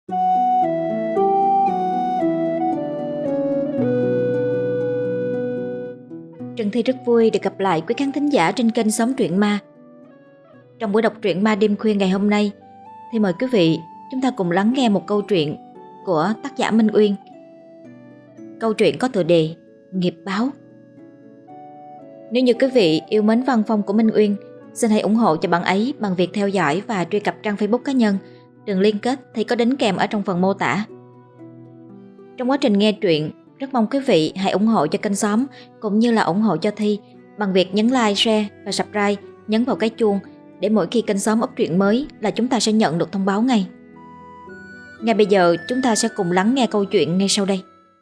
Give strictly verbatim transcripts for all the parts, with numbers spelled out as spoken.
Trần Thi rất vui được gặp lại quý khán thính giả trên kênh Sống Truyện Ma. Trong buổi đọc truyện ma đêm khuya ngày hôm nay thì mời quý vị chúng ta cùng lắng nghe một câu chuyện của tác giả Minh Uyên. Câu chuyện có tựa đề Nghiệp Báo. Nếu như quý vị yêu mến văn phong của Minh Uyên, xin hãy ủng hộ cho bạn ấy bằng việc theo dõi và truy cập trang Facebook cá nhân. Đường liên kết thì có đính kèm ở trong phần mô tả. Trong quá trình nghe truyện, rất mong quý vị hãy ủng hộ cho kênh Xóm cũng như là ủng hộ cho Thi bằng việc nhấn like, share và subscribe, nhấn vào cái chuông để mỗi khi kênh Xóm up truyện mới là chúng ta sẽ nhận được thông báo ngay. Ngay bây giờ chúng ta sẽ cùng lắng nghe câu chuyện ngay sau đây.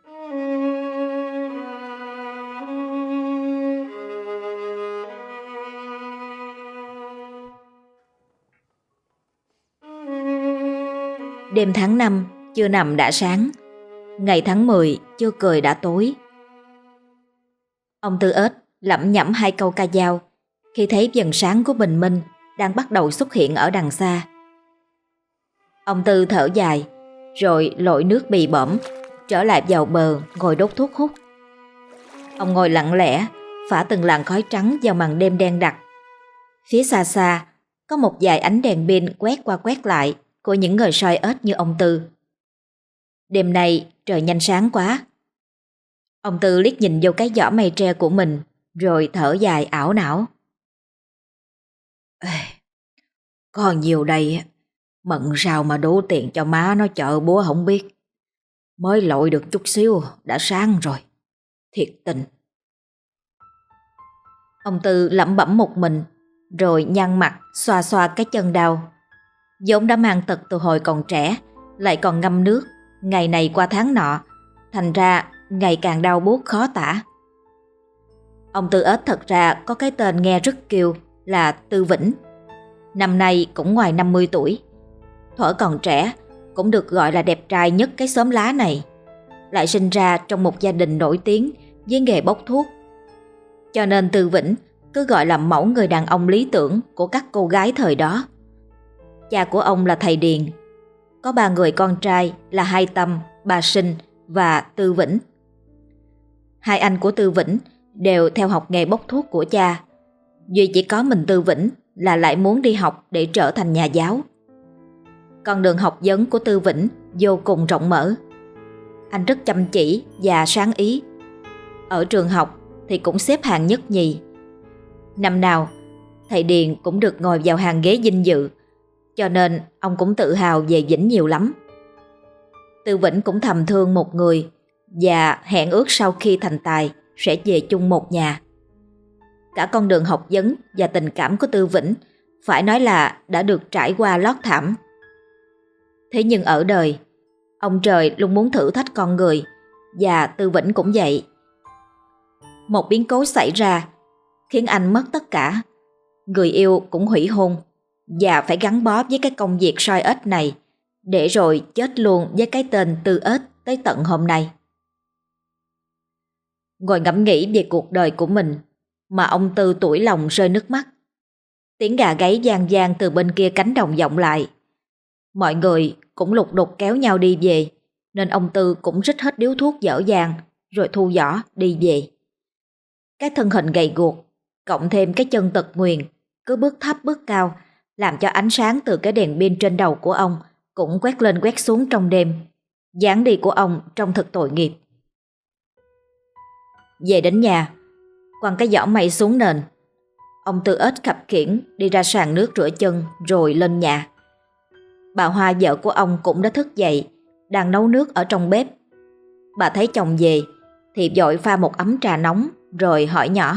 Đêm tháng năm chưa nằm đã sáng, ngày tháng mười chưa cười đã tối. Ông Tư Ếch lẩm nhẩm hai câu ca dao khi thấy vầng sáng của bình minh đang bắt đầu xuất hiện ở đằng xa. Ông Tư thở dài rồi lội nước bì bõm trở lại vào bờ ngồi đốt thuốc hút. Ông ngồi lặng lẽ phả từng làn khói trắng vào màn đêm đen đặc. Phía xa xa có một vài ánh đèn pin quét qua quét lại của những người soi ếch như ông Tư. Đêm nay trời nhanh sáng quá. Ông Tư liếc nhìn vô cái giỏ mây tre của mình rồi thở dài ảo não. Ê, có nhiều đây mận sao mà đủ tiền cho má nó chợ búa không biết. Mới lội được chút xíu đã sáng rồi. Thiệt tình. Ông Tư lẩm bẩm một mình rồi nhăn mặt xoa xoa cái chân đau. Vốn đã mang tật từ hồi còn trẻ, lại còn ngâm nước ngày này qua tháng nọ, thành ra ngày càng đau buốt khó tả. Ông Tư Ếch thật ra có cái tên nghe rất kiêu là Tư Vĩnh. Năm nay cũng ngoài năm mươi tuổi. Thuở còn trẻ cũng được gọi là đẹp trai nhất cái xóm lá này. Lại sinh ra trong một gia đình nổi tiếng với nghề bốc thuốc. Cho nên Tư Vĩnh cứ gọi là mẫu người đàn ông lý tưởng của các cô gái thời đó. Cha của ông là thầy Điền. Có ba người con trai là Hai Tâm, Ba Sinh và Tư Vĩnh. Hai anh của Tư Vĩnh đều theo học nghề bốc thuốc của cha. Duy chỉ có mình Tư Vĩnh là lại muốn đi học để trở thành nhà giáo. Con đường học vấn của Tư Vĩnh vô cùng rộng mở. Anh rất chăm chỉ và sáng ý. Ở trường học thì cũng xếp hạng nhất nhì. Năm nào thầy Điền cũng được ngồi vào hàng ghế vinh dự, cho nên ông cũng tự hào về Vĩnh nhiều lắm. Tư Vĩnh cũng thầm thương một người và hẹn ước sau khi thành tài sẽ về chung một nhà. Cả con đường học vấn và tình cảm của Tư Vĩnh phải nói là đã được trải qua lót thảm. Thế nhưng ở đời, ông trời luôn muốn thử thách con người, và Tư Vĩnh cũng vậy. Một biến cố xảy ra khiến anh mất tất cả. Người yêu cũng hủy hôn và phải gắn bó với cái công việc soi ếch này, để rồi chết luôn với cái tên Tư Ếch tới tận hôm nay. Ngồi ngẫm nghĩ về cuộc đời của mình mà ông Tư tủi lòng rơi nước mắt. Tiếng gà gáy vang vang từ bên kia cánh đồng vọng lại. Mọi người cũng lục đục kéo nhau đi về, nên ông Tư cũng rít hết điếu thuốc dở dàng rồi thu giỏ đi về. Cái thân hình gầy guộc cộng thêm cái chân tật nguyền cứ bước thấp bước cao, làm cho ánh sáng từ cái đèn pin trên đầu của ông cũng quét lên quét xuống trong đêm. Dáng đi của ông trông thật tội nghiệp. Về đến nhà, quăng cái giỏ mây xuống nền, ông Tư Ếch khập khiễng đi ra sàn nước rửa chân rồi lên nhà. Bà Hoa vợ của ông cũng đã thức dậy, đang nấu nước ở trong bếp. Bà thấy chồng về thì vội pha một ấm trà nóng rồi hỏi nhỏ: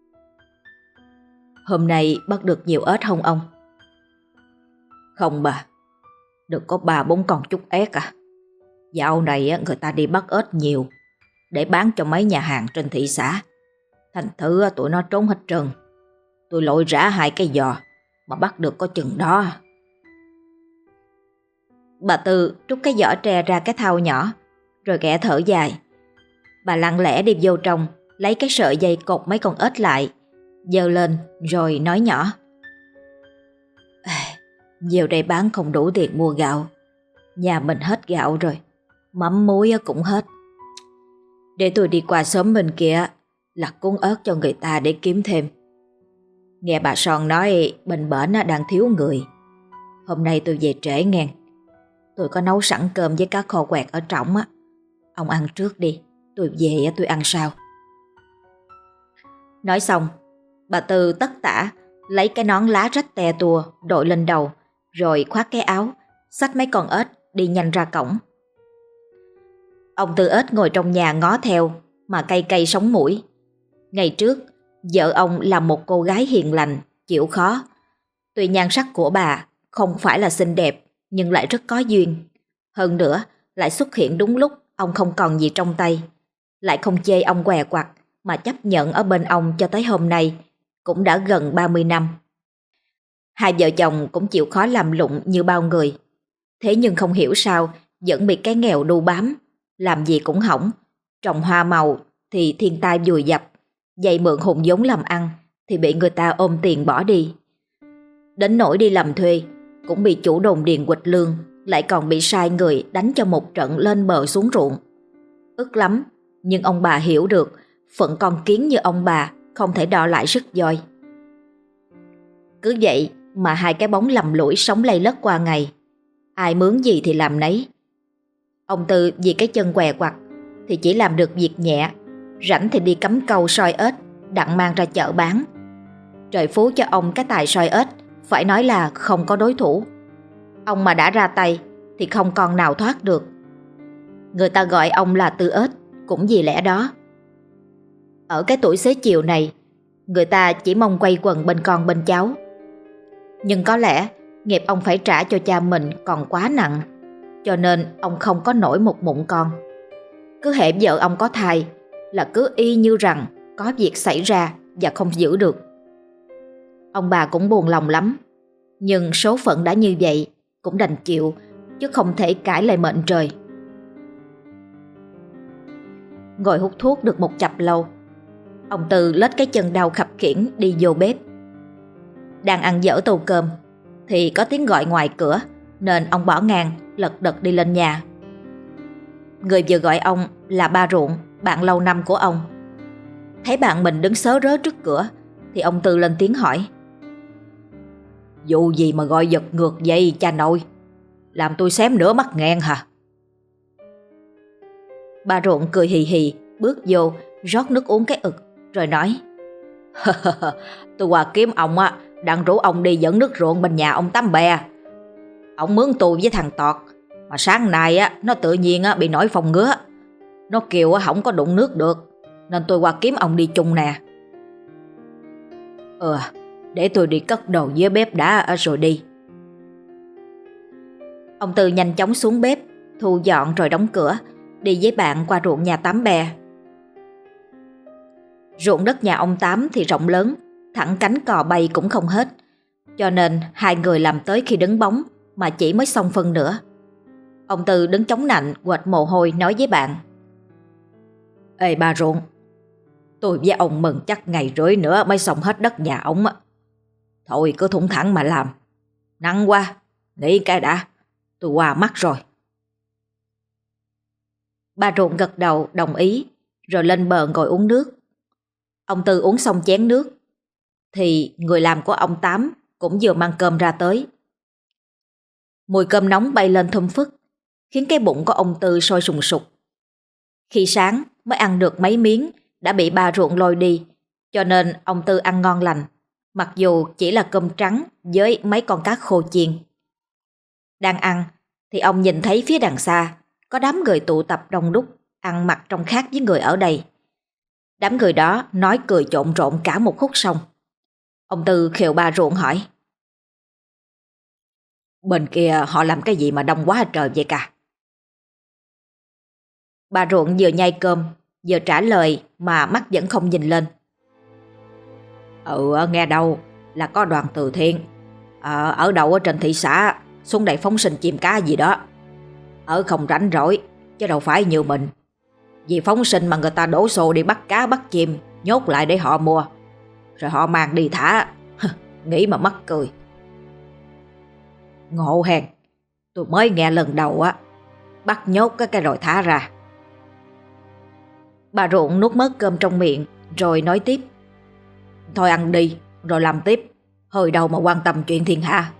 Hôm nay bắt được nhiều ếch không ông? Không bà, được có ba bốn con chút ếch à. Dạo này người ta đi bắt ếch nhiều để bán cho mấy nhà hàng trên thị xã. Thành thử tụi nó trốn hết trơn. Tôi lội rã hai cái giò mà bắt được có chừng đó. Bà Tư trút cái giỏ tre ra cái thau nhỏ rồi ghẻ thở dài. Bà lặng lẽ đi vô trong, lấy cái sợi dây cột mấy con ếch lại, giơ lên rồi nói nhỏ: Nhiều đây bán không đủ tiền mua gạo, Nhà mình hết gạo rồi, mắm muối cũng hết. Để tôi đi qua xóm bên kia lặt cuốn ớt cho người ta để kiếm thêm. Nghe bà Son nói bên bển đang thiếu người. Hôm nay tôi về trễ ngang. Tôi có nấu sẵn cơm với cá kho quẹt ở trỏng á. Ông ăn trước đi, tôi về tôi ăn sau. Nói xong, bà Tư tất tả lấy cái nón lá rách tè tua đội lên đầu, rồi khoác cái áo, xách mấy con ếch đi nhanh ra cổng. Ông Tư Ếch ngồi trong nhà ngó theo mà cay cay sống mũi. Ngày trước, vợ ông là một cô gái hiền lành, chịu khó. Tuy nhan sắc của bà không phải là xinh đẹp, nhưng lại rất có duyên. Hơn nữa, lại xuất hiện đúng lúc ông không còn gì trong tay. Lại không chê ông què quặt, mà chấp nhận ở bên ông cho tới hôm nay, cũng đã gần ba mươi năm. Hai vợ chồng cũng chịu khó làm lụng như bao người. Thế nhưng không hiểu sao vẫn bị cái nghèo đu bám, làm gì cũng hỏng. Trồng hoa màu thì thiên tai vùi dập, vay mượn hùng vốn làm ăn thì bị người ta ôm tiền bỏ đi. Đến nỗi đi làm thuê cũng bị chủ đồn điền quỵt lương, lại còn bị sai người đánh cho một trận lên bờ xuống ruộng. Ức lắm, nhưng ông bà hiểu được phận con kiến như ông bà không thể đọ lại sức voi. Cứ vậy mà hai cái bóng lầm lũi sống lây lất qua ngày. Ai mướn gì thì làm nấy. Ông Tư vì cái chân què quặt thì chỉ làm được việc nhẹ, rảnh thì đi cắm câu soi ếch, đặng mang ra chợ bán. Trời phú cho ông cái tài soi ếch, phải nói là không có đối thủ. Ông mà đã ra tay thì không con nào thoát được. Người ta gọi ông là Tư Ếch cũng vì lẽ đó. Ở cái tuổi xế chiều này, người ta chỉ mong quay quần bên con bên cháu. Nhưng có lẽ nghiệp ông phải trả cho cha mình còn quá nặng, cho nên ông không có nổi một mụn con. Cứ hễ vợ ông có thai là cứ y như rằng có việc xảy ra và không giữ được. Ông bà cũng buồn lòng lắm, nhưng số phận đã như vậy cũng đành chịu, chứ không thể cãi lại mệnh trời. Ngồi hút thuốc được một chập lâu, ông Tư lết cái chân đau khập khiễng đi vô bếp. Đang ăn dở tô cơm thì có tiếng gọi ngoài cửa, nên ông bỏ ngang lật đật đi lên nhà. Người vừa gọi ông là ba Ruộng, bạn lâu năm của ông. Thấy bạn mình đứng sớ rớ trước cửa thì ông Tư lên tiếng hỏi: "Vụ gì mà gọi giật ngược vậy cha nội? Làm tôi xém nửa mắt ngang hả?" Ba Ruộng cười hì hì bước vô, rót nước uống cái ực rồi nói: "Tôi qua kiếm ông á, đang rủ ông đi dẫn nước ruộng bên nhà ông Tám Bè. Ông mướn tôi với thằng Tọt, mà sáng nay á nó tự nhiên á bị nổi phòng ngứa. Nó kêu á không có đụng nước được, nên tôi qua kiếm ông đi chung nè." "Ừ, để tôi đi cất đồ dưới bếp đã rồi đi." Ông Tư nhanh chóng xuống bếp, thu dọn rồi đóng cửa, đi với bạn qua ruộng nhà Tám Bè. Ruộng đất nhà ông Tám thì rộng lớn, thẳng cánh cò bay cũng không hết, cho nên hai người làm tới khi đứng bóng mà chỉ mới xong phân nữa. Ông Tư đứng chống nạnh quệt mồ hôi nói với bạn: "Ê ba Ruộng, tôi với ông mừng chắc ngày rưỡi nữa mới xong hết đất nhà ông á. Thôi cứ thủng thẳng mà làm. Nắng quá, nghỉ cái đã, tôi qua mắt rồi." Ba Ruộng gật đầu đồng ý, rồi lên bờ ngồi uống nước. Ông Tư uống xong chén nước thì người làm của ông Tám cũng vừa mang cơm ra tới. Mùi cơm nóng bay lên thơm phức, khiến cái bụng của ông Tư sôi sùng sục. Khi sáng mới ăn được mấy miếng đã bị ba Ruộng lôi đi, cho nên ông Tư ăn ngon lành, mặc dù chỉ là cơm trắng với mấy con cá khô chiên. Đang ăn thì ông nhìn thấy phía đằng xa có đám người tụ tập đông đúc, ăn mặc trông khác với người ở đây. Đám người đó nói cười trộn rộn cả một khúc sông. Ông Tư khều ba Ruộng hỏi: "Bên kia họ làm cái gì mà đông quá trời vậy cả?" Bà Ruộng vừa nhai cơm vừa trả lời mà mắt vẫn không nhìn lên. "Ừ, nghe đâu là có đoàn từ thiện à, ở đâu ở trên thị xã xuống đây phóng sinh chim cá gì đó. Ở không rảnh rỗi chứ đâu phải như mình. Vì phóng sinh mà người ta đổ xô đi bắt cá bắt chim, nhốt lại để họ mua, rồi họ mang đi thả. Nghĩ mà mắc cười." "Ngộ hèn, Tôi mới nghe lần đầu á, bắt nhốt cái cái rồi thả ra. Bà Ruộng nuốt mất cơm trong miệng rồi nói tiếp. Thôi ăn đi rồi làm tiếp, hơi đâu mà quan tâm chuyện thiên hạ.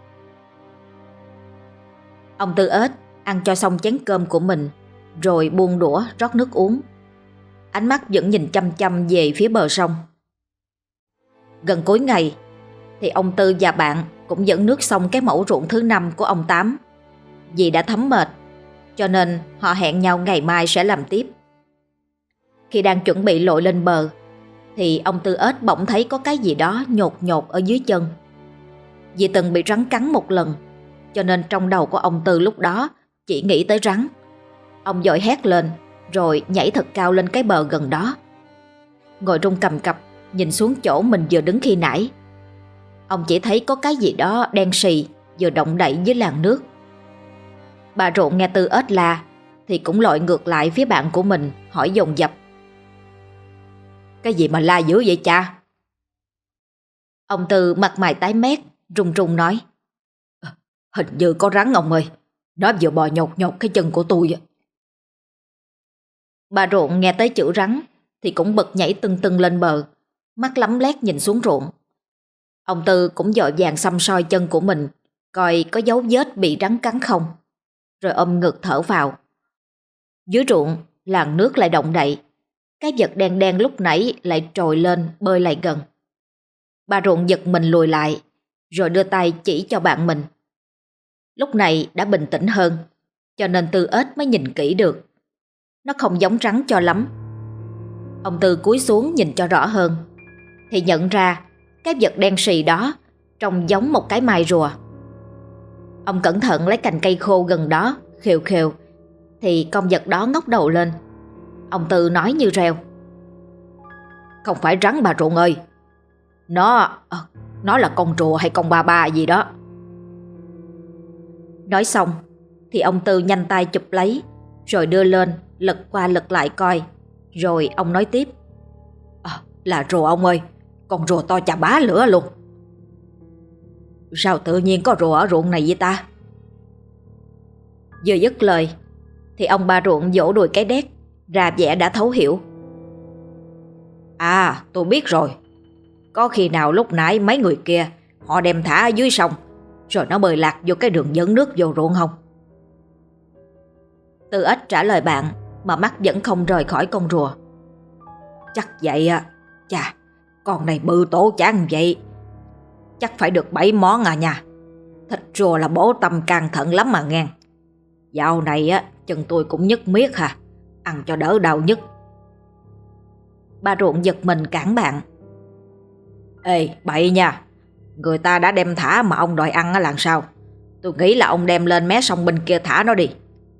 Ông Tư Ếch ăn cho xong chén cơm của mình rồi buông đũa rót nước uống. Ánh mắt vẫn nhìn chăm chăm về phía bờ sông. Gần cuối ngày thì ông Tư và bạn cũng dẫn nước xong cái mẫu ruộng thứ năm của ông Tám. Vì đã thấm mệt cho nên họ hẹn nhau ngày mai sẽ làm tiếp. Khi đang chuẩn bị lội lên bờ thì ông Tư Ếch bỗng thấy có cái gì đó nhột nhột ở dưới chân. Vì từng bị rắn cắn một lần cho nên trong đầu của ông Tư lúc đó chỉ nghĩ tới rắn. Ông vội hét lên rồi nhảy thật cao lên cái bờ gần đó. Ngồi run cầm cập nhìn xuống chỗ mình vừa đứng khi nãy. Ông chỉ thấy có cái gì đó đen xì vừa động đậy dưới làn nước. Bà Ruộng nghe Tư Ếch la thì cũng lội ngược lại phía bạn của mình hỏi dồn dập. Cái gì mà la dữ vậy cha? Ông Tư mặt mày tái mét, run run nói. Hình như có rắn ông ơi, nó vừa bò nhột nhột cái chân của tôi. Bà Ruộng nghe tới chữ rắn thì cũng bật nhảy tưng tưng lên bờ, mắt lấm lét nhìn xuống ruộng. Ông Tư cũng vội vàng xăm soi chân của mình, coi có dấu vết bị rắn cắn không, rồi ôm ngực thở vào. Dưới ruộng làn nước lại động đậy, cái vật đen đen lúc nãy lại trồi lên bơi lại gần. Bà Ruộng giật mình lùi lại, rồi đưa tay chỉ cho bạn mình. Lúc này đã bình tĩnh hơn, cho nên Tư Ếch mới nhìn kỹ được. Nó không giống rắn cho lắm. Ông Tư cúi xuống nhìn cho rõ hơn thì nhận ra cái vật đen xì đó trông giống một cái mai rùa. Ông cẩn thận lấy cành cây khô gần đó khều khều thì con vật đó ngóc đầu lên. Ông Tư nói như reo. Không phải rắn bà Ruộng ơi, Nó Nó là con rùa hay con ba ba gì đó. Nói xong thì ông Tư nhanh tay chụp lấy, rồi đưa lên lật qua lật lại coi. Rồi ông nói tiếp. À, là rùa ông ơi, con rùa to chà bá lửa luôn. Sao tự nhiên có rùa ở ruộng này vậy ta? Vừa dứt lời thì ông ba Ruộng vỗ đùi cái đét, ra vẻ đã thấu hiểu. À, tôi biết rồi. Có khi nào lúc nãy mấy người kia họ đem thả ở dưới sông, rồi nó bơi lạc vô cái đường dẫn nước vô ruộng không? Tư Ếch trả lời bạn mà mắt vẫn không rời khỏi con rùa. Chắc vậy à. Chà, con này bự tổ chán vậy. Chắc phải được bảy món à nha. Thịt rùa là bổ tâm can thận lắm mà nghe. Dạo này á, chân tôi cũng nhức miết hà, ăn cho đỡ đau nhức. Bà Ruộng giật mình cản bạn. Ê, bậy nha. Người ta đã đem thả mà ông đòi ăn á làm sao? Tôi nghĩ là ông đem lên mé sông bên kia thả nó đi.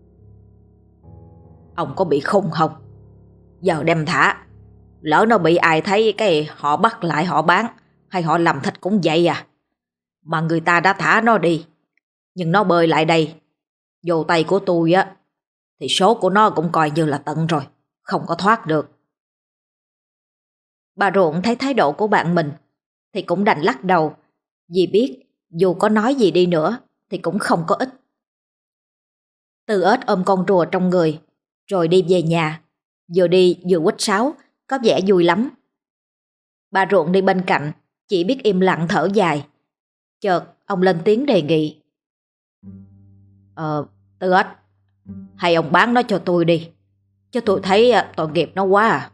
Ông có bị khùng không? Giờ đem thả, lỡ nó bị ai thấy cái họ bắt lại họ bán, hay họ làm thịt cũng vậy à. Mà người ta đã thả nó đi, nhưng nó bơi lại đây, vô tay của tôi á, thì số của nó cũng coi như là tận rồi, không có thoát được. Bà Ruộng thấy thái độ của bạn mình thì cũng đành lắc đầu, vì biết dù có nói gì đi nữa thì cũng không có ích. Tư Ếch ôm con rùa trong người rồi đi về nhà, vừa đi vừa quýt sáo, có vẻ vui lắm. Bà Ruộng đi bên cạnh chỉ biết im lặng thở dài. Chợt ông lên tiếng đề nghị. Ờ, Tư Ếch, hay ông bán nó cho tôi đi, chứ tôi thấy tội nghiệp nó quá à.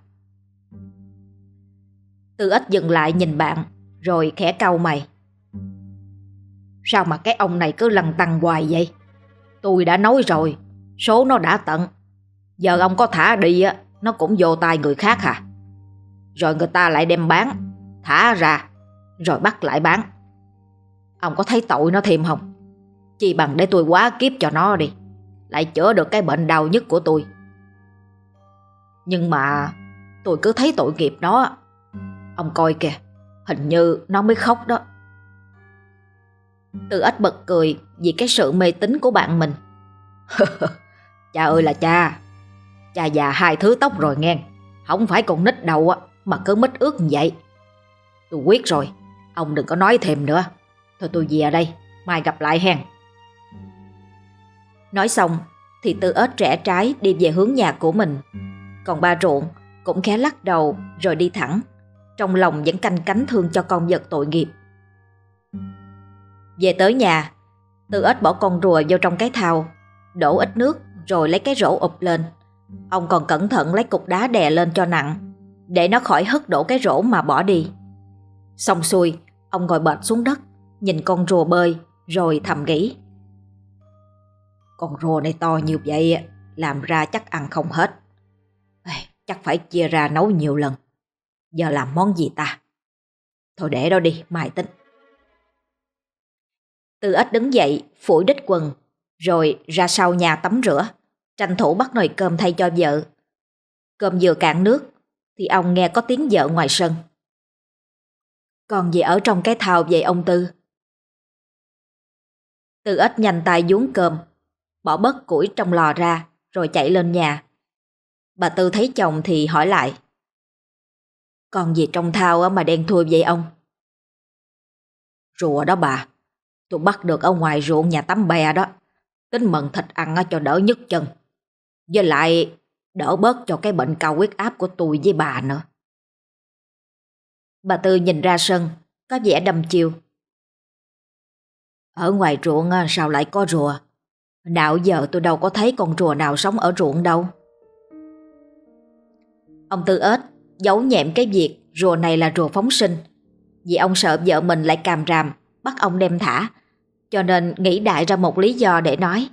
Tư Ếch dừng lại nhìn bạn rồi khẽ cau mày. Sao mà cái ông này cứ lằng tằng hoài vậy? Tôi đã nói rồi, số nó đã tận. Giờ ông có thả đi á, nó cũng vô tay người khác hả? Rồi người ta lại đem bán, thả ra, rồi bắt lại bán. Ông có thấy tội nó thêm không? Chỉ bằng để tôi quá kiếp cho nó đi, lại chữa được cái bệnh đau nhức của tôi. Nhưng mà tôi cứ thấy tội nghiệp nó. Ông coi kìa, hình như nó mới khóc đó. Tư Ếch bật cười vì cái sự mê tín của bạn mình. Cha ơi là cha, cha già hai thứ tóc rồi nghe, không phải còn nít đầu á mà cứ mít ướt như vậy. Tôi quyết rồi, ông đừng có nói thêm nữa. Thôi tôi về đây, mai gặp lại hen. Nói xong thì Tư Ếch rẽ trái đi về hướng nhà của mình. Còn ba Ruộng cũng khẽ lắc đầu rồi đi thẳng, trong lòng vẫn canh cánh thương cho con vật tội nghiệp. Về tới nhà, Tư Ếch bỏ con rùa vô trong cái thau, đổ ít nước rồi lấy cái rổ ụp lên. Ông còn cẩn thận lấy cục đá đè lên cho nặng, để nó khỏi hất đổ cái rổ mà bỏ đi. Xong xuôi, ông ngồi bệt xuống đất, nhìn con rùa bơi rồi thầm nghĩ: con rùa này to như vậy, làm ra chắc ăn không hết. Ê, chắc phải chia ra nấu nhiều lần. Giờ làm món gì ta? Thôi để đó đi, mai tính. Tư Ếch đứng dậy, phủi đít quần, rồi ra sau nhà tắm rửa, tranh thủ bắt nồi cơm thay cho vợ. Cơm vừa cạn nước thì ông nghe có tiếng vợ ngoài sân: còn gì ở trong cái thau vậy ông Tư? Tư Ếch nhanh tay vuốt cơm, bỏ bớt củi trong lò ra rồi chạy lên nhà. Bà Tư thấy chồng thì hỏi lại: còn gì trong thau mà đen thui vậy ông? Rùa đó bà, tôi bắt được ở ngoài ruộng nhà tắm bè đó. Tính mần thịt ăn cho đỡ nhức chân, với lại đỡ bớt cho cái bệnh cao huyết áp của tôi với bà nữa. Bà Tư nhìn ra sân, có vẻ đăm chiêu: ở ngoài ruộng sao lại có rùa? Nào giờ tôi đâu có thấy con rùa nào sống ở ruộng đâu. Ông Tư Ếch giấu nhẹm cái việc rùa này là rùa phóng sinh, vì ông sợ vợ mình lại càm ràm bắt ông đem thả, cho nên nghĩ đại ra một lý do để nói: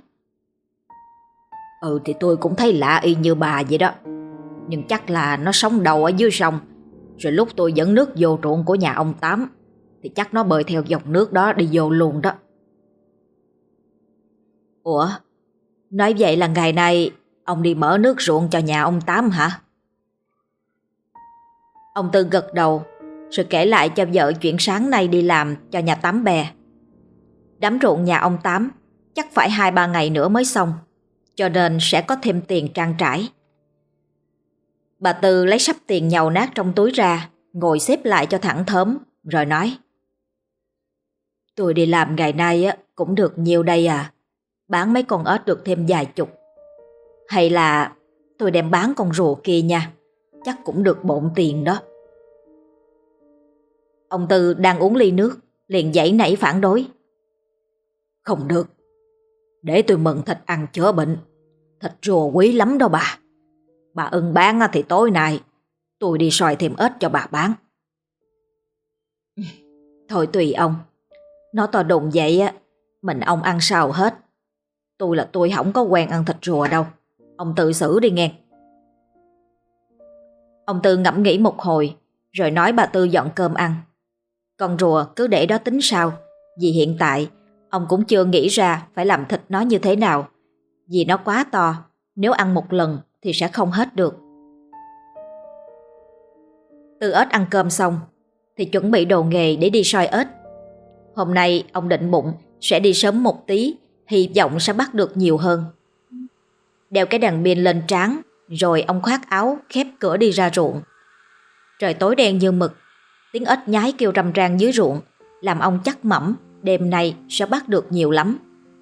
Ừ thì tôi cũng thấy lạ y như bà vậy đó, nhưng chắc là nó sống đầu ở dưới sông, rồi lúc tôi dẫn nước vô ruộng của nhà ông Tám thì chắc nó bơi theo dòng nước đó đi vô luôn đó. Ủa, nói vậy là ngày nay ông đi mở nước ruộng cho nhà ông Tám hả? Ông Tư gật đầu rồi kể lại cho vợ chuyện sáng nay đi làm cho nhà Tám bè. Đám ruộng nhà ông Tám chắc phải hai ba ngày nữa mới xong, cho nên sẽ có thêm tiền trang trải. Bà Tư lấy sắp tiền nhàu nát trong túi ra, ngồi xếp lại cho thẳng thớm, rồi nói: tôi đi làm ngày nay á cũng được nhiều đây à, bán mấy con ếch được thêm vài chục. Hay là tôi đem bán con rùa kia nha, chắc cũng được bộn tiền đó. Ông Tư đang uống ly nước, liền giãy nảy phản đối: không được, để tôi mần thịt ăn chữa bệnh. Thịt rùa quý lắm đó bà. Bà ưng bán thì tối nay tôi đi soi thêm ếch cho bà bán. Thôi tùy ông, nó to đùng vậy á, mình ông ăn sao hết. Tôi là tôi không có quen ăn thịt rùa đâu, ông tự xử đi nghe. Ông Tư ngẫm nghĩ một hồi rồi nói bà Tư dọn cơm ăn. Con rùa cứ để đó tính sau, vì hiện tại ông cũng chưa nghĩ ra phải làm thịt nó như thế nào, vì nó quá to, nếu ăn một lần thì sẽ không hết được. Tư Ếch ăn cơm xong thì chuẩn bị đồ nghề để đi soi ếch. Hôm nay ông định bụng sẽ đi sớm một tí, hy vọng sẽ bắt được nhiều hơn. Đeo cái đèn pin lên trán, rồi ông khoác áo khép cửa đi ra ruộng. Trời tối đen như mực, tiếng ếch nhái kêu râm ran dưới ruộng làm ông chắc mẩm đêm nay sẽ bắt được nhiều lắm.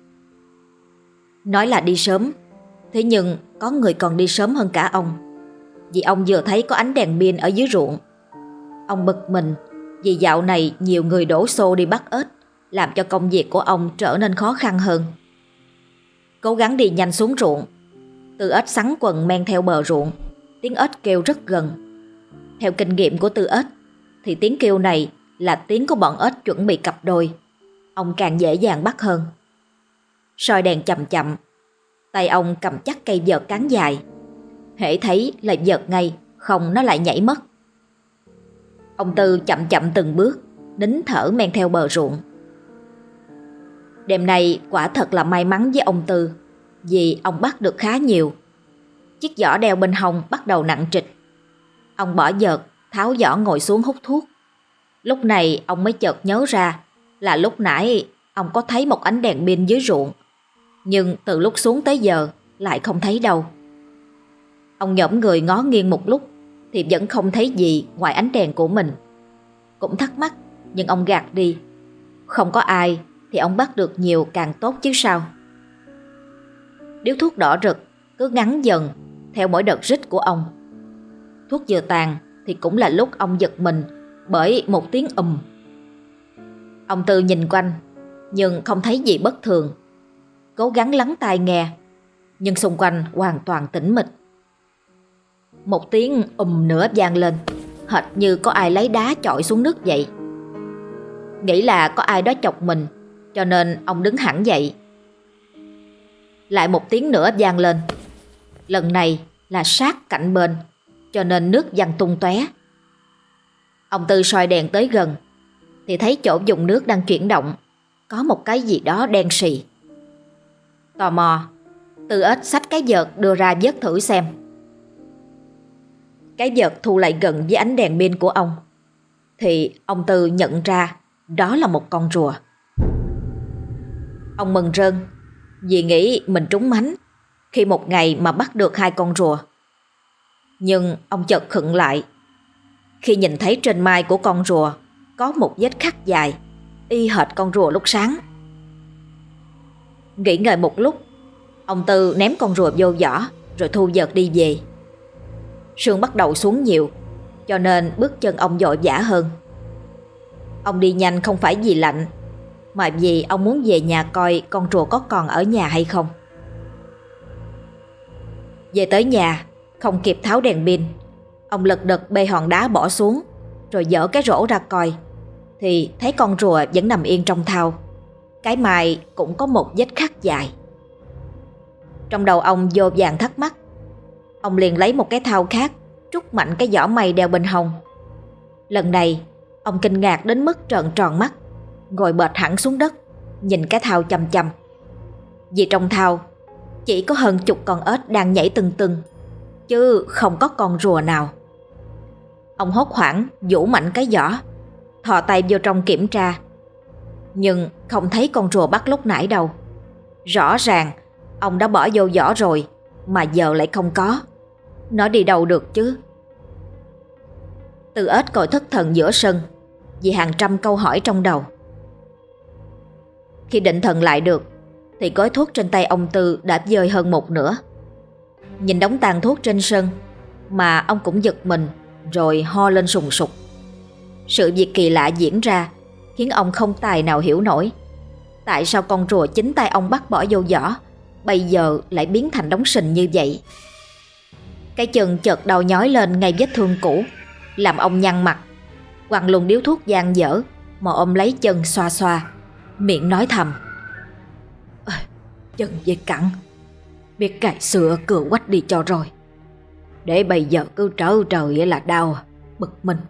Nói là đi sớm, thế nhưng có người còn đi sớm hơn cả ông, vì ông vừa thấy có ánh đèn pin ở dưới ruộng. Ông bực mình vì dạo này nhiều người đổ xô đi bắt ếch, làm cho công việc của ông trở nên khó khăn hơn. Cố gắng đi nhanh xuống ruộng, Tư Ếch sắn quần men theo bờ ruộng. Tiếng ếch kêu rất gần. Theo kinh nghiệm của Tư Ếch thì tiếng kêu này là tiếng của bọn ếch chuẩn bị cặp đôi. Ông càng dễ dàng bắt hơn. Soi đèn chậm chậm, tay ông cầm chắc cây vợt cán dài. hễ thấy là giật ngay, không nó lại nhảy mất. Ông Tư chậm chậm từng bước, nín thở men theo bờ ruộng. Đêm nay quả thật là may mắn với ông Tư, vì ông bắt được khá nhiều. Chiếc giỏ đeo bên hông bắt đầu nặng trịch. Ông bỏ vợt, tháo giỏ ngồi xuống hút thuốc. Lúc này ông mới chợt nhớ ra là lúc nãy ông có thấy một ánh đèn pin dưới ruộng, nhưng từ lúc xuống tới giờ lại không thấy đâu. Ông nhổm người ngó nghiêng một lúc thì vẫn không thấy gì ngoài ánh đèn của mình. Cũng thắc mắc nhưng ông gạt đi. Không có ai thì ông bắt được nhiều càng tốt chứ sao. Điếu thuốc đỏ rực cứ ngắn dần theo mỗi đợt rít của ông. Thuốc vừa tàn thì cũng là lúc ông giật mình bởi một tiếng ùm. Ông Tư nhìn quanh nhưng không thấy gì bất thường, cố gắng lắng tai nghe, nhưng xung quanh hoàn toàn tĩnh mịch. Một tiếng ùm nữa vang lên, hệt như có ai lấy đá chọi xuống nước vậy. Nghĩ là có ai đó chọc mình, cho nên ông đứng hẳn dậy. Lại một tiếng nữa vang lên, lần này là sát cạnh bên, cho nên nước văng tung tóe. Ông Tư soi đèn tới gần thì thấy chỗ vùng nước đang chuyển động có một cái gì đó đen sì. Tò mò, Tư ếch xách cái vợt đưa ra vớt thử xem. Cái vợt thu lại gần với ánh đèn pin của ông thì ông Tư nhận ra đó là một con rùa. Ông mừng rơn vì nghĩ mình trúng mánh khi một ngày mà bắt được hai con rùa. Nhưng ông chợt khựng lại khi nhìn thấy trên mai của con rùa có một vết khắc dài y hệt con rùa lúc sáng. Nghĩ ngợi một lúc, ông Tư ném con rùa vô giỏ rồi thu vợt đi về. Sương bắt đầu xuống nhiều, cho nên bước chân ông vội vã hơn. Ông đi nhanh không phải vì lạnh, mà vì ông muốn về nhà coi con rùa có còn ở nhà hay không. Về tới nhà, không kịp tháo đèn pin, ông lật đật bê hòn đá bỏ xuống, rồi dỡ cái rổ ra coi, thì thấy con rùa vẫn nằm yên trong thau. Cái mai cũng có một vết khắc dài. Trong đầu ông vô vàn thắc mắc. Ông liền lấy một cái thau khác, trút mạnh cái giỏ mây đeo bên hông. Lần này ông kinh ngạc đến mức trợn tròn mắt, ngồi bệt hẳn xuống đất, nhìn cái thau chăm chăm. Vì trong thau chỉ có hơn chục con ếch đang nhảy tưng tưng, chứ không có con rùa nào. Ông hốt hoảng vũ mạnh cái giỏ, thò tay vô trong kiểm tra, nhưng không thấy con rùa bắt lúc nãy đâu. Rõ ràng ông đã bỏ vô giỏ rồi, mà giờ lại không có. Nó đi đâu được chứ? Tư ếch ngồi thất thần giữa sân vì hàng trăm câu hỏi trong đầu. Khi định thần lại được thì gói thuốc trên tay ông Tư đã vơi hơn một nửa. Nhìn đống tàn thuốc trên sân mà ông cũng giật mình, rồi ho lên sùng sục. Sự việc kỳ lạ diễn ra khiến ông không tài nào hiểu nổi tại sao con rùa chính tay ông bắt bỏ vô giỏ bây giờ lại biến thành đống sình như vậy. Cái chân chợt đau nhói lên ngay vết thương cũ, làm ông nhăn mặt, quăng luôn điếu thuốc dang dở mà ôm lấy chân xoa xoa, miệng nói thầm: "Ôi, chân về cẳng, biết cài sữa cưa quách đi cho rồi, để bây giờ cứ trở trời là đau, bực mình."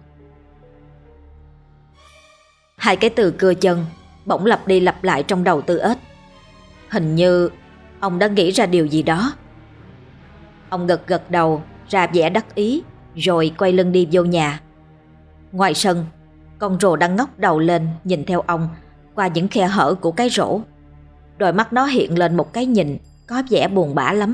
Hai cái từ cưa chân bỗng lặp đi lặp lại trong đầu Tư ếch. Hình như ông đã nghĩ ra điều gì đó. Ông gật gật đầu ra vẻ đắc ý, rồi quay lưng đi vô nhà. Ngoài sân, con rùa đang ngóc đầu lên nhìn theo ông qua những khe hở của cái rổ. Đôi mắt nó hiện lên một cái nhìn có vẻ buồn bã lắm.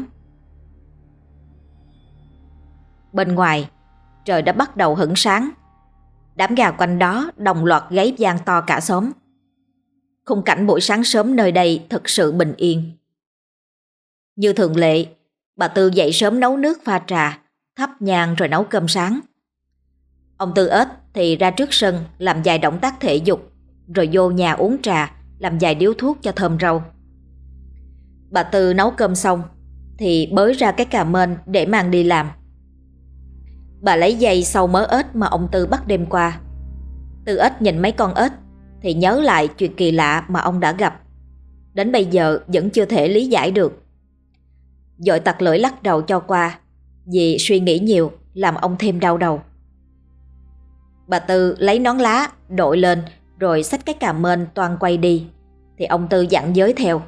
Bên ngoài, trời đã bắt đầu hửng sáng. Đám gà quanh đó đồng loạt gáy vang to cả xóm. Khung cảnh buổi sáng sớm nơi đây thật sự bình yên. Như thường lệ, bà Tư dậy sớm nấu nước pha trà, thắp nhang rồi nấu cơm sáng. Ông Tư ếch thì ra trước sân làm vài động tác thể dục, rồi vô nhà uống trà, làm vài điếu thuốc cho thơm rau. Bà Tư nấu cơm xong thì bới ra cái cà mên để mang đi làm. Bà lấy dây sâu mớ ếch mà ông Tư bắt đêm qua. Tư ếch nhìn mấy con ếch thì nhớ lại chuyện kỳ lạ mà ông đã gặp. Đến bây giờ vẫn chưa thể lý giải được. Vội tặc lưỡi lắc đầu cho qua, vì suy nghĩ nhiều làm ông thêm đau đầu. Bà Tư lấy nón lá đội lên rồi xách cái cà mên toan quay đi, thì ông Tư dặn giới theo: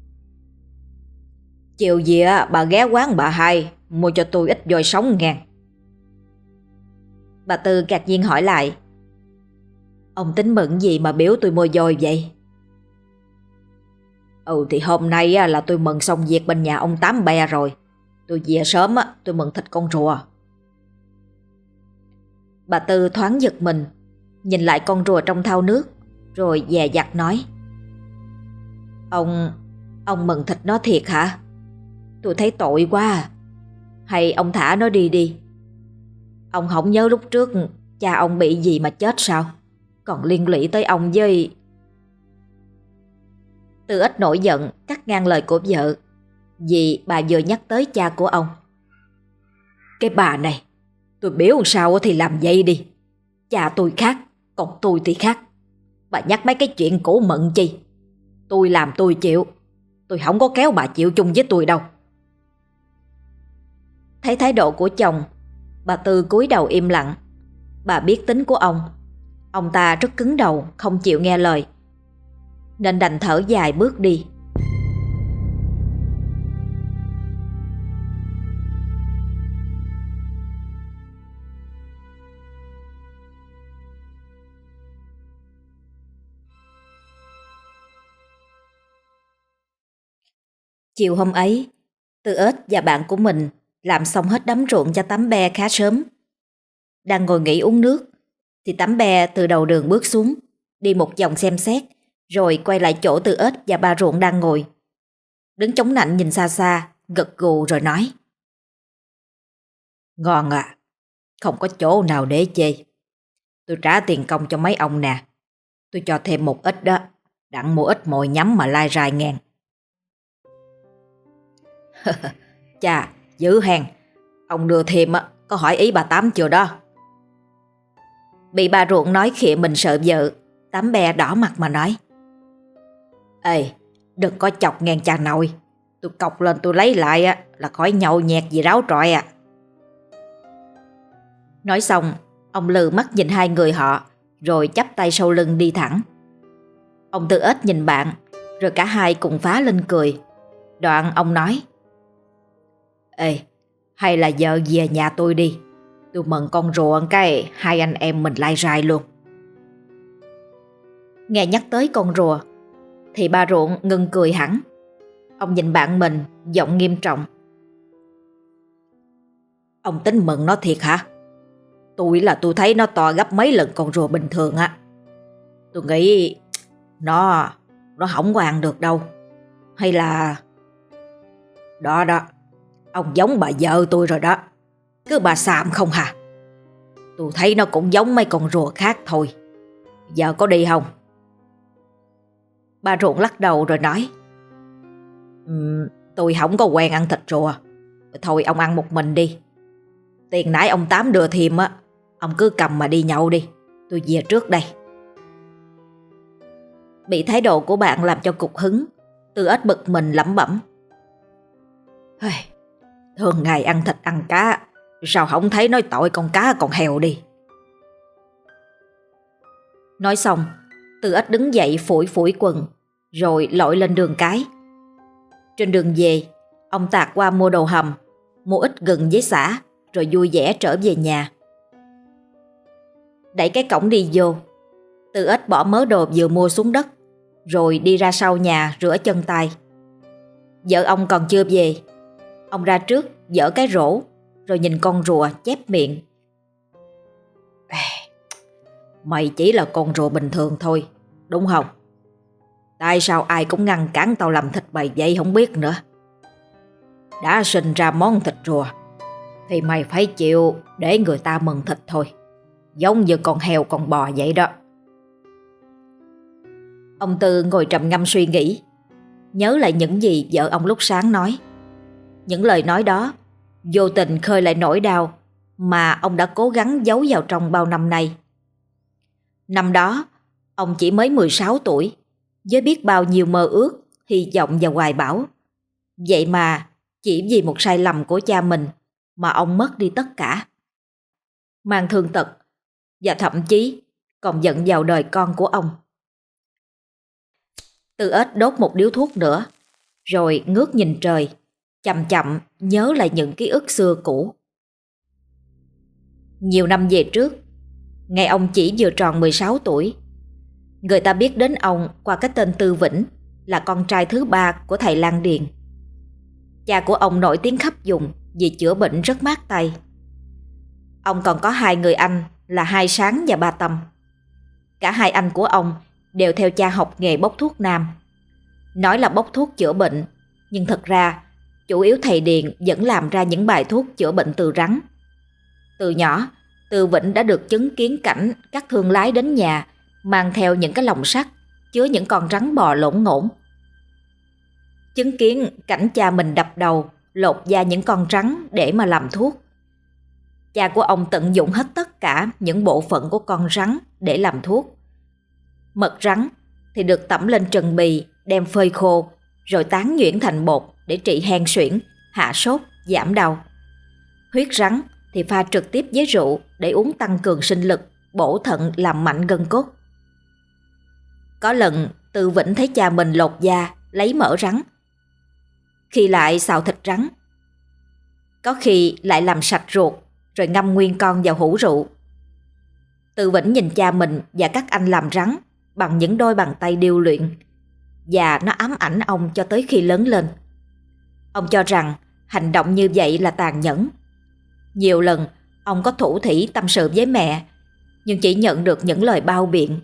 "Chiều gì á bà ghé quán bà Hai mua cho tôi ít dồi sống ngàn." Bà Tư ngạc nhiên hỏi lại: "Ông tính mừng gì mà biểu tôi mua dồi vậy?" "Ừ thì hôm nay á, là tôi mừng xong việc bên nhà ông Tám Be rồi. Tôi về sớm á, tôi mừng thịt con rùa." Bà Tư thoáng giật mình, nhìn lại con rùa trong thau nước, rồi dè dặt nói: Ông... ông mừng thịt nó thiệt hả?" Tôi thấy tội quá à. Hay ông thả nó đi đi. Ông không nhớ lúc trước cha ông bị gì mà chết sao? Còn liên lụy tới ông với... Tư Ích nổi giận cắt ngang lời của vợ, vì bà vừa nhắc tới cha của ông. Cái bà này, tôi biểu sao thì làm vậy đi. Cha tôi khác, còn tôi thì khác. Bà nhắc mấy cái chuyện cũ mận chi? Tôi làm tôi chịu. Tôi không có kéo bà chịu chung với tôi đâu. Thấy thái độ của chồng, bà Tư cúi đầu im lặng. Bà biết tính của ông. Ông ta rất cứng đầu, không chịu nghe lời, nên đành thở dài bước đi. Chiều hôm ấy, Tư Ếch và bạn của mình làm xong hết đám ruộng cho Tám Be khá sớm. Đang ngồi nghỉ uống nước thì Tám Be từ đầu đường bước xuống, đi một vòng xem xét, rồi quay lại chỗ Tư Ếch và ba ruộng đang ngồi. Đứng chống nạnh nhìn xa xa, gật gù rồi nói: Ngon à, không có chỗ nào để chê. Tôi trả tiền công cho mấy ông nè. Tôi cho thêm một ít đó, đặng mua ít mồi nhắm mà lai rai ngàn. Chà, dữ hèn. Ông đưa thêm á, có hỏi ý bà Tám chưa đó? Bị bà ruộng nói khịa mình sợ vợ, Tám Be đỏ mặt mà nói: Ê, đừng có chọc ngang cha nội. Tôi cọc lên tôi lấy lại á, là khỏi nhậu nhẹt gì ráo trọi à. Nói xong, ông lừ mắt nhìn hai người họ, rồi chắp tay sau lưng đi thẳng. Ông Tư Ếch nhìn bạn, rồi cả hai cùng phá lên cười. Đoạn ông nói: Ê, hay là vợ về nhà tôi đi. Tôi mừng con rùa cái hai anh em mình lai rai luôn. Nghe nhắc tới con rùa thì bà ruộng ngừng cười hẳn. Ông nhìn bạn mình, giọng nghiêm trọng: Ông tính mừng nó thiệt hả? Tôi là tôi thấy nó to gấp mấy lần con rùa bình thường á. Tôi nghĩ nó Nó không có ăn được đâu. Hay là... Đó đó, ông giống bà vợ tôi rồi đó. Cứ bà xàm không hả? Tôi thấy nó cũng giống mấy con rùa khác thôi. Giờ có đi không? Bà ruộng lắc đầu rồi nói: um, Tôi không có quen ăn thịt rùa. Thôi ông ăn một mình đi. Tiền nãy ông Tám đưa thêm á, ông cứ cầm mà đi nhậu đi. Tôi về trước đây. Bị thái độ của bạn làm cho cục hứng, Tư Ếch bực mình lẩm bẩm: Thường ngày ăn thịt ăn cá, sao không thấy nói tội con cá con heo đi. Nói xong, Tư Ếch đứng dậy phủi phủi quần, rồi lội lên đường cái. Trên đường về, ông tạt qua mua đồ hầm, mua ít gừng với sả, rồi vui vẻ trở về nhà. Đẩy cái cổng đi vô, Tư Ếch bỏ mớ đồ vừa mua xuống đất, rồi đi ra sau nhà rửa chân tay. Vợ ông còn chưa về. Ông ra trước dỡ cái rổ, rồi nhìn con rùa chép miệng: Mày chỉ là con rùa bình thường thôi, đúng không? Tại sao ai cũng ngăn cản tao làm thịt bầy vậy không biết nữa. Đã sinh ra món thịt rùa thì mày phải chịu để người ta mừng thịt thôi. Giống như con heo con bò vậy đó. Ông Tư ngồi trầm ngâm suy nghĩ, nhớ lại những gì vợ ông lúc sáng nói. Những lời nói đó vô tình khơi lại nỗi đau mà ông đã cố gắng giấu vào trong bao năm nay. Năm đó, ông chỉ mới mười sáu tuổi, với biết bao nhiêu mơ ước, hy vọng và hoài bão. Vậy mà, chỉ vì một sai lầm của cha mình mà ông mất đi tất cả. Mang thương tật, và thậm chí còn giận vào đời con của ông. Tư Ếch đốt một điếu thuốc nữa, rồi ngước nhìn trời, chậm chậm nhớ lại những ký ức xưa cũ. Nhiều năm về trước, ngày ông chỉ vừa tròn mười sáu tuổi, người ta biết đến ông qua cái tên Tư Vĩnh, là con trai thứ ba của thầy Lan Điền. Cha của ông nổi tiếng khắp vùng vì chữa bệnh rất mát tay. Ông còn có hai người anh là Hai Sáng và Ba Tâm. Cả hai anh của ông đều theo cha học nghề bốc thuốc nam. Nói là bốc thuốc chữa bệnh, nhưng thật ra chủ yếu thầy Điền vẫn làm ra những bài thuốc chữa bệnh từ rắn. Từ nhỏ, Tư Vĩnh đã được chứng kiến cảnh các thương lái đến nhà mang theo những cái lồng sắt chứa những con rắn bò lổn ngổn. Chứng kiến cảnh cha mình đập đầu, lột da những con rắn để mà làm thuốc. Cha của ông tận dụng hết tất cả những bộ phận của con rắn để làm thuốc. Mật rắn thì được tẩm lên trần bì, đem phơi khô, rồi tán nhuyễn thành bột để trị hen suyễn, hạ sốt, giảm đau. Huyết rắn thì pha trực tiếp với rượu để uống tăng cường sinh lực, bổ thận làm mạnh gân cốt. Có lần Tư Vĩnh thấy cha mình lột da, lấy mỡ rắn. Khi lại xào thịt rắn. Có khi lại làm sạch ruột, rồi ngâm nguyên con vào hũ rượu. Tư Vĩnh nhìn cha mình và các anh làm rắn bằng những đôi bàn tay điêu luyện, và nó ám ảnh ông cho tới khi lớn lên. Ông cho rằng hành động như vậy là tàn nhẫn. Nhiều lần ông có thủ thỉ tâm sự với mẹ, nhưng chỉ nhận được những lời bao biện.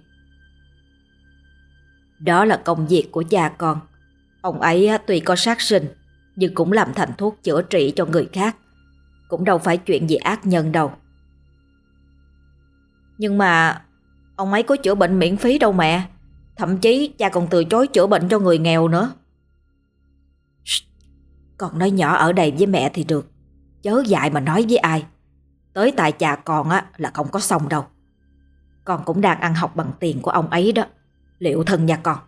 Đó là công việc của cha con. Ông ấy tuy có sát sinh, nhưng cũng làm thành thuốc chữa trị cho người khác. Cũng đâu phải chuyện gì ác nhân đâu. Nhưng mà ông ấy có chữa bệnh miễn phí đâu mẹ. Thậm chí cha còn từ chối chữa bệnh cho người nghèo nữa. Con nói nhỏ ở đây với mẹ thì được, chớ dại mà nói với ai. Tới tại cha con á là không có xong đâu. Con cũng đang ăn học bằng tiền của ông ấy đó. Liệu thân nha con.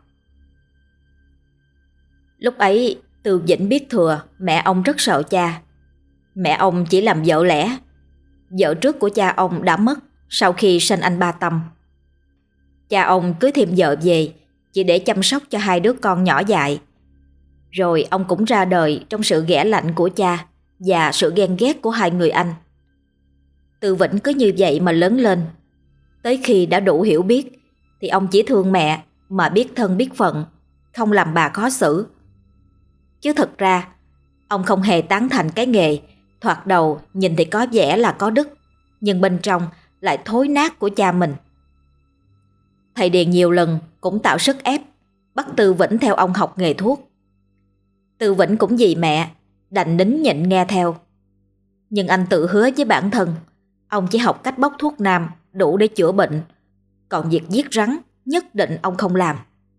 Lúc ấy Tư Vĩnh biết thừa mẹ ông rất sợ cha. Mẹ ông chỉ làm vợ lẽ. Vợ trước của cha ông đã mất sau khi sinh anh Ba Tâm. Cha ông cưới thêm vợ về chỉ để chăm sóc cho hai đứa con nhỏ dại. Rồi ông cũng ra đời trong sự ghẻ lạnh của cha và sự ghen ghét của hai người anh. Tư Vĩnh cứ như vậy mà lớn lên. Tới khi đã đủ hiểu biết thì ông chỉ thương mẹ mà biết thân biết phận, không làm bà khó xử. Chứ thật ra ông không hề tán thành cái nghề thoạt đầu nhìn thì có vẻ là có đức, nhưng bên trong lại thối nát của cha mình. Thầy Điền nhiều lần cũng tạo sức ép bắt Tư Vĩnh theo ông học nghề thuốc. Tư Vĩnh cũng vì mẹ đành nín nhịn nghe theo. Nhưng anh tự hứa với bản thân ông chỉ học cách bóc thuốc nam đủ để chữa bệnh, còn việc giết rắn nhất định ông không làm.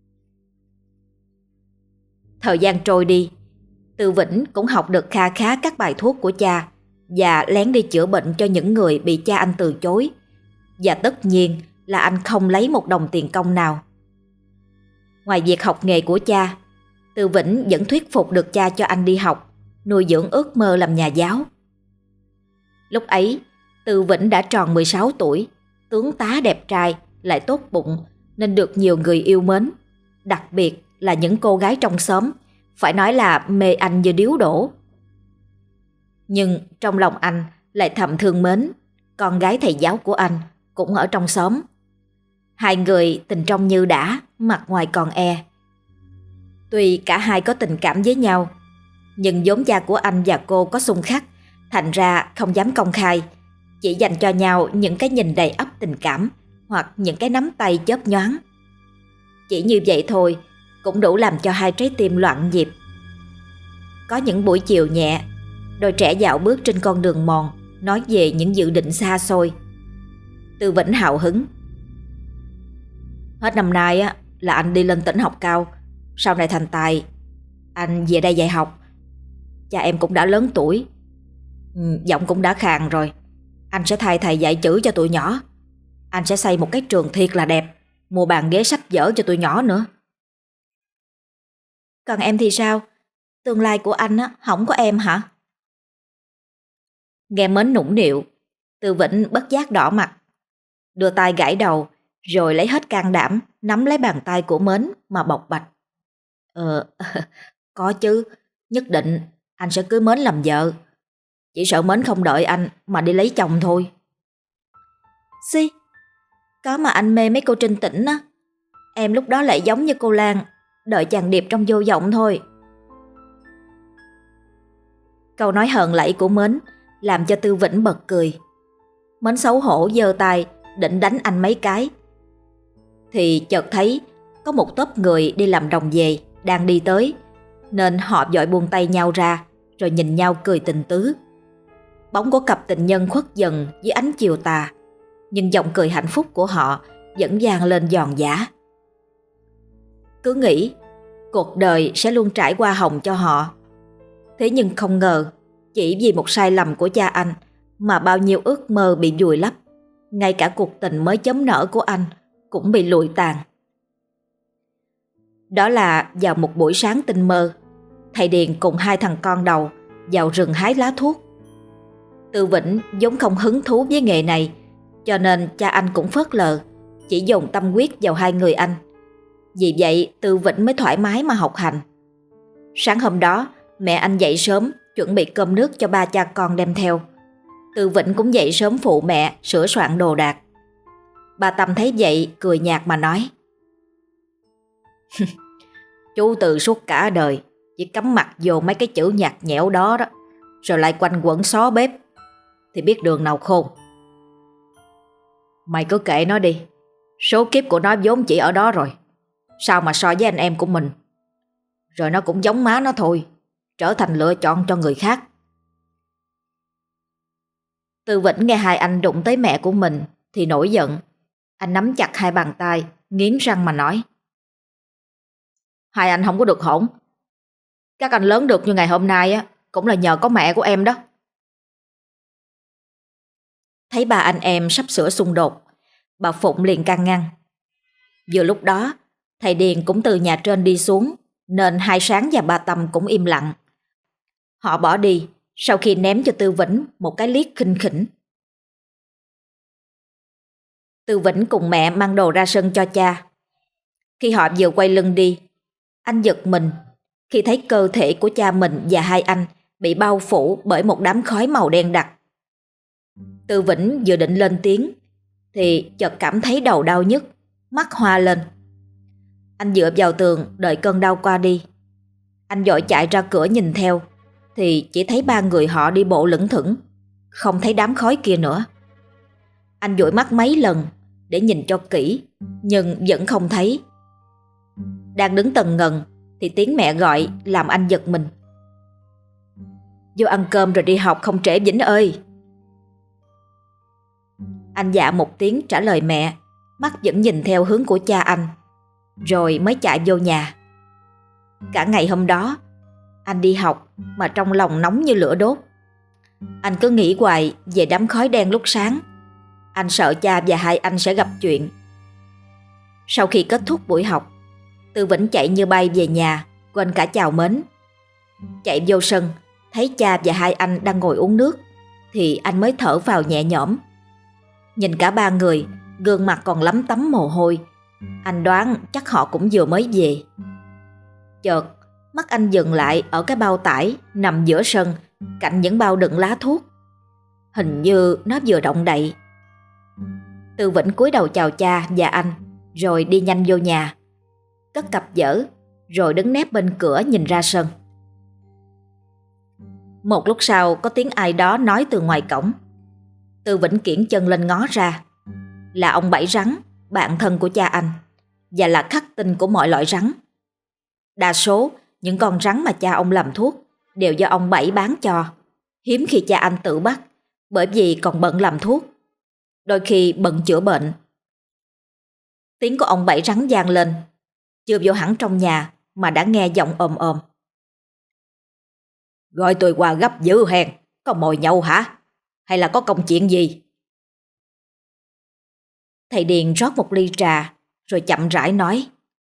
Thời gian trôi đi, Tư Vĩnh cũng học được kha khá các bài thuốc của cha và lén đi chữa bệnh cho những người bị cha anh từ chối. Và tất nhiên là anh không lấy một đồng tiền công nào. Ngoài việc học nghề của cha, Tư Vĩnh vẫn thuyết phục được cha cho anh đi học, nuôi dưỡng ước mơ làm nhà giáo. Lúc ấy, Tư Vĩnh đã tròn mười sáu tuổi, tướng tá đẹp trai, lại tốt bụng nên được nhiều người yêu mến. Đặc biệt là những cô gái trong xóm, phải nói là mê anh như điếu đổ. Nhưng trong lòng anh lại thầm thương mến con gái thầy giáo của anh, cũng ở trong xóm. Hai người tình trong như đã, mặt ngoài còn e. Tuy cả hai có tình cảm với nhau, nhưng vốn cha của anh và cô có xung khắc, thành ra không dám công khai, chỉ dành cho nhau những cái nhìn đầy ắp tình cảm hoặc những cái nắm tay chớp nhoáng. Chỉ như vậy thôi cũng đủ làm cho hai trái tim loạn nhịp. Có những buổi chiều nhẹ, đôi trẻ dạo bước trên con đường mòn, nói về những dự định xa xôi. Tư Vĩnh hào hứng. Hết năm nay á là anh đi lên tỉnh học cao, sau này thành tài anh về đây dạy học. Cha em cũng đã lớn tuổi, ừ, giọng cũng đã khàn rồi. Anh sẽ thay thầy dạy chữ cho tụi nhỏ. Anh sẽ xây một cái trường thiệt là đẹp, mua bàn ghế sách vở cho tụi nhỏ nữa. Còn em thì sao? Tương lai của anh á, không có em hả? Nghe mến nũng nịu, Tư Vĩnh bất giác đỏ mặt, đưa tay gãi đầu, rồi lấy hết can đảm nắm lấy bàn tay của Mến mà bộc bạch. Ờ, có chứ, nhất định anh sẽ cưới Mến làm vợ. Chỉ sợ Mến không đợi anh mà đi lấy chồng thôi. Xí, có mà anh mê mấy cô Trinh Tĩnh á, em lúc đó lại giống như cô Lan, đợi chàng điệp trong vô vọng thôi. Câu nói hờn lẫy của Mến làm cho Tư Vĩnh bật cười. Mến xấu hổ giơ tay định đánh anh mấy cái, thì chợt thấy có một tốp người đi làm đồng về đang đi tới, nên họ vội buông tay nhau ra rồi nhìn nhau cười tình tứ. Bóng của cặp tình nhân khuất dần dưới ánh chiều tà, nhưng giọng cười hạnh phúc của họ vẫn vang lên giòn giã. Cứ nghĩ cuộc đời sẽ luôn trải qua hồng cho họ. Thế nhưng không ngờ, chỉ vì một sai lầm của cha anh mà bao nhiêu ước mơ bị vùi lấp. Ngay cả cuộc tình mới chớm nở của anh cũng bị lụi tàn. Đó là vào một buổi sáng tinh mơ, thầy Điền cùng hai thằng con đầu vào rừng hái lá thuốc. Tư Vĩnh vốn không hứng thú với nghề này, cho nên cha anh cũng phớt lờ, chỉ dồn tâm huyết vào hai người anh. Vì vậy Tư Vĩnh mới thoải mái mà học hành. Sáng hôm đó, mẹ anh dậy sớm chuẩn bị cơm nước cho ba cha con đem theo. Tư Vĩnh cũng dậy sớm phụ mẹ sửa soạn đồ đạc. Ba Tâm thấy vậy cười nhạt mà nói: Chú Từ suốt cả đời chỉ cắm mặt vô mấy cái chữ nhạt nhẽo đó đó, rồi lại quanh quẩn xó bếp, thì biết đường nào khôn. Mày cứ kệ nó đi, số kiếp của nó vốn chỉ ở đó rồi, sao mà so với anh em của mình. Rồi nó cũng giống má nó thôi, trở thành lựa chọn cho người khác. Tư Vĩnh nghe hai anh đụng tới mẹ của mình thì nổi giận. Anh nắm chặt hai bàn tay, nghiến răng mà nói: Hai anh không có được hỗn. Các anh lớn được như ngày hôm nay á cũng là nhờ có mẹ của em đó. Thấy ba anh em sắp sửa xung đột, bà Phụng liền can ngăn. Vừa lúc đó, thầy Điền cũng từ nhà trên đi xuống, nên hai Sáng và ba Tâm cũng im lặng. Họ bỏ đi sau khi ném cho Tư Vĩnh một cái liếc khinh khỉnh. Tư Vĩnh cùng mẹ mang đồ ra sân cho cha. Khi họ vừa quay lưng đi, anh giật mình khi thấy cơ thể của cha mình và hai anh bị bao phủ bởi một đám khói màu đen đặc. Tư Vĩnh vừa định lên tiếng thì chợt cảm thấy đầu đau nhức, mắt hoa lên. Anh dựa vào tường đợi cơn đau qua đi. Anh vội chạy ra cửa nhìn theo thì chỉ thấy ba người họ đi bộ lững thững, không thấy đám khói kia nữa. Anh dụi mắt mấy lần để nhìn cho kỹ, nhưng vẫn không thấy. Đang đứng tần ngần thì tiếng mẹ gọi làm anh giật mình. Vô ăn cơm rồi đi học không trễ Vĩnh ơi. Anh dạ một tiếng trả lời mẹ, mắt vẫn nhìn theo hướng của cha anh, rồi mới chạy vô nhà. Cả ngày hôm đó anh đi học mà trong lòng nóng như lửa đốt. Anh cứ nghĩ hoài về đám khói đen lúc sáng. Anh sợ cha và hai anh sẽ gặp chuyện. Sau khi kết thúc buổi học, Tư Vĩnh chạy như bay về nhà, quên cả chào mến. Chạy vô sân, thấy cha và hai anh đang ngồi uống nước thì anh mới thở vào nhẹ nhõm. Nhìn cả ba người, gương mặt còn lấm tấm mồ hôi. Anh đoán chắc họ cũng vừa mới về. Chợt mắt anh dừng lại ở cái bao tải nằm giữa sân, cạnh những bao đựng lá thuốc. Hình như nó vừa động đậy. Tư Vĩnh cúi đầu chào cha và anh, rồi đi nhanh vô nhà, cất cặp giở, rồi đứng nép bên cửa nhìn ra sân. Một lúc sau có tiếng ai đó nói từ ngoài cổng. Tư Vĩnh kiễng chân lên ngó ra. Là ông Bảy Rắn, bạn thân của cha anh, và là khắc tinh của mọi loại rắn. Đa số những con rắn mà cha ông làm thuốc đều do ông Bảy bán cho. Hiếm khi cha anh tự bắt, bởi vì còn bận làm thuốc, đôi khi bận chữa bệnh. Tiếng của ông Bảy Rắn vang lên, chưa vô hẳn trong nhà mà đã nghe giọng ồm ồm. Gọi tôi qua gấp dữ hèn, có mồi nhậu hả? Hay là có công chuyện gì? Thầy Điền rót một ly trà, rồi chậm rãi nói.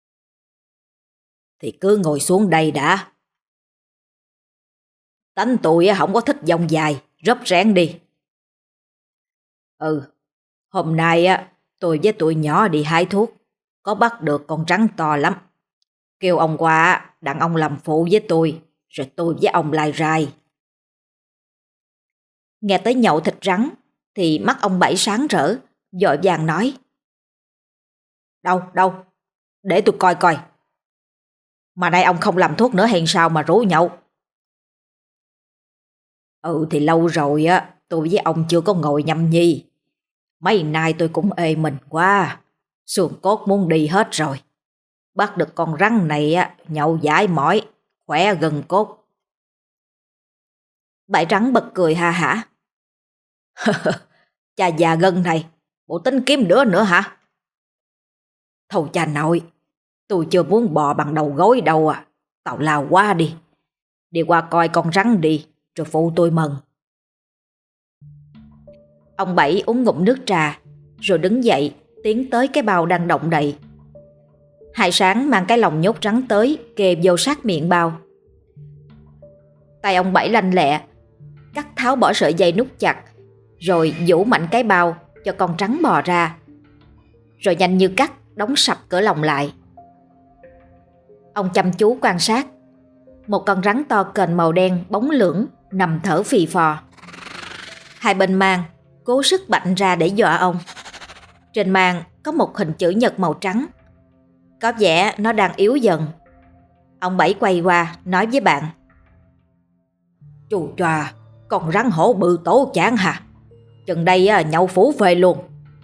Thì cứ ngồi xuống đây đã. Tánh tôi không có thích dòng dài, rớp rén đi. Ừ, hôm nay á tôi với tụi nhỏ đi hái thuốc, có bắt được con rắn to lắm. Kêu ông qua đặng ông làm phụ với tôi, rồi tôi với ông lai rai. Nghe tới nhậu thịt rắn thì mắt ông Bảy sáng rỡ, vội vàng nói. Đâu, đâu, để tôi coi coi. Mà nay ông không làm thuốc nữa hay sao mà rủ nhậu? Ừ thì lâu rồi á, tôi với ông chưa có ngồi nhâm nhi. Mấy nay tôi cũng ê mình quá, xương cốt muốn đi hết rồi. Bắt được con rắn này á, nhậu giải mỏi, khỏe gần cốt. Bãi rắn bật cười ha hả. Cha già gân này, bộ tính kiếm đứa nữa hả? Thôi cha nội, tôi chưa muốn bò bằng đầu gối đâu à. Tào lao quá đi. Đi qua coi con rắn đi, rồi phụ tôi mần. Ông Bảy uống ngụm nước trà, rồi đứng dậy tiến tới cái bao đang động đậy. Hai Sáng mang cái lồng nhốt rắn tới, kề vô sát miệng bao. Tay ông Bảy lanh lẹ cắt tháo bỏ sợi dây nút chặt, rồi vũ mạnh cái bao cho con rắn bò ra, rồi nhanh như cắt đóng sập cửa lồng lại. Ông chăm chú quan sát. Một con rắn to kềnh màu đen bóng lưỡng nằm thở phì phò. Hai bên mang cố sức bạnh ra để dọa ông. Trên mang có một hình chữ nhật màu trắng, có vẻ nó đang yếu dần. Ông Bảy quay qua nói với bạn: Chù choà, con rắn hổ bự tổ chán hả? Chừng đây á, nhậu phủ về luôn.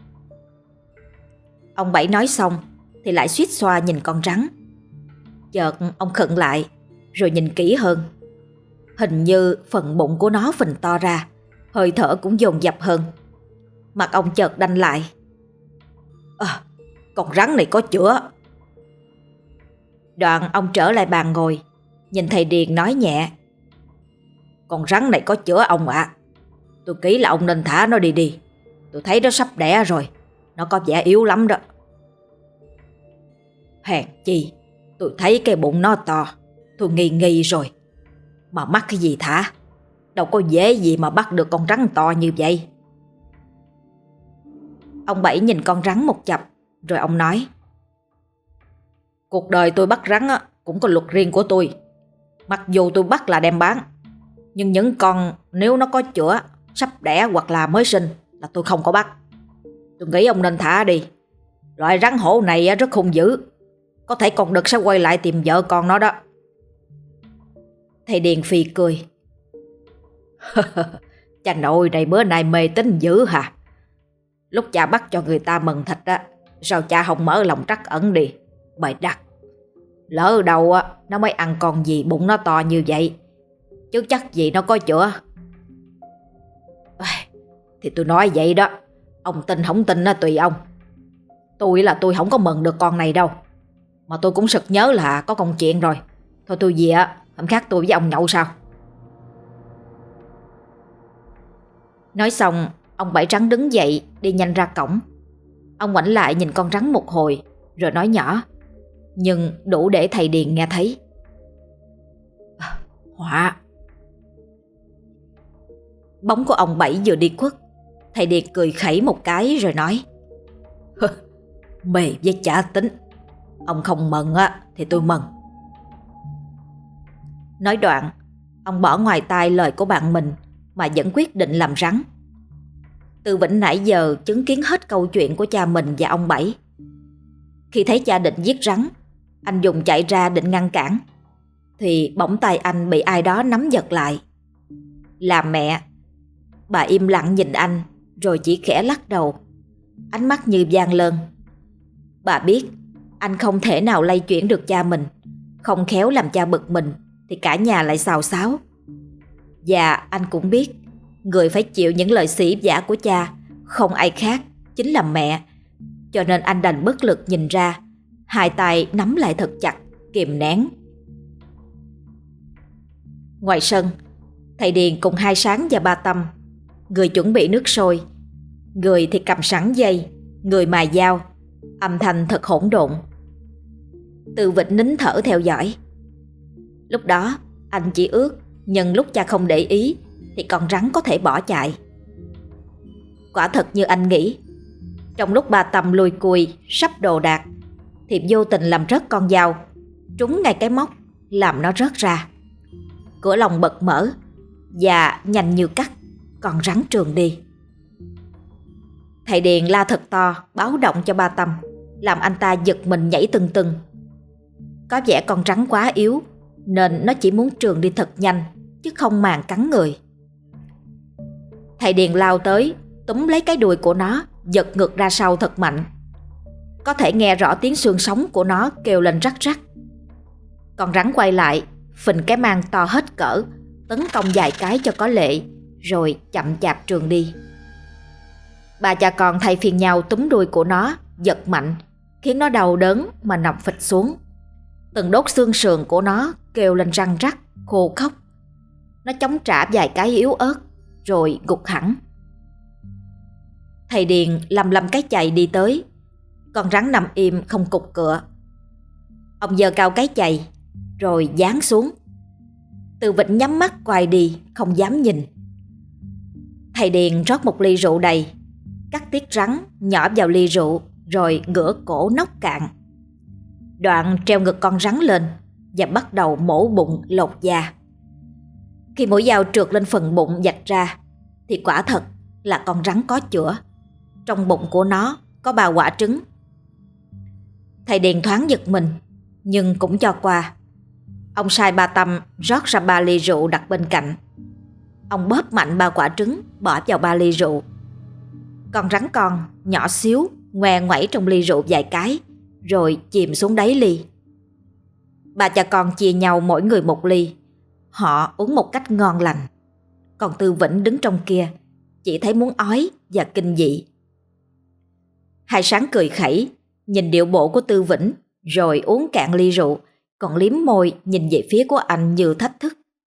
Ông Bảy nói xong thì lại suýt xoa nhìn con rắn. Chợt ông khựng lại, rồi nhìn kỹ hơn. Hình như phần bụng của nó phình to ra, hơi thở cũng dồn dập hơn. Mặt ông chợt đanh lại. À, con rắn này có chữa. Đoạn ông trở lại bàn ngồi, nhìn thầy Điền nói nhẹ: Con rắn này có chữa ông ạ. À. Tôi nghĩ là ông nên thả nó đi đi. Tôi thấy nó sắp đẻ rồi. Nó có vẻ yếu lắm đó. Hèn chi, tôi thấy cái bụng nó to, tôi nghi nghi rồi. Mà mắc cái gì thả? Đâu có dễ gì mà bắt được con rắn to như vậy. Ông Bảy nhìn con rắn một chập, rồi ông nói: Cuộc đời tôi bắt rắn á, cũng có luật riêng của tôi. Mặc dù tôi bắt là đem bán, nhưng những con nếu nó có chữa, sắp đẻ hoặc là mới sinh là tôi không có bắt. Tôi nghĩ ông nên thả đi. Loại rắn hổ này rất hung dữ. Có thể con đực sẽ quay lại tìm vợ con nó đó. Thầy Điền phì cười. Cha nội này bữa nay mê tín dữ hả? Lúc cha bắt cho người ta mần thịt á, sao cha không mở lòng trắc ẩn đi? Bày đặt. Lỡ đâu á, nó mới ăn con gì bụng nó to như vậy, chứ chắc gì nó có chữa. Thì tôi nói vậy đó. Ông tin không tin á tùy ông. Tôi là tôi không có mừng được con này đâu. Mà tôi cũng sực nhớ là có công chuyện rồi. Thôi tôi về á, hôm khác tôi với ông nhậu sao? Nói xong, ông Bảy Trắng đứng dậy đi nhanh ra cổng. Ông ngoảnh lại nhìn con rắn một hồi, rồi nói nhỏ, nhưng đủ để thầy Điền nghe thấy: Họa. Bóng của ông Bảy vừa đi khuất, thầy Điền cười khẩy một cái rồi nói: Mê với chả tính. Ông không mừng á thì tôi mừng. Nói đoạn, ông bỏ ngoài tai lời của bạn mình mà vẫn quyết định làm rắn. Từ Vĩnh nãy giờ chứng kiến hết câu chuyện của cha mình và ông Bảy. Khi thấy cha định giết rắn, anh dùng chạy ra định ngăn cản, thì bỗng tay anh bị ai đó nắm giật lại. Là mẹ. Bà im lặng nhìn anh, rồi chỉ khẽ lắc đầu, ánh mắt như van lơn. Bà biết anh không thể nào lay chuyển được cha mình, không khéo làm cha bực mình thì cả nhà lại xào xáo. Và anh cũng biết người phải chịu những lời sỉ vả của cha không ai khác chính là mẹ. Cho nên anh đành bất lực nhìn ra, hai tay nắm lại thật chặt, kìm nén. Ngoài sân, thầy Điền cùng hai Sáng và ba Tâm, người chuẩn bị nước sôi, người thì cầm sẵn dây, người mài dao, âm thanh thật hỗn độn. Từ Vịnh nín thở theo dõi. Lúc đó anh chỉ ước nhân lúc cha không để ý thì con rắn có thể bỏ chạy. Quả thật như anh nghĩ, trong lúc ba Tâm lùi cùi sắp đồ đạc thì vô tình làm rớt con dao, trúng ngay cái móc làm nó rớt ra. Cửa lồng bật mở và nhanh như cắt, con rắn trườn đi. Thầy Điền la thật to báo động cho ba Tâm, làm anh ta giật mình nhảy tưng tưng. Có vẻ con rắn quá yếu nên nó chỉ muốn trườn đi thật nhanh, chứ không màng cắn người. Thầy Điền lao tới túm lấy cái đuôi của nó, giật ngược ra sau thật mạnh. Có thể nghe rõ tiếng xương sống của nó kêu lên rắc rắc. Con rắn quay lại, phình cái mang to hết cỡ tấn công vài cái cho có lệ, rồi chậm chạp trường đi. Ba cha con thay phiên nhau túm đuôi của nó, giật mạnh, khiến nó đau đớn mà nằm phịch xuống. Từng đốt xương sườn của nó kêu lên răng rắc, khô khóc. Nó chống trả vài cái yếu ớt, rồi gục hẳn. Thầy Điền lầm lầm cái chày đi tới. Con rắn nằm im không cục cựa. Ông giơ cao cái chày, rồi giáng xuống. Từ Vĩnh nhắm mắt quay đi, không dám nhìn. Thầy Điền rót một ly rượu đầy, cắt tiết rắn nhỏ vào ly rượu, rồi ngửa cổ nốc cạn. Đoạn treo ngực con rắn lên và bắt đầu mổ bụng lột da. Khi mũi dao trượt lên phần bụng vạch ra, thì quả thật là con rắn có chữa. Trong bụng của nó có ba quả trứng. Thầy Điền thoáng giật mình, nhưng cũng cho qua. Ông sai ba Tâm rót ra ba ly rượu đặt bên cạnh. Ông bóp mạnh ba quả trứng bỏ vào ba ly rượu. Con rắn con nhỏ xíu ngoe ngoẩy trong ly rượu vài cái, rồi chìm xuống đáy ly. Ba cha con chia nhau mỗi người một ly. Họ uống một cách ngon lành. Còn Tư Vĩnh đứng trong kia chỉ thấy muốn ói và kinh dị. Hai Sáng cười khẩy nhìn điệu bộ của Tư Vĩnh, rồi uống cạn ly rượu, còn liếm môi nhìn về phía của anh như thách thức.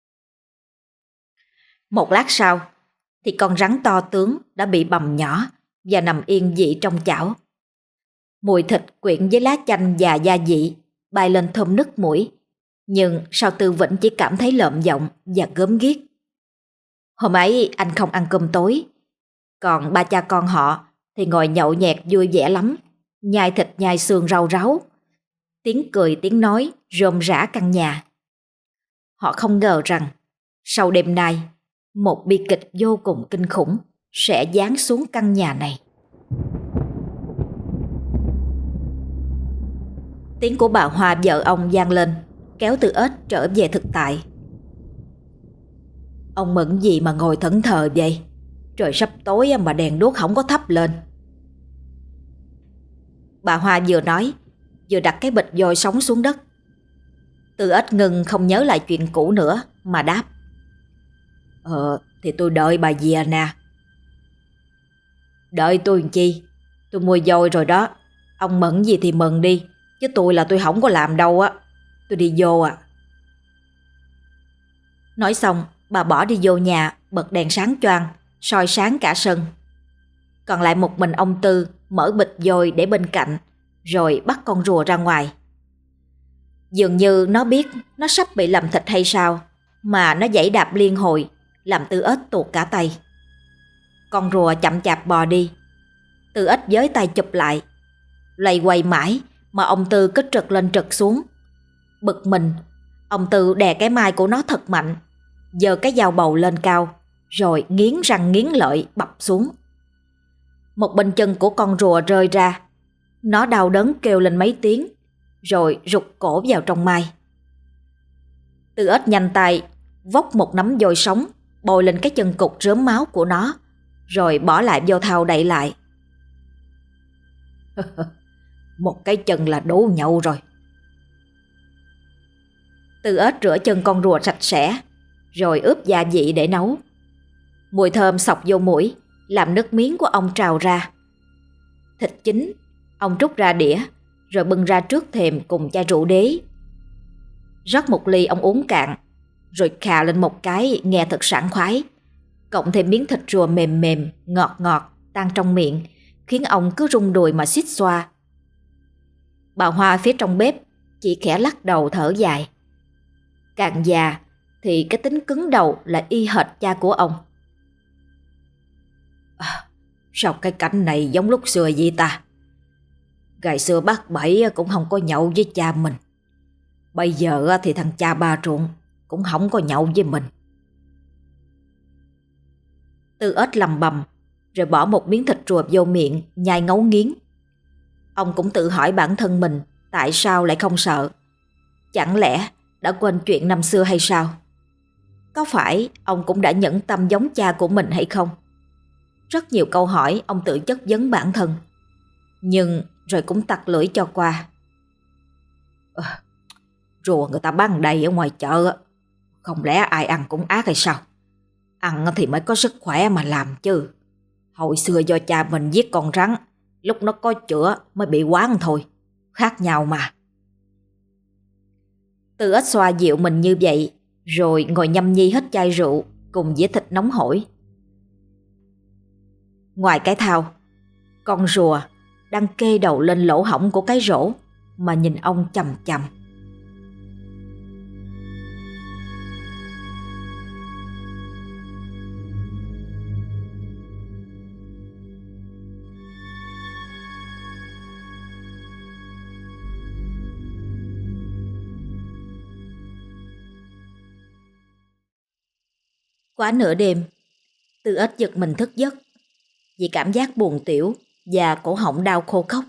Một lát sau thì con rắn to tướng đã bị bầm nhỏ và nằm yên vị trong chảo. Mùi thịt quyện với lá chanh và gia vị bay lên thơm nức mũi, nhưng sao Tư Vĩnh chỉ cảm thấy lợm giọng và gớm ghiếc. Hôm ấy anh không ăn cơm tối, còn ba cha con họ thì ngồi nhậu nhẹt vui vẻ lắm, nhai thịt nhai xương rau ráu. Tiếng cười tiếng nói rôm rã căn nhà. Họ không ngờ rằng sau đêm nay, một bi kịch vô cùng kinh khủng sẽ giáng xuống căn nhà này. Tiếng của bà Hoa vợ ông vang lên, kéo Tư Ếch trở về thực tại. Ông mừng gì mà ngồi thẫn thờ vậy? Trời sắp tối mà đèn đuốc không có thắp lên. Bà Hoa vừa nói, vừa đặt cái bịch vôi sống xuống đất. Tư Ếch ngừng không nhớ lại chuyện cũ nữa mà đáp: Ờ thì tôi đợi bà về nè. Đợi tôi làm chi? Tôi mua vôi rồi đó. Ông mừng gì thì mừng đi, chứ tôi là tôi không có làm đâu á. Tôi đi vô à. Nói xong bà bỏ đi vô nhà, bật đèn sáng choang soi sáng cả sân. Còn lại một mình ông Tư mở bịch vôi để bên cạnh, rồi bắt con rùa ra ngoài. Dường như nó biết nó sắp bị làm thịt hay sao, mà nó giãy đạp liên hồi, làm Tư Ếch tuột cả tay. Con rùa chậm chạp bò đi. Tư Ếch với tay chụp lại. Loay quay mãi mà ông Tư cứ trật lên trật xuống. Bực mình, ông Tư đè cái mai của nó thật mạnh, giơ cái dao bầu lên cao, rồi nghiến răng nghiến lợi bập xuống. Một bên chân của con rùa rơi ra. Nó đau đớn kêu lên mấy tiếng, rồi rụt cổ vào trong mai. Tư Ếch nhanh tay vốc một nắm vôi sống bôi lên cái chân cục rớm máu của nó, rồi bỏ lại vô thau đậy lại. Một cái chân là đủ nhậu rồi. Tư Ếch rửa chân con rùa sạch sẽ, rồi ướp gia vị để nấu. Mùi thơm xộc vô mũi, làm nước miếng của ông trào ra. Thịt chín, ông trút ra đĩa, rồi bưng ra trước thềm cùng chai rượu đế. Rót một ly ông uống cạn, rồi khà lên một cái nghe thật sảng khoái. Cộng thêm miếng thịt rùa mềm mềm, ngọt ngọt, tan trong miệng, khiến ông cứ rung đùi mà xít xoa. Bà Hoa phía trong bếp chỉ khẽ lắc đầu thở dài. Càng già thì cái tính cứng đầu là y hệt cha của ông. À, sao cái cảnh này giống lúc xưa vậy ta? Ngày xưa bác Bảy cũng không có nhậu với cha mình. Bây giờ thì thằng cha ba ruộng cũng không có nhậu với mình. Tư Ếch lầm bầm, rồi bỏ một miếng thịt rùa vô miệng, nhai ngấu nghiến. Ông cũng tự hỏi bản thân mình tại sao lại không sợ. Chẳng lẽ đã quên chuyện năm xưa hay sao? Có phải ông cũng đã nhẫn tâm giống cha của mình hay không? Rất nhiều câu hỏi ông tự chất vấn bản thân, nhưng rồi cũng tặc lưỡi cho qua. À, rùa người ta bán đầy ở ngoài chợ, Không lẽ ai ăn cũng ác hay sao? Ăn thì mới có sức khỏe mà làm chứ. Hồi xưa do cha mình giết con rắn, lúc nó có chữa mới bị quán thôi. Khác nhau mà. Tư Ếch xoa dịu mình như vậy, rồi ngồi nhâm nhi hết chai rượu cùng dĩa thịt nóng hổi. Ngoài cái thau, con rùa đang kê đầu lên lỗ hổng của cái rổ mà nhìn ông chằm chằm. Quá nửa đêm, Tư Ếch giật mình thức giấc vì cảm giác buồn tiểu và cổ họng đau khô khốc.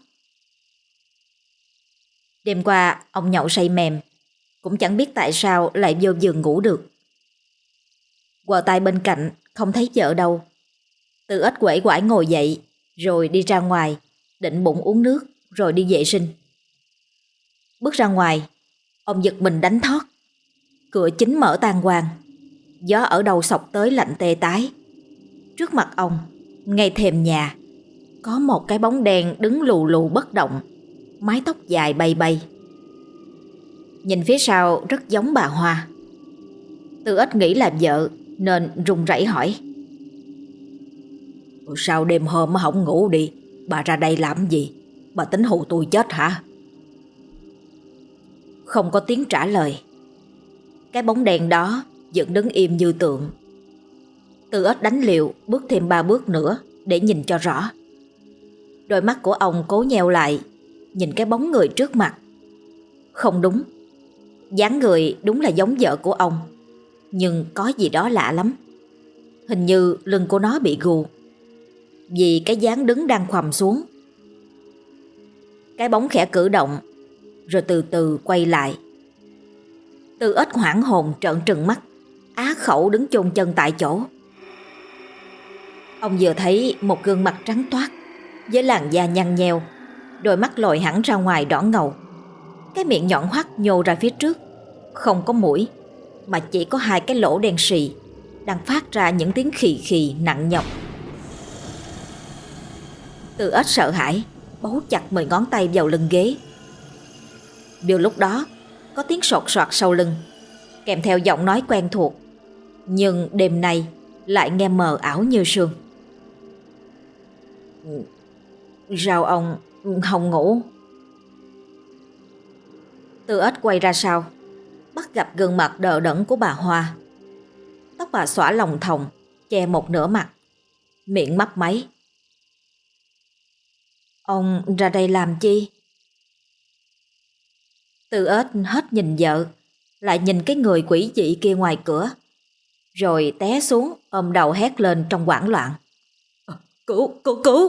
Đêm qua ông nhậu say mềm, cũng chẳng biết tại sao lại vô giường ngủ được. Quờ tay bên cạnh không thấy vợ đâu, Tư Ếch uể oải ngồi dậy rồi đi ra ngoài, định bụng uống nước rồi đi vệ sinh. Bước ra ngoài, ông giật mình đánh thót. Cửa chính mở toang hoang, gió ở đầu xộc tới lạnh tê tái. Trước mặt ông, ngay thềm nhà, có một cái bóng đen đứng lù lù bất động, mái tóc dài bay bay. Nhìn phía sau rất giống bà Hoa. Tư Ếch nghĩ là vợ nên run rẩy hỏi: Sao đêm hôm mà không ngủ đi? Bà ra đây làm gì? Bà tính hù tôi chết hả? Không có tiếng trả lời. Cái bóng đèn đó vẫn đứng im như tượng. Tư Ếch đánh liều bước thêm ba bước nữa để nhìn cho rõ. Đôi mắt của ông cố nheo lại, nhìn cái bóng người trước mặt. Không đúng, dáng người đúng là giống vợ của ông, nhưng có gì đó lạ lắm. Hình như lưng của nó bị gù, vì cái dáng đứng đang khoằm xuống. Cái bóng khẽ cử động, rồi từ từ quay lại. Tư Ếch hoảng hồn trợn trừng mắt, á khẩu đứng chôn chân tại chỗ. Ông vừa thấy một gương mặt trắng toát, với làn da nhăn nheo, đôi mắt lồi hẳn ra ngoài đỏ ngầu. Cái miệng nhọn hoắt nhô ra phía trước, không có mũi, mà chỉ có hai cái lỗ đen sì đang phát ra những tiếng khì khì nặng nhọc. Tư Ếch sợ hãi bấu chặt mười ngón tay vào lưng ghế. Điều lúc đó có tiếng sột soạt sau lưng, kèm theo giọng nói quen thuộc, nhưng đêm nay lại nghe mờ ảo như sương. Sao ông không ngủ? Tư Ếch quay ra sau, bắt gặp gương mặt đờ đẫn của bà Hoa. Tóc bà xõa lồng thòng, che một nửa mặt, miệng mấp máy. Ông ra đây làm chi? Tư Ếch hết nhìn vợ, lại nhìn cái người quỷ dị kia ngoài cửa, rồi té xuống ôm đầu hét lên trong hoảng loạn: Cứu, cứu, cứu!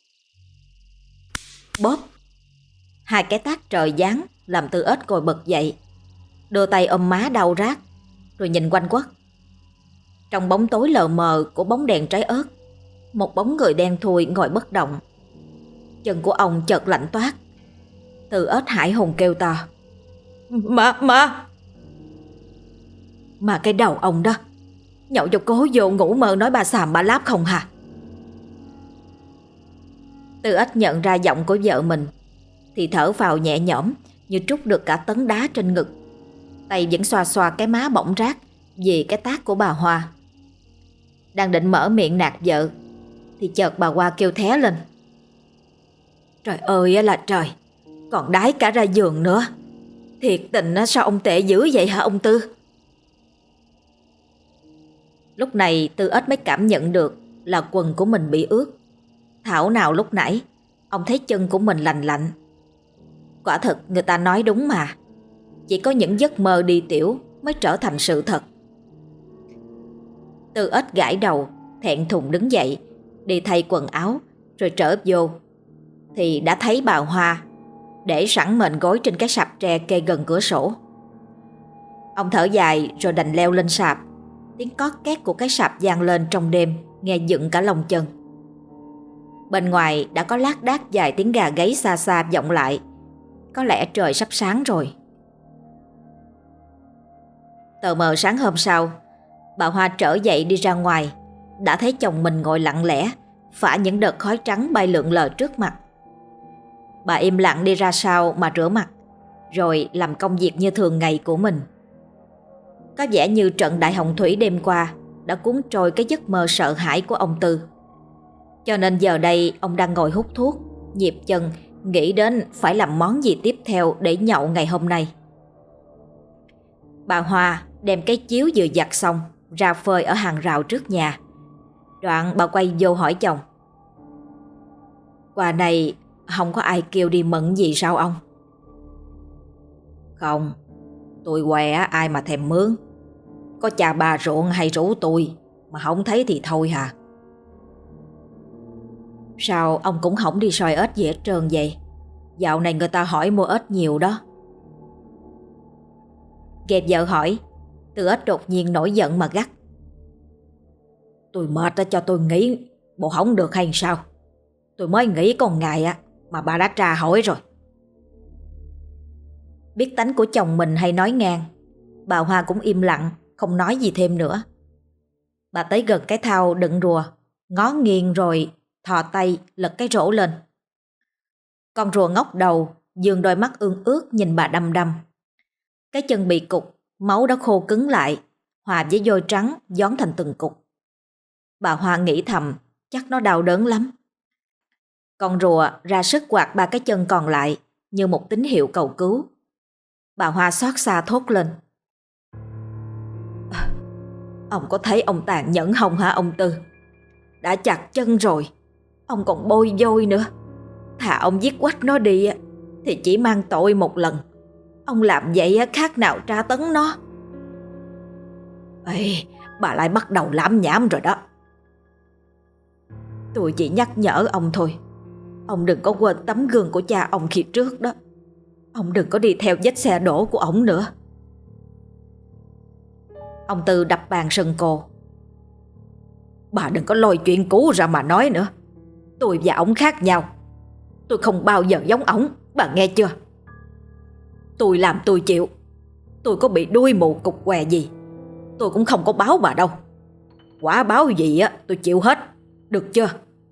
Bóp! Hai cái tát trời giáng làm Tư Ếch ngồi bật dậy, đưa tay ôm má đau rát, rồi nhìn quanh quất. Trong bóng tối lờ mờ của bóng đèn trái ớt, một bóng người đen thui ngồi bất động. Chân của ông chợt lạnh toát. Tư Ếch hãi hùng kêu to: Mà, mà! Mà cái đầu ông đó, nhậu cho cố vô ngủ mơ nói bà xàm bà láp không hả? Tư Ếch nhận ra giọng của vợ mình thì thở phào nhẹ nhõm như trút được cả tấn đá trên ngực. Tay vẫn xoa xoa cái má bỏng rát vì cái tát của bà Hoa. Đang định mở miệng nạt vợ thì chợt bà Hoa kêu thé lên: Trời ơi là trời, còn đái cả ra giường nữa. Thiệt tình sao ông tệ dữ vậy hả ông Tư? Lúc này Tư Ếch mới cảm nhận được là quần của mình bị ướt. Thảo nào lúc nãy ông thấy chân của mình lành lạnh. Quả thật người ta nói đúng mà, chỉ có những giấc mơ đi tiểu mới trở thành sự thật. Tư Ếch gãi đầu, thẹn thùng đứng dậy, đi thay quần áo rồi trở vô, thì đã thấy bà Hoa để sẵn mền gối trên cái sạp tre kê gần cửa sổ. Ông thở dài rồi đành leo lên sạp. Tiếng cót két của cái sạp vang lên trong đêm, nghe dựng cả lông chân. Bên ngoài đã có lác đác vài tiếng gà gáy xa xa vọng lại. Có lẽ trời sắp sáng rồi. Tờ mờ sáng hôm sau, bà Hoa trở dậy đi ra ngoài, đã thấy chồng mình ngồi lặng lẽ phả những đợt khói trắng bay lượn lờ trước mặt. Bà im lặng đi ra sau mà rửa mặt, rồi làm công việc như thường ngày của mình. Có vẻ như trận đại hồng thủy đêm qua đã cuốn trôi cái giấc mơ sợ hãi của ông Tư. Cho nên giờ đây ông đang ngồi hút thuốc, nhịp chân nghĩ đến phải làm món gì tiếp theo để nhậu ngày hôm nay. Bà Hoa đem cái chiếu vừa giặt xong ra phơi ở hàng rào trước nhà. Đoạn bà quay vô hỏi chồng: "Qua này không có ai kêu đi mận gì sao ông?" "Không, tôi què ai mà thèm mướn. Có cha bà ruộng hay rủ tôi, mà không thấy thì thôi hả?" "Sao ông cũng không đi soi ếch gì hết trơn vậy? Dạo này người ta hỏi mua ếch nhiều đó." Ghẹp vợ hỏi, Tư Ếch đột nhiên nổi giận mà gắt: "Tôi mệt á, cho tôi nghỉ bộ không được hay sao? Tôi mới nghỉ con ngày á mà bà đã tra hỏi rồi." Biết tánh của chồng mình hay nói ngang, bà Hoa cũng im lặng, không nói gì thêm nữa. Bà tới gần cái thau đựng rùa, ngó nghiêng rồi thò tay lật cái rổ lên. Con rùa ngóc đầu, dương đôi mắt ương ướt nhìn bà đăm đăm. Cái chân bị cụt, máu đã khô cứng lại, hòa với vôi trắng gión thành từng cục. Bà Hoa nghĩ thầm chắc nó đau đớn lắm. Con rùa ra sức quạt ba cái chân còn lại như một tín hiệu cầu cứu. Bà Hoa xót xa thốt lên: "Ông có thấy ông tàn nhẫn không hả ông Tư? Đã chặt chân rồi, ông còn bôi vôi nữa. Thà ông giết quách nó đi thì chỉ mang tội một lần. Ông làm vậy khác nào tra tấn nó." "Ê, bà lại bắt đầu lảm nhảm rồi đó." "Tôi chỉ nhắc nhở ông thôi. Ông đừng có quên tấm gương của cha ông khi trước đó. Ông đừng có đi theo vết xe đổ của ổng nữa." Ông Tư đập bàn sừng cô: "Bà đừng có lôi chuyện cũ ra mà nói nữa. Tôi và ổng khác nhau. Tôi không bao giờ giống ổng, bà nghe chưa? Tôi làm tôi chịu. Tôi có bị đuôi mù cục què gì, tôi cũng không có báo bà đâu. Quả báo gì á tôi chịu hết, được chưa?"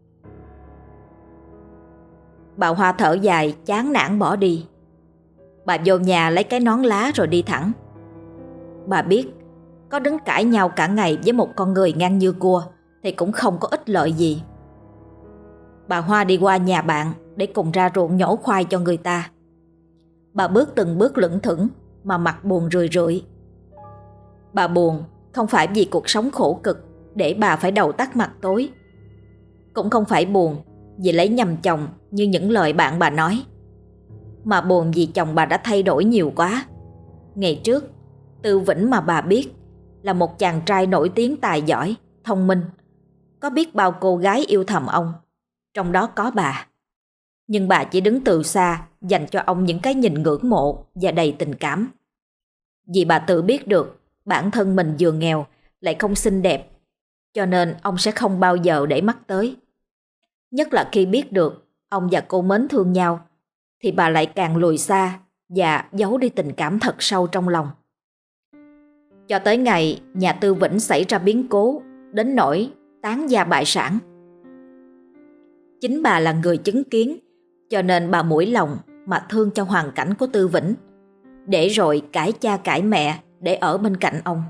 Bà Hoa thở dài chán nản bỏ đi. Bà vô nhà lấy cái nón lá rồi đi thẳng. Bà biết có đứng cãi nhau cả ngày với một con người ngang như cua thì cũng không có ích lợi gì. Bà Hoa đi qua nhà bạn để cùng ra ruộng nhổ khoai cho người ta. Bà bước từng bước lững thững mà mặt buồn rười rượi. Bà buồn không phải vì cuộc sống khổ cực để bà phải đầu tắt mặt tối, cũng không phải buồn vì lấy nhầm chồng như những lời bạn bà nói, mà buồn vì chồng bà đã thay đổi nhiều quá. Ngày trước, Tư Vĩnh mà bà biết là một chàng trai nổi tiếng tài giỏi, thông minh, có biết bao cô gái yêu thầm ông, trong đó có bà. Nhưng bà chỉ đứng từ xa dành cho ông những cái nhìn ngưỡng mộ và đầy tình cảm. Vì bà tự biết được bản thân mình vừa nghèo lại không xinh đẹp, cho nên ông sẽ không bao giờ để mắt tới. Nhất là khi biết được ông và cô mến thương nhau, thì bà lại càng lùi xa và giấu đi tình cảm thật sâu trong lòng. Cho tới ngày nhà Tư Vĩnh xảy ra biến cố đến nỗi tán gia bại sản. Chính bà là người chứng kiến, cho nên bà mũi lòng mà thương cho hoàn cảnh của Tư Vĩnh, để rồi cãi cha cãi mẹ để ở bên cạnh ông.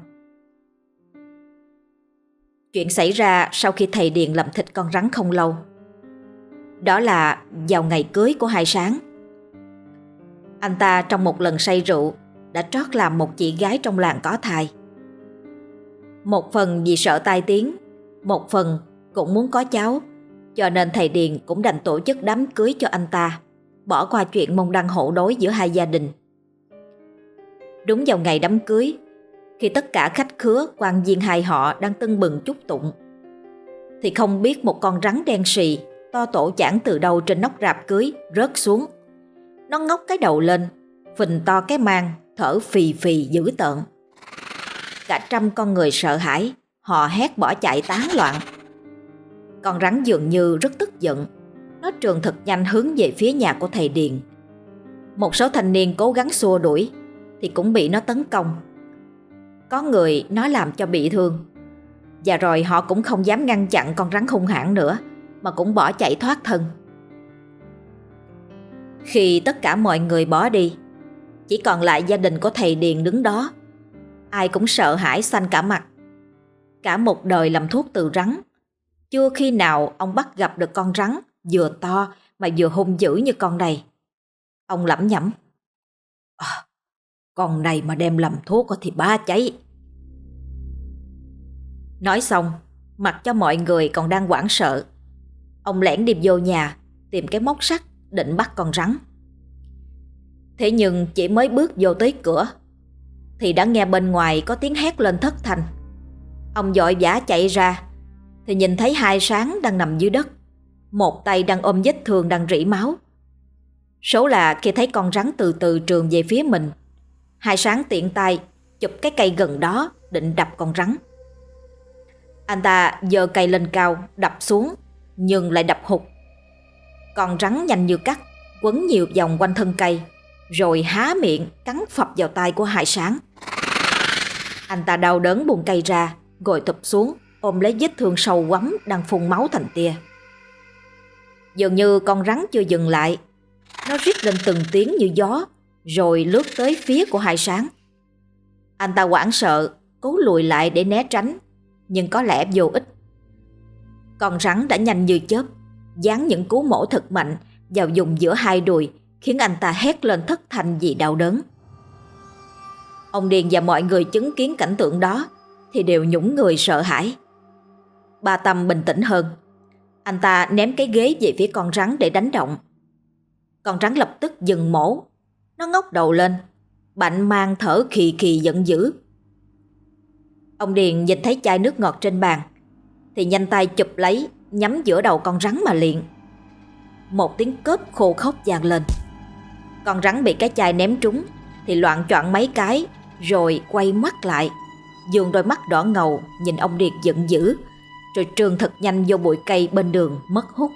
Chuyện xảy ra sau khi thầy Điền làm thịt con rắn không lâu. Đó là vào ngày cưới của Hai Sáng. Anh ta trong một lần say rượu đã trót làm một chị gái trong làng có thai. Một phần vì sợ tai tiếng, một phần cũng muốn có cháu, cho nên thầy Điền cũng đành tổ chức đám cưới cho anh ta, bỏ qua chuyện môn đăng hộ đối giữa hai gia đình. Đúng vào ngày đám cưới, khi tất cả khách khứa quan viên hai họ đang tưng bừng chúc tụng, thì không biết một con rắn đen sì to tổ chảng từ đâu trên nóc rạp cưới rớt xuống. Nó ngóc cái đầu lên, phình to cái mang, thở phì phì dữ tợn. Cả trăm con người sợ hãi, họ hét bỏ chạy tán loạn. Con rắn dường như rất tức giận, nó trườn thật nhanh hướng về phía nhà của thầy Điền. Một số thanh niên cố gắng xua đuổi thì cũng bị nó tấn công. có người nó làm cho bị thương. Và rồi họ cũng không dám ngăn chặn con rắn hung hãn nữa, mà cũng bỏ chạy thoát thân. Khi tất cả mọi người bỏ đi, chỉ còn lại gia đình của thầy Điền đứng đó. Ai cũng sợ hãi xanh cả mặt. Cả một đời làm thuốc từ rắn, chưa khi nào ông bắt gặp được con rắn vừa to mà vừa hung dữ như con này. Ông lẩm nhẩm: à, con này mà đem làm thuốc thì bá cháy. Nói xong, mặc cho mọi người còn đang hoảng sợ, ông lẻn đi vô nhà tìm cái móc sắt định bắt con rắn. Thế nhưng chỉ mới bước vô tới cửa thì đã nghe bên ngoài có tiếng hét lên thất thanh. Ông vội vã chạy ra thì nhìn thấy hai Sáng đang nằm dưới đất, một tay đang ôm vết thương đang rỉ máu. Số là khi thấy con rắn từ từ trườn về phía mình, hai Sáng tiện tay chụp cái cây gần đó định đập con rắn. Anh ta giơ cây lên cao đập xuống, nhưng lại đập hụt. Con rắn nhanh như cắt quấn nhiều vòng quanh thân cây, rồi há miệng cắn phập vào tay của hai Sáng. Anh ta đau đớn buông cây ra, ngồi thụp xuống ôm lấy vết thương sâu quắm đang phun máu thành tia. Dường như con rắn chưa dừng lại, nó rít lên từng tiếng như gió, rồi lướt tới phía của hai Sáng. Anh ta hoảng sợ, cố lùi lại để né tránh, nhưng có lẽ vô ích. Con rắn đã nhanh như chớp, giáng những cú mổ thật mạnh vào vùng giữa hai đùi, khiến anh ta hét lên thất thanh vì đau đớn. Ông Điền và mọi người chứng kiến cảnh tượng đó thì đều nhũng người sợ hãi. Ba Tâm bình tĩnh hơn. Anh ta ném cái ghế về phía con rắn để đánh động. Con rắn lập tức dừng mổ. Nó ngóc đầu lên, bạnh mang thở khì khì giận dữ. Ông Điền nhìn thấy chai nước ngọt trên bàn thì nhanh tay chụp lấy, nhắm giữa đầu con rắn mà liền. Một tiếng cớp khô khốc vang lên. Con rắn bị cái chai ném trúng thì loạng choạng mấy cái, rồi quay mắt lại, dường đôi mắt đỏ ngầu nhìn ông Điền giận dữ, rồi trườn thật nhanh vô bụi cây bên đường mất hút.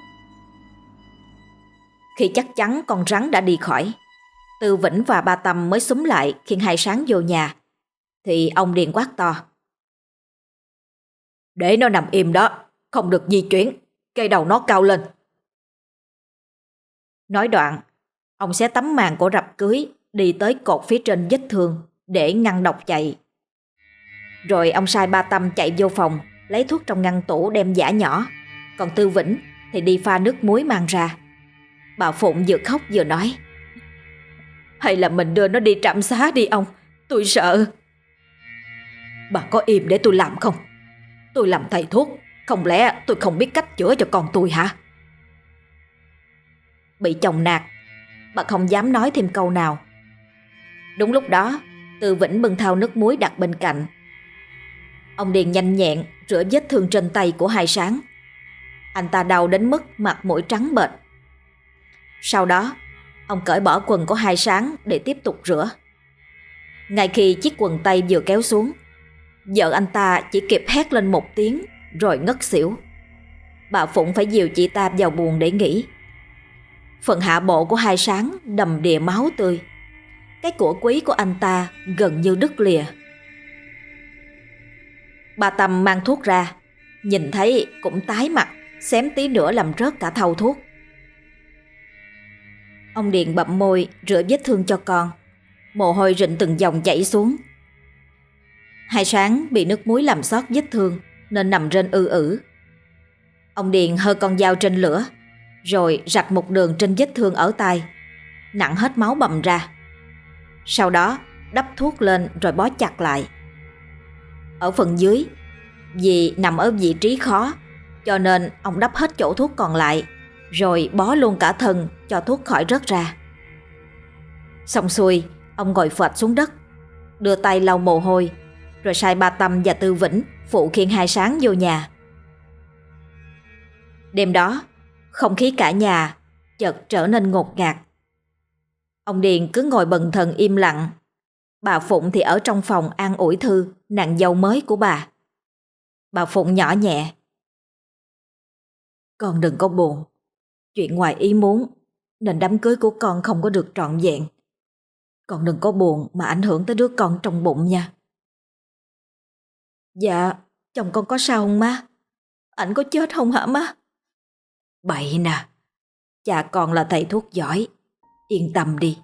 Khi chắc chắn con rắn đã đi khỏi, Tư Vĩnh và Ba Tâm mới xúm lại khiêng hai Sáng vô nhà, thì ông Điền quát to: để nó nằm im đó, không được di chuyển, cây đầu nó cao lên. Nói đoạn, ông xé tấm màn của rập cưới đi tới cột phía trên vết thương để ngăn độc chạy. Rồi ông sai Ba Tâm chạy vô phòng lấy thuốc trong ngăn tủ đem giã nhỏ, còn Tư Vĩnh thì đi pha nước muối mang ra. Bà Phụng vừa khóc vừa nói: hay là mình đưa nó đi trạm xá đi ông, tôi sợ. Bà có im để tôi làm không? Tôi làm thầy thuốc, không lẽ tôi không biết cách chữa cho con tôi hả? Bị chồng nạt, bà không dám nói thêm câu nào. Đúng lúc đó, Tư Vĩnh bưng thau nước muối đặt bên cạnh. Ông Điền nhanh nhẹn rửa vết thương trên tay của hai Sáng. Anh ta đau đến mức mặt mũi trắng bệch. Sau đó, ông cởi bỏ quần của hai Sáng để tiếp tục rửa. Ngay khi chiếc quần tây vừa kéo xuống, vợ anh ta chỉ kịp hét lên một tiếng rồi ngất xỉu. Bà Phụng phải dìu chị ta vào buồng để nghỉ. Phần hạ bộ của hai Sáng đầm đìa máu tươi. Cái của quý của anh ta gần như đứt lìa. Ba Tâm mang thuốc ra, nhìn thấy cũng tái mặt, xém tí nữa làm rớt cả thau thuốc. Ông Điền bậm môi rửa vết thương cho con, mồ hôi rịn từng dòng chảy xuống. Hai Sáng bị nước muối làm xót vết thương nên nằm rên ư ử. Ông Điền hơ con dao trên lửa, rồi rạch một đường trên vết thương ở tay, nặn hết máu bầm ra. Sau đó đắp thuốc lên rồi bó chặt lại. Ở phần dưới, vì nằm ở vị trí khó, cho nên ông đắp hết chỗ thuốc còn lại, rồi bó luôn cả thân cho thuốc khỏi rớt ra. Xong xuôi, ông ngồi phệt xuống đất, đưa tay lau mồ hôi, rồi sai Ba Tâm và Tư Vĩnh phụ khiêng hai Sáng vô nhà. Đêm đó, không khí cả nhà chợt trở nên ngột ngạt. Ông Điền cứ ngồi bần thần im lặng. Bà Phụng thì ở trong phòng an ủi Thư, nàng dâu mới của bà. Bà Phụng nhỏ nhẹ: con đừng có buồn. Chuyện ngoài ý muốn nên đám cưới của con không có được trọn vẹn. Con đừng có buồn mà ảnh hưởng tới đứa con trong bụng nha. Dạ, chồng con có sao không má? Ảnh có chết không hả má? Bậy nè, cha con là thầy thuốc giỏi, yên tâm đi.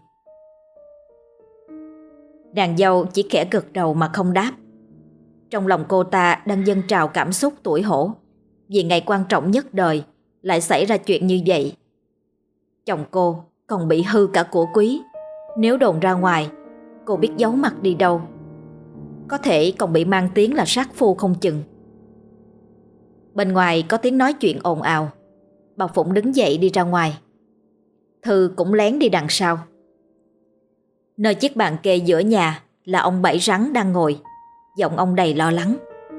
Nàng dâu chỉ khẽ gật đầu mà không đáp. Trong lòng cô ta đang dâng trào cảm xúc tủi hổ, vì ngày quan trọng nhất đời lại xảy ra chuyện như vậy. Chồng cô còn bị hư cả của quý, nếu đồn ra ngoài cô biết giấu mặt đi đâu. Có thể còn bị mang tiếng là sát phu không chừng. Bên ngoài có tiếng nói chuyện ồn ào. Bà Phụng đứng dậy đi ra ngoài. Thư cũng lén đi đằng sau. Nơi chiếc bàn kê giữa nhà là ông Bảy Rắn đang ngồi. Giọng ông đầy lo lắng.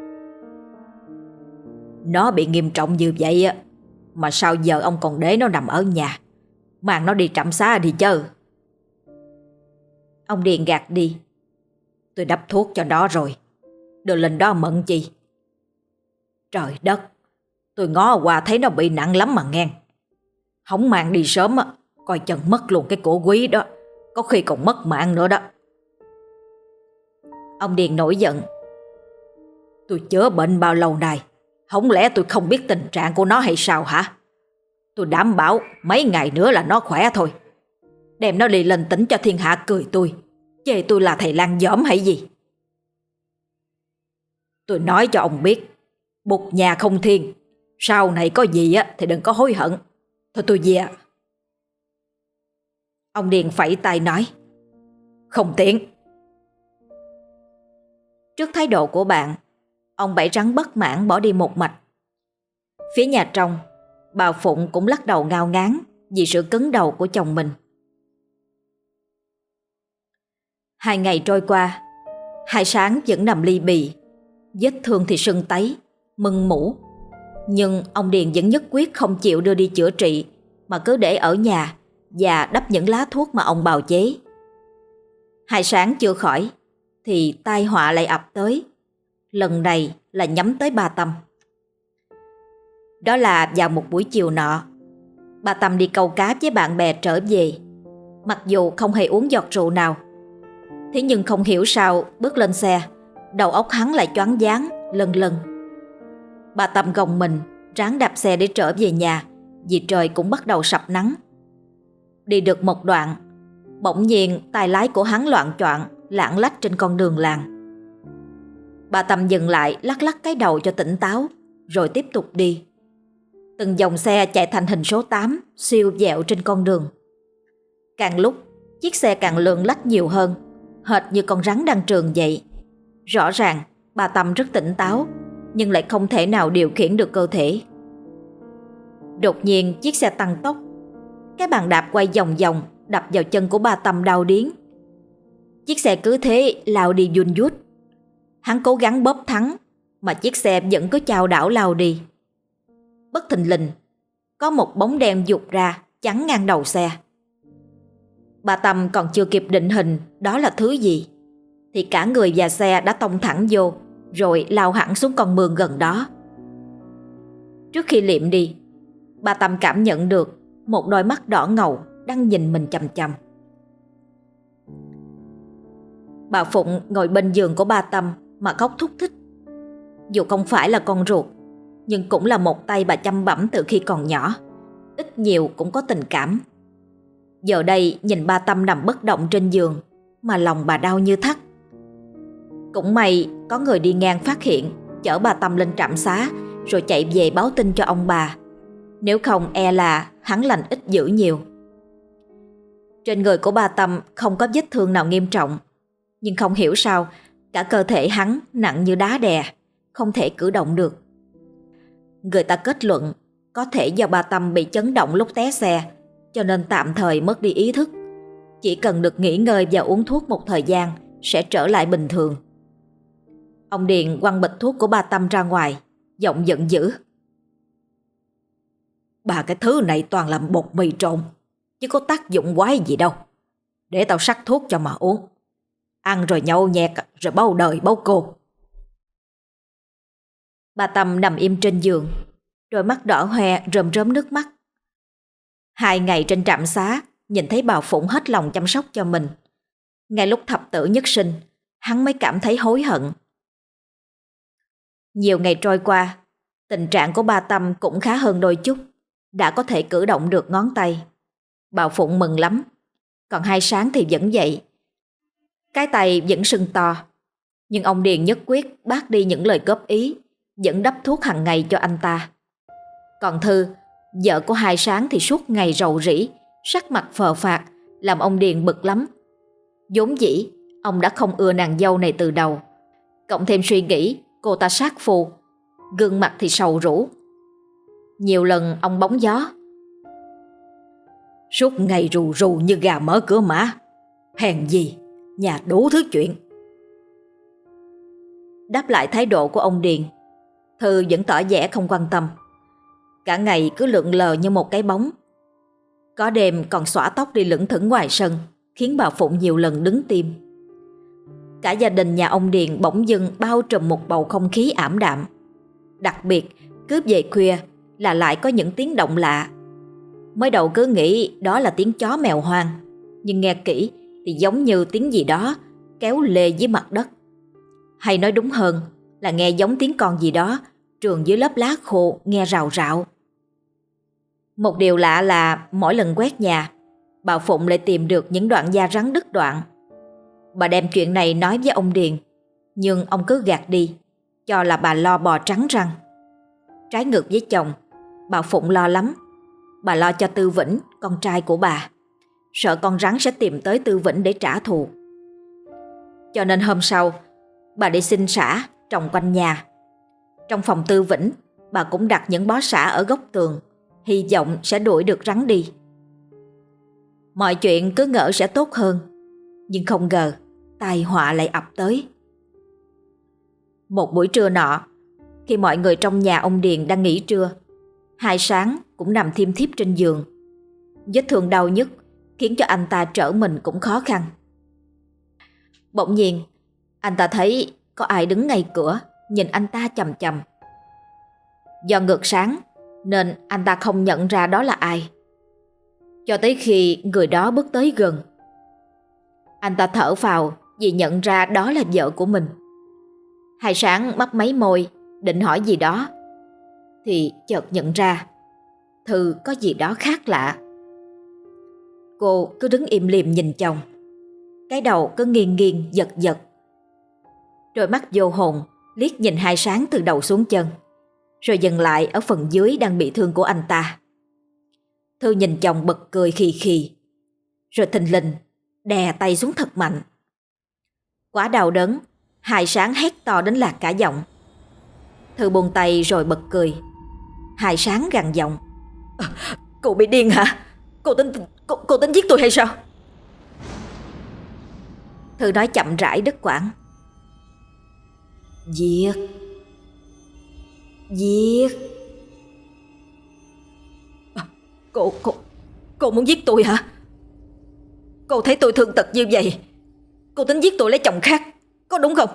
Nó bị nghiêm trọng như vậy á, mà sao giờ ông còn để nó nằm ở nhà? Mang nó đi trạm xá đi chứ. Ông Điền gạt đi. Tôi đắp thuốc cho nó rồi, đưa lên đó mận chi. Trời đất, tôi ngó qua thấy nó bị nặng lắm mà nghe. Không mang đi sớm á, coi chừng mất luôn cái cổ quý đó, có khi còn mất mạng nữa đó. Ông Điền nổi giận. Tôi chữa bệnh bao lâu nay, không lẽ tôi không biết tình trạng của nó hay sao hả? Tôi đảm bảo mấy ngày nữa là nó khỏe thôi. Đem nó đi lên tỉnh cho thiên hạ cười tôi, chê tôi là thầy lang dỏm hay gì? Tôi nói cho ông biết, bụt nhà không thiên, sau này có gì á thì đừng có hối hận. Thôi tôi về. Ông Điền phẩy tay nói. Không tiện. Trước thái độ của bạn, ông Bảy Rắn bất mãn bỏ đi một mạch. Phía nhà trong, bà Phụng cũng lắc đầu ngao ngán vì sự cứng đầu của chồng mình. Hai ngày trôi qua, Hai Sáng vẫn nằm li bì, vết thương thì sưng tấy, mưng mủ. Nhưng ông Điền vẫn nhất quyết không chịu đưa đi chữa trị, mà cứ để ở nhà và đắp những lá thuốc mà ông bào chế. Hai Sáng chưa khỏi thì tai họa lại ập tới. Lần này là nhắm tới bà Tâm. Đó là vào một buổi chiều nọ, bà Tâm đi câu cá với bạn bè trở về. Mặc dù không hề uống giọt rượu nào, thế nhưng không hiểu sao bước lên xe, đầu óc hắn lại choáng váng, lân lân. Bà Tâm gồng mình ráng đạp xe để trở về nhà, vì trời cũng bắt đầu sập nắng. Đi được một đoạn, bỗng nhiên tay lái của hắn loạng choạng lạng lách trên con đường làng. Bà Tâm dừng lại lắc lắc cái đầu cho tỉnh táo, rồi tiếp tục đi. Từng dòng xe chạy thành hình số tám siêu vẹo trên con đường. Càng lúc chiếc xe càng lượn lách nhiều hơn, hệt như con rắn đang trườn vậy. Rõ ràng bà Tâm rất tỉnh táo, nhưng lại không thể nào điều khiển được cơ thể. Đột nhiên chiếc xe tăng tốc. Cái bàn đạp quay vòng vòng đập vào chân của bà Tâm đau điếng. Chiếc xe cứ thế lao đi vun vút. Hắn cố gắng bóp thắng, mà chiếc xe vẫn cứ chao đảo lao đi. Bất thình lình, có một bóng đen vụt ra chắn ngang đầu xe. Bà Tâm còn chưa kịp định hình đó là thứ gì, thì cả người và xe đã tông thẳng vô, rồi lao hẳn xuống con mương gần đó. Trước khi liệm đi, bà Tâm cảm nhận được một đôi mắt đỏ ngầu đang nhìn mình chằm chằm. Bà Phụng ngồi bên giường của bà Tâm mà khóc thúc thích. Dù không phải là con ruột, nhưng cũng là một tay bà chăm bẵm từ khi còn nhỏ, ít nhiều cũng có tình cảm. Giờ đây nhìn bà Tâm nằm bất động trên giường mà lòng bà đau như thắt. Cũng may có người đi ngang phát hiện, chở bà Tâm lên trạm xá, rồi chạy về báo tin cho ông bà. Nếu không e là hắn lành ít dữ nhiều. Trên người của bà Tâm không có vết thương nào nghiêm trọng, nhưng không hiểu sao cả cơ thể hắn nặng như đá đè, không thể cử động được. Người ta kết luận có thể do bà Tâm bị chấn động lúc té xe, cho nên tạm thời mất đi ý thức. Chỉ cần được nghỉ ngơi và uống thuốc một thời gian sẽ trở lại bình thường. Ông Điền quăng bịch thuốc của bà Tâm ra ngoài, giọng giận dữ. Bà cái thứ này toàn làm bột mì trộn, chứ có tác dụng quái gì đâu. Để tao sắc thuốc cho mà uống. Ăn rồi nhậu nhẹt rồi bao đời bao cô. Bà Tâm nằm im trên giường, đôi mắt đỏ hoe rơm rớm nước mắt. Hai ngày trên trạm xá, nhìn thấy bà Phụng hết lòng chăm sóc cho mình. Ngay lúc thập tử nhất sinh, hắn mới cảm thấy hối hận. Nhiều ngày trôi qua, tình trạng của ba Tâm cũng khá hơn đôi chút, đã có thể cử động được ngón tay. Bà Phụng mừng lắm, còn Hai Sáng thì vẫn vậy. Cái tay vẫn sưng to, nhưng ông Điền nhất quyết bác đi những lời góp ý, vẫn đắp thuốc hàng ngày cho anh ta. Còn Thư, vợ của Hai Sáng thì suốt ngày rầu rĩ, sắc mặt phờ phạc, làm ông Điền bực lắm. Vốn dĩ ông đã không ưa nàng dâu này từ đầu, cộng thêm suy nghĩ cô ta sát phu, gương mặt thì sầu rũ. Nhiều lần ông bóng gió: Suốt ngày rù rù như gà mở cửa mã, hèn gì nhà đủ thứ chuyện. Đáp lại thái độ của ông Điền, Thư vẫn tỏ vẻ không quan tâm. Cả ngày cứ lượn lờ như một cái bóng. Có đêm còn xõa tóc đi lững thững ngoài sân, khiến bà Phụng nhiều lần đứng tim. Cả gia đình nhà ông Điền bỗng dưng bao trùm một bầu không khí ảm đạm. Đặc biệt cứ về khuya là lại có những tiếng động lạ. Mới đầu cứ nghĩ đó là tiếng chó mèo hoang, nhưng nghe kỹ thì giống như tiếng gì đó kéo lê dưới mặt đất. Hay nói đúng hơn là nghe giống tiếng con gì đó trườn dưới lớp lá khô, nghe rào rạo. Một điều lạ là mỗi lần quét nhà, bà Phụng lại tìm được những đoạn da rắn đứt đoạn. Bà đem chuyện này nói với ông Điền, nhưng ông cứ gạt đi, cho là bà lo bò trắng răng. Trái ngược với chồng, bà Phụng lo lắm. Bà lo cho Tư Vĩnh, con trai của bà, sợ con rắn sẽ tìm tới Tư Vĩnh để trả thù. Cho nên hôm sau, bà đi xin sả trồng quanh nhà. Trong phòng Tư Vĩnh, bà cũng đặt những bó sả ở góc tường, hy vọng sẽ đuổi được rắn đi. Mọi chuyện cứ ngỡ sẽ tốt hơn, nhưng không ngờ tai họa lại ập tới. Một buổi trưa nọ, khi mọi người trong nhà ông Điền đang nghỉ trưa, Hai Sáng cũng nằm thiêm thiếp trên giường. Vết thương đau nhức khiến cho anh ta trở mình cũng khó khăn. Bỗng nhiên, anh ta thấy có ai đứng ngay cửa nhìn anh ta chằm chằm. Do ngược sáng nên anh ta không nhận ra đó là ai, cho tới khi người đó bước tới gần. Anh ta thở phào vì nhận ra đó là vợ của mình. Hai Sáng mấp máy môi định hỏi gì đó, thì chợt nhận ra Thư có gì đó khác lạ. Cô cứ đứng im lìm nhìn chồng, cái đầu cứ nghiêng nghiêng giật giật. Đôi mắt vô hồn liếc nhìn Hai Sáng từ đầu xuống chân, rồi dừng lại ở phần dưới đang bị thương của anh ta. Thư nhìn chồng bật cười khì khì, rồi thình lình đè tay xuống thật mạnh. Quá đau đớn, Hai Sáng hét to đến lạc cả giọng. Thư buông tay rồi bật cười. Hai Sáng gằn giọng: à, Cô bị điên hả? Cô tính cô, cô tính giết tôi hay sao? Thư nói chậm rãi đứt quãng: Giết Giết à, Cô cô Cô muốn giết tôi hả? Cô thấy tôi thương tật như vậy, cô tính giết tôi lấy chồng khác, có đúng không?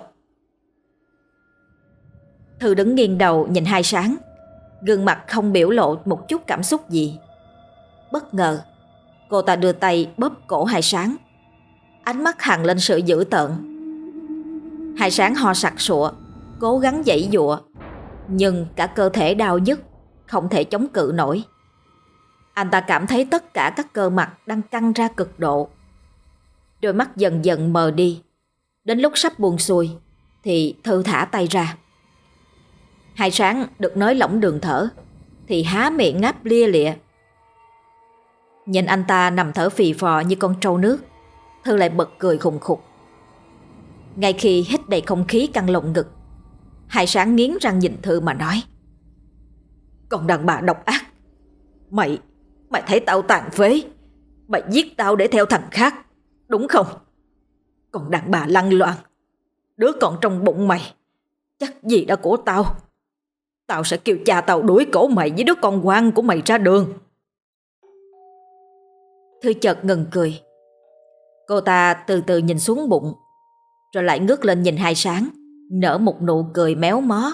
Thư đứng nghiêng đầu nhìn Hai Sáng, gương mặt không biểu lộ một chút cảm xúc gì. Bất ngờ, cô ta đưa tay bóp cổ Hai Sáng, ánh mắt hằn lên sự dữ tợn. Hai Sáng ho sặc sụa, cố gắng giãy giụa, nhưng cả cơ thể đau nhức, không thể chống cự nổi. Anh ta cảm thấy tất cả các cơ mặt đang căng ra cực độ. Đôi mắt dần dần mờ đi, đến lúc sắp buông xuôi thì Thư thả tay ra. Hai Sáng được nới lỏng đường thở thì há miệng ngáp lia lịa. Nhìn anh ta nằm thở phì phò như con trâu nước, Thư lại bật cười khùng khục. Ngay khi hít đầy không khí căng lồng ngực, Hai Sáng nghiến răng nhìn Thư mà nói: Con đàn bà độc ác, Mày Mày thấy tao tàn phế, mày giết tao để theo thằng khác, đúng không? Con đàn bà lăng loàn, đứa con trong bụng mày chắc gì đã của tao. Tao sẽ kêu cha tao đuổi cổ mày với đứa con ngoan của mày ra đường. Thư chợt ngừng cười. Cô ta từ từ nhìn xuống bụng, rồi lại ngước lên nhìn Hai Sáng, nở một nụ cười méo mó.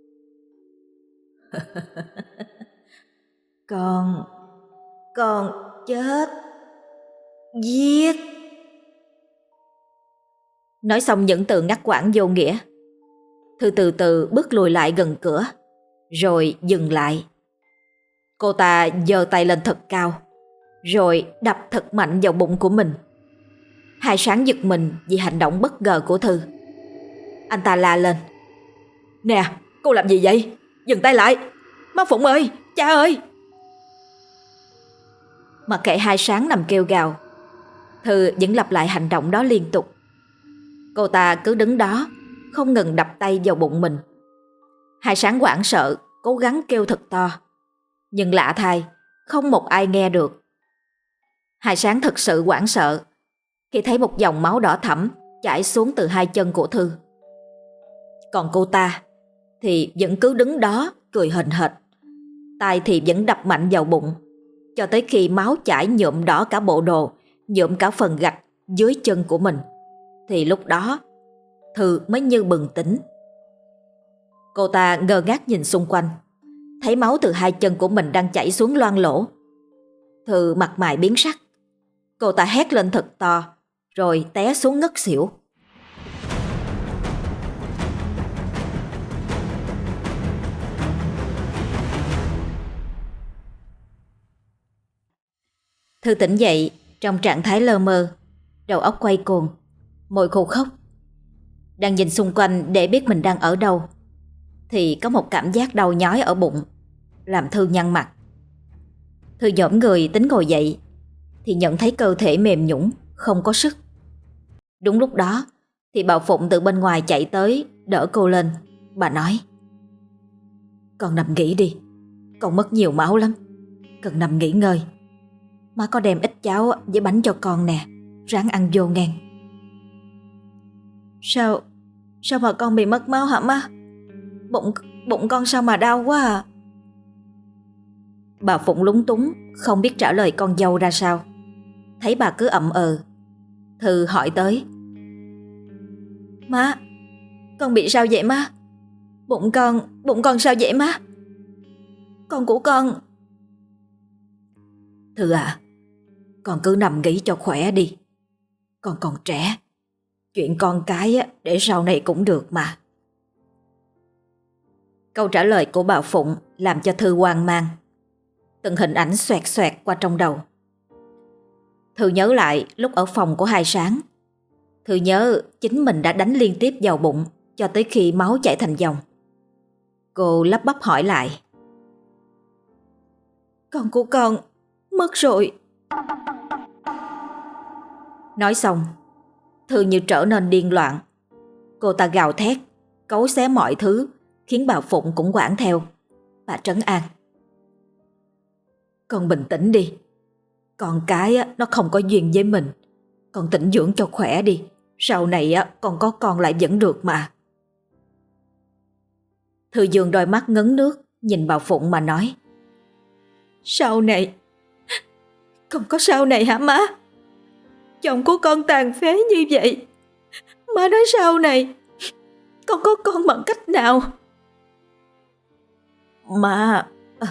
Con Con chết. Giết. Nói xong những từ ngắt quãng vô nghĩa. Thư từ từ bước lùi lại gần cửa, rồi dừng lại. Cô ta giơ tay lên thật cao, rồi đập thật mạnh vào bụng của mình. Hai Sáng giật mình vì hành động bất ngờ của Thư. Anh ta la lên: "Nè, cô làm gì vậy? Dừng tay lại! Má Phụng ơi, cha ơi!" Mặc kệ Hai Sáng nằm kêu gào, Thư vẫn lặp lại hành động đó liên tục. Cô ta cứ đứng đó, không ngừng đập tay vào bụng mình. Hai Sáng hoảng sợ, cố gắng kêu thật to, nhưng lạ thay, không một ai nghe được. Hai Sáng thật sự hoảng sợ khi thấy một dòng máu đỏ thẫm chảy xuống từ hai chân của Thư. Còn cô ta thì vẫn cứ đứng đó cười hềnh hệch, tay thì vẫn đập mạnh vào bụng, cho tới khi máu chảy nhuộm đỏ cả bộ đồ, nhuộm cả phần gạch dưới chân của mình. Thì lúc đó Thư mới như bừng tỉnh. Cô ta ngơ ngác nhìn xung quanh, thấy máu từ hai chân của mình đang chảy xuống loang lỗ. Thư mặt mày biến sắc. Cô ta hét lên thật to, rồi té xuống ngất xỉu. Thư tỉnh dậy trong trạng thái lơ mơ, đầu óc quay cuồng, môi khô khốc. Đang nhìn xung quanh để biết mình đang ở đâu, thì có một cảm giác đau nhói ở bụng, làm Thư nhăn mặt. Thư nhổm người tính ngồi dậy, thì nhận thấy cơ thể mềm nhũn, không có sức. Đúng lúc đó thì bà Phụng từ bên ngoài chạy tới đỡ cô lên. Bà nói: "Con nằm nghỉ đi, con mất nhiều máu lắm, cần nằm nghỉ ngơi. Má có đem ít cháo với bánh cho con nè, ráng ăn vô ngang." Sao Sao mà con bị mất máu hả má? Bụng Bụng con sao mà đau quá à? Bà Phụng lúng túng, không biết trả lời con dâu ra sao. Thấy bà cứ ậm ờ, Thư hỏi tới: "Má, con bị sao vậy má? Bụng con Bụng con sao vậy má? Con của con..." "Thư à, con cứ nằm nghỉ cho khỏe đi. Con còn trẻ, chuyện con cái để sau này cũng được mà." Câu trả lời của bà Phụng làm cho Thư hoang mang. Từng hình ảnh xoẹt xoẹt qua trong đầu. Thư nhớ lại lúc ở phòng của Hai Sáng. Thư nhớ chính mình đã đánh liên tiếp vào bụng cho tới khi máu chảy thành dòng. Cô lắp bắp hỏi lại: "Con của con mất rồi." Nói xong, Thư như trở nên điên loạn. Cô ta gào thét, cấu xé mọi thứ, khiến bà Phụng cũng hoảng theo. Bà trấn an: "Con bình tĩnh đi. Con cái nó không có duyên với mình. Con tĩnh dưỡng cho khỏe đi. Sau này con có con lại vẫn được mà." Thư dương đôi mắt ngấn nước nhìn bà Phụng mà nói: "Sau này? Con có sau này hả má? Chồng của con tàn phế như vậy, má nói sau này con có con bằng cách nào?" "Má..."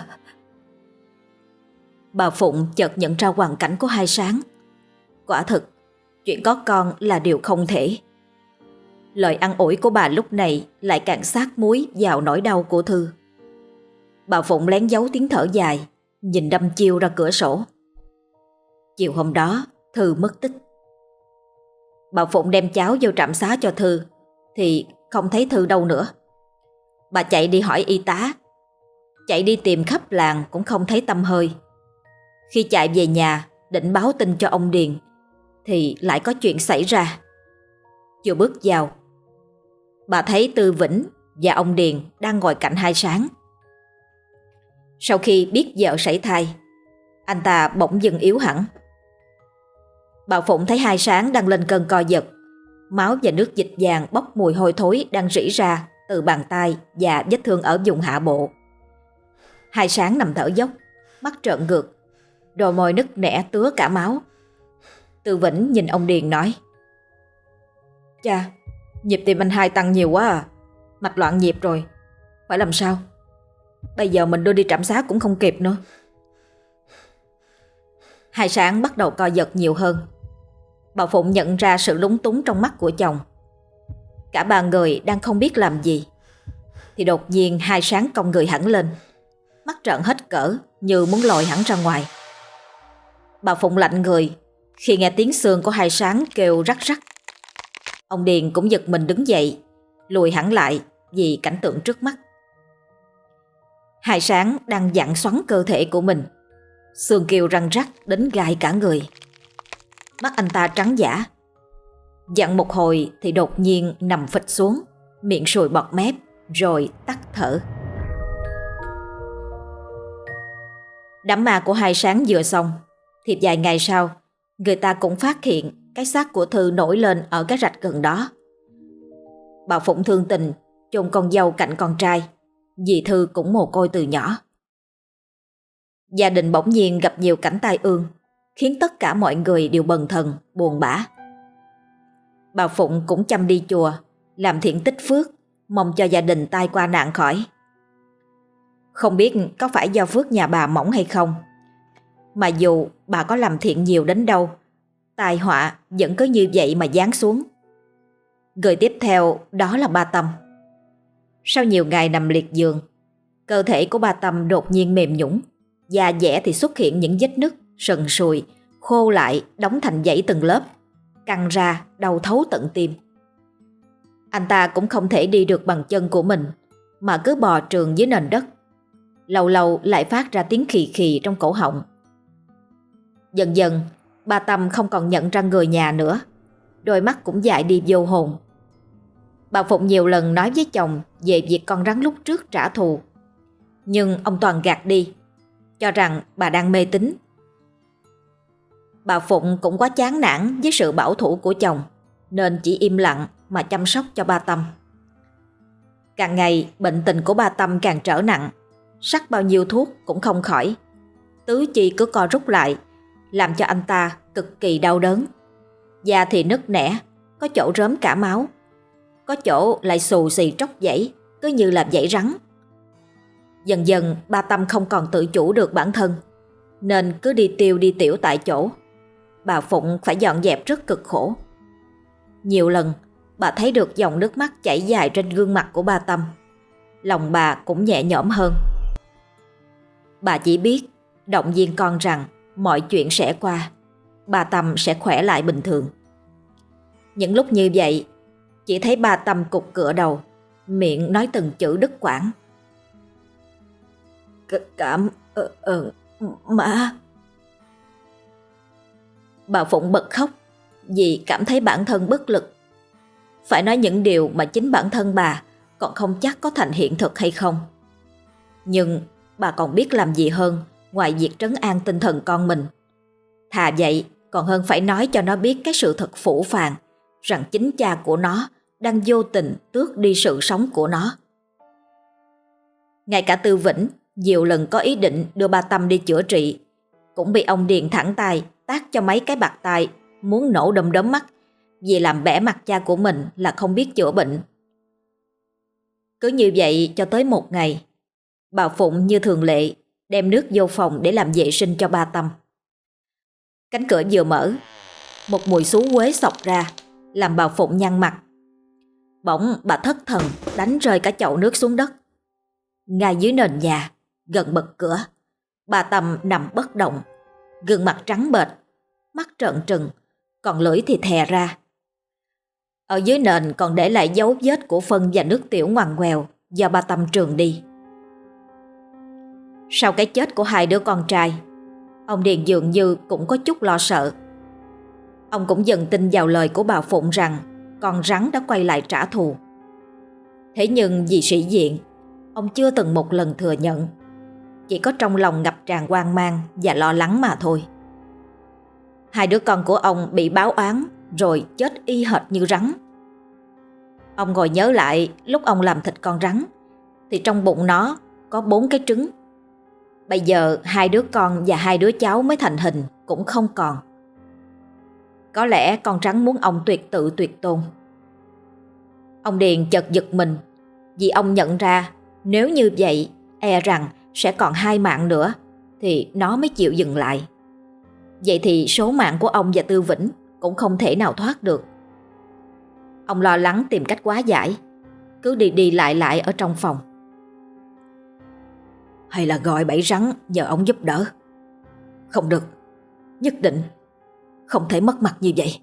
Bà Phụng chợt nhận ra hoàn cảnh của Hai Sáng. Quả thực, chuyện có con là điều không thể. Lời an ủi của bà lúc này lại càng sát muối vào nỗi đau của Thư. Bà Phụng lén giấu tiếng thở dài, nhìn đăm chiêu ra cửa sổ. Chiều hôm đó, Thư mất tích. Bà Phụng đem cháo vô trạm xá cho Thư, thì không thấy Thư đâu nữa. Bà chạy đi hỏi y tá, chạy đi tìm khắp làng cũng không thấy tăm hơi. Khi chạy về nhà định báo tin cho ông Điền, thì lại có chuyện xảy ra. Vừa bước vào, bà thấy Tư Vĩnh và ông Điền đang ngồi cạnh Hai Sáng. Sau khi biết vợ sảy thai, anh ta bỗng dưng yếu hẳn. Bà Phụng thấy Hai Sáng đang lên cơn co giật, máu và nước dịch vàng bốc mùi hôi thối đang rỉ ra từ bàn tay và vết thương ở vùng hạ bộ. Hai Sáng nằm thở dốc, mắt trợn ngược, đôi môi nứt nẻ tứa cả máu. Tư Vĩnh nhìn ông Điền nói: "Cha, nhịp tim anh hai tăng nhiều quá à. Mạch loạn nhịp rồi. Phải làm sao? Bây giờ mình đưa đi trạm xá cũng không kịp nữa." Hai Sáng bắt đầu co giật nhiều hơn. Bà Phụng nhận ra sự lúng túng trong mắt của chồng. Cả ba người đang không biết làm gì. thì đột nhiên Hai Sáng cong người hẳn lên, mắt trợn hết cỡ như muốn lòi hẳn ra ngoài. Bà Phụng lạnh người khi nghe tiếng xương của Hai Sáng kêu rắc rắc. Ông Điền cũng giật mình đứng dậy, lùi hẳn lại vì cảnh tượng trước mắt. Hai Sáng đang dặn xoắn cơ thể của mình, xương kêu răng rắc đến gai cả người. Mắt anh ta trắng dã, dặn một hồi thì đột nhiên nằm phịch xuống, miệng sùi bọt mép rồi tắt thở. Đám ma của Hai Sáng vừa xong thì vài ngày sau, người ta cũng phát hiện cái xác của Thư nổi lên ở cái rạch gần đó. Bà Phụng thương tình chôn con dâu cạnh con trai, vì Thư cũng mồ côi từ nhỏ. Gia đình bỗng nhiên gặp nhiều cảnh tai ương, khiến tất cả mọi người đều bần thần, buồn bã. Bà Phụng cũng chăm đi chùa, làm thiện tích phước, mong cho gia đình tai qua nạn khỏi. Không biết có phải do phước nhà bà mỏng hay không, mà dù bà có làm thiện nhiều đến đâu, tai họa vẫn cứ như vậy mà giáng xuống. Người tiếp theo đó là ba Tâm. Sau nhiều ngày nằm liệt giường, cơ thể của ba Tâm đột nhiên mềm nhũn, da dẻ thì xuất hiện những vết nứt, sần sùi, khô lại, đóng thành dãy từng lớp, căng ra, đau thấu tận tim. Anh ta cũng không thể đi được bằng chân của mình, mà cứ bò trườn dưới nền đất. Lâu lâu lại phát ra tiếng khì khì trong cổ họng. Dần dần, ba Tâm không còn nhận ra người nhà nữa, đôi mắt cũng dại đi vô hồn. Bà Phụng nhiều lần nói với chồng về việc con rắn lúc trước trả thù, nhưng ông toàn gạt đi, cho rằng bà đang mê tín. Bà Phụng cũng quá chán nản với sự bảo thủ của chồng, nên chỉ im lặng mà chăm sóc cho ba Tâm. Càng ngày bệnh tình của ba Tâm càng trở nặng, sắc bao nhiêu thuốc cũng không khỏi, tứ chi cứ co rút lại, làm cho anh ta cực kỳ đau đớn. Da thì nứt nẻ, có chỗ rớm cả máu, có chỗ lại xù xì tróc dãy, cứ như là dãy rắn. Dần dần ba Tâm không còn tự chủ được bản thân, nên cứ đi tiêu đi tiểu tại chỗ. Bà Phụng phải dọn dẹp rất cực khổ. Nhiều lần bà thấy được dòng nước mắt chảy dài trên gương mặt của ba Tâm, lòng bà cũng nhẹ nhõm hơn. Bà chỉ biết động viên con rằng mọi chuyện sẽ qua, ba Tâm sẽ khỏe lại bình thường. Những lúc như vậy, chỉ thấy ba Tâm cụt cựa đầu, miệng nói từng chữ đứt quãng. Cảm ơn má. Bà Phụng bật khóc vì cảm thấy bản thân bất lực. Phải nói những điều mà chính bản thân bà còn không chắc có thành hiện thực hay không. Nhưng bà còn biết làm gì hơn ngoài việc trấn an tinh thần con mình. Thà vậy còn hơn phải nói cho nó biết cái sự thật phũ phàng, rằng chính cha của nó đang vô tình tước đi sự sống của nó. Ngay cả Tư Vĩnh nhiều lần có ý định đưa ba Tâm đi chữa trị, cũng bị ông Điền thẳng tay tát cho mấy cái bạt tay, muốn nổ đom đóm mắt, vì làm bẽ mặt cha của mình là không biết chữa bệnh. Cứ như vậy cho tới một ngày, bà Phụng như thường lệ đem nước vô phòng để làm vệ sinh cho ba Tâm. Cánh cửa vừa mở, một mùi xú quế xộc ra, làm bà Phụng nhăn mặt. Bỗng bà thất thần đánh rơi cả chậu nước xuống đất. Ngay dưới nền nhà, gần bậc cửa, bà Tâm nằm bất động, gương mặt trắng bệch, mắt trợn trừng, còn lưỡi thì thè ra. Ở dưới nền còn để lại dấu vết của phân và nước tiểu ngoằn ngoèo do ba Tâm trườn đi. Sau cái chết của hai đứa con trai, ông Điền dường như cũng có chút lo sợ. Ông cũng dần tin vào lời của bà Phụng rằng con rắn đã quay lại trả thù. Thế nhưng vì sĩ diện, ông chưa từng một lần thừa nhận, chỉ có trong lòng ngập tràn hoang mang và lo lắng mà thôi. Hai đứa con của ông bị báo oán rồi chết y hệt như rắn. Ông ngồi nhớ lại lúc ông làm thịt con rắn, thì trong bụng nó có bốn cái trứng. Bây giờ hai đứa con và hai đứa cháu mới thành hình cũng không còn. Có lẽ con rắn muốn ông tuyệt tự tuyệt tôn. Ông Điền chợt giật mình, vì ông nhận ra nếu như vậy e rằng sẽ còn hai mạng nữa thì nó mới chịu dừng lại. Vậy thì số mạng của ông và Tư Vĩnh cũng không thể nào thoát được. Ông lo lắng tìm cách hóa giải, cứ đi đi lại lại ở trong phòng. hay là gọi bẫy rắn nhờ ông giúp đỡ? Không được, nhất định không thể mất mặt như vậy.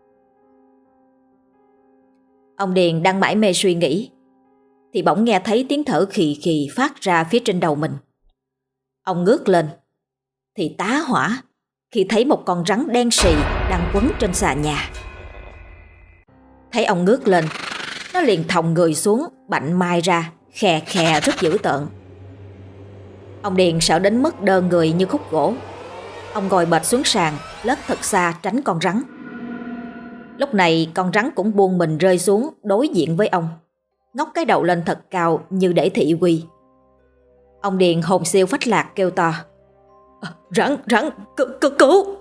Ông Điền đang mải mê suy nghĩ thì bỗng nghe thấy tiếng thở khì khì phát ra phía trên đầu mình. Ông ngước lên thì tá hỏa khi thấy một con rắn đen sì đang quấn trên xà nhà. Thấy ông ngước lên, nó liền thòng người xuống, bạnh mai ra, khè khè rất dữ tợn. Ông Điền sợ đến mức đơ người như khúc gỗ. Ông ngồi bệt xuống sàn, lết thật xa tránh con rắn. Lúc này con rắn cũng buông mình rơi xuống đối diện với ông, ngóc cái đầu lên thật cao như để thị uy. Ông Điền hồn siêu phách lạc kêu to: à, Rắn, rắn, cứu, cứu, cứu.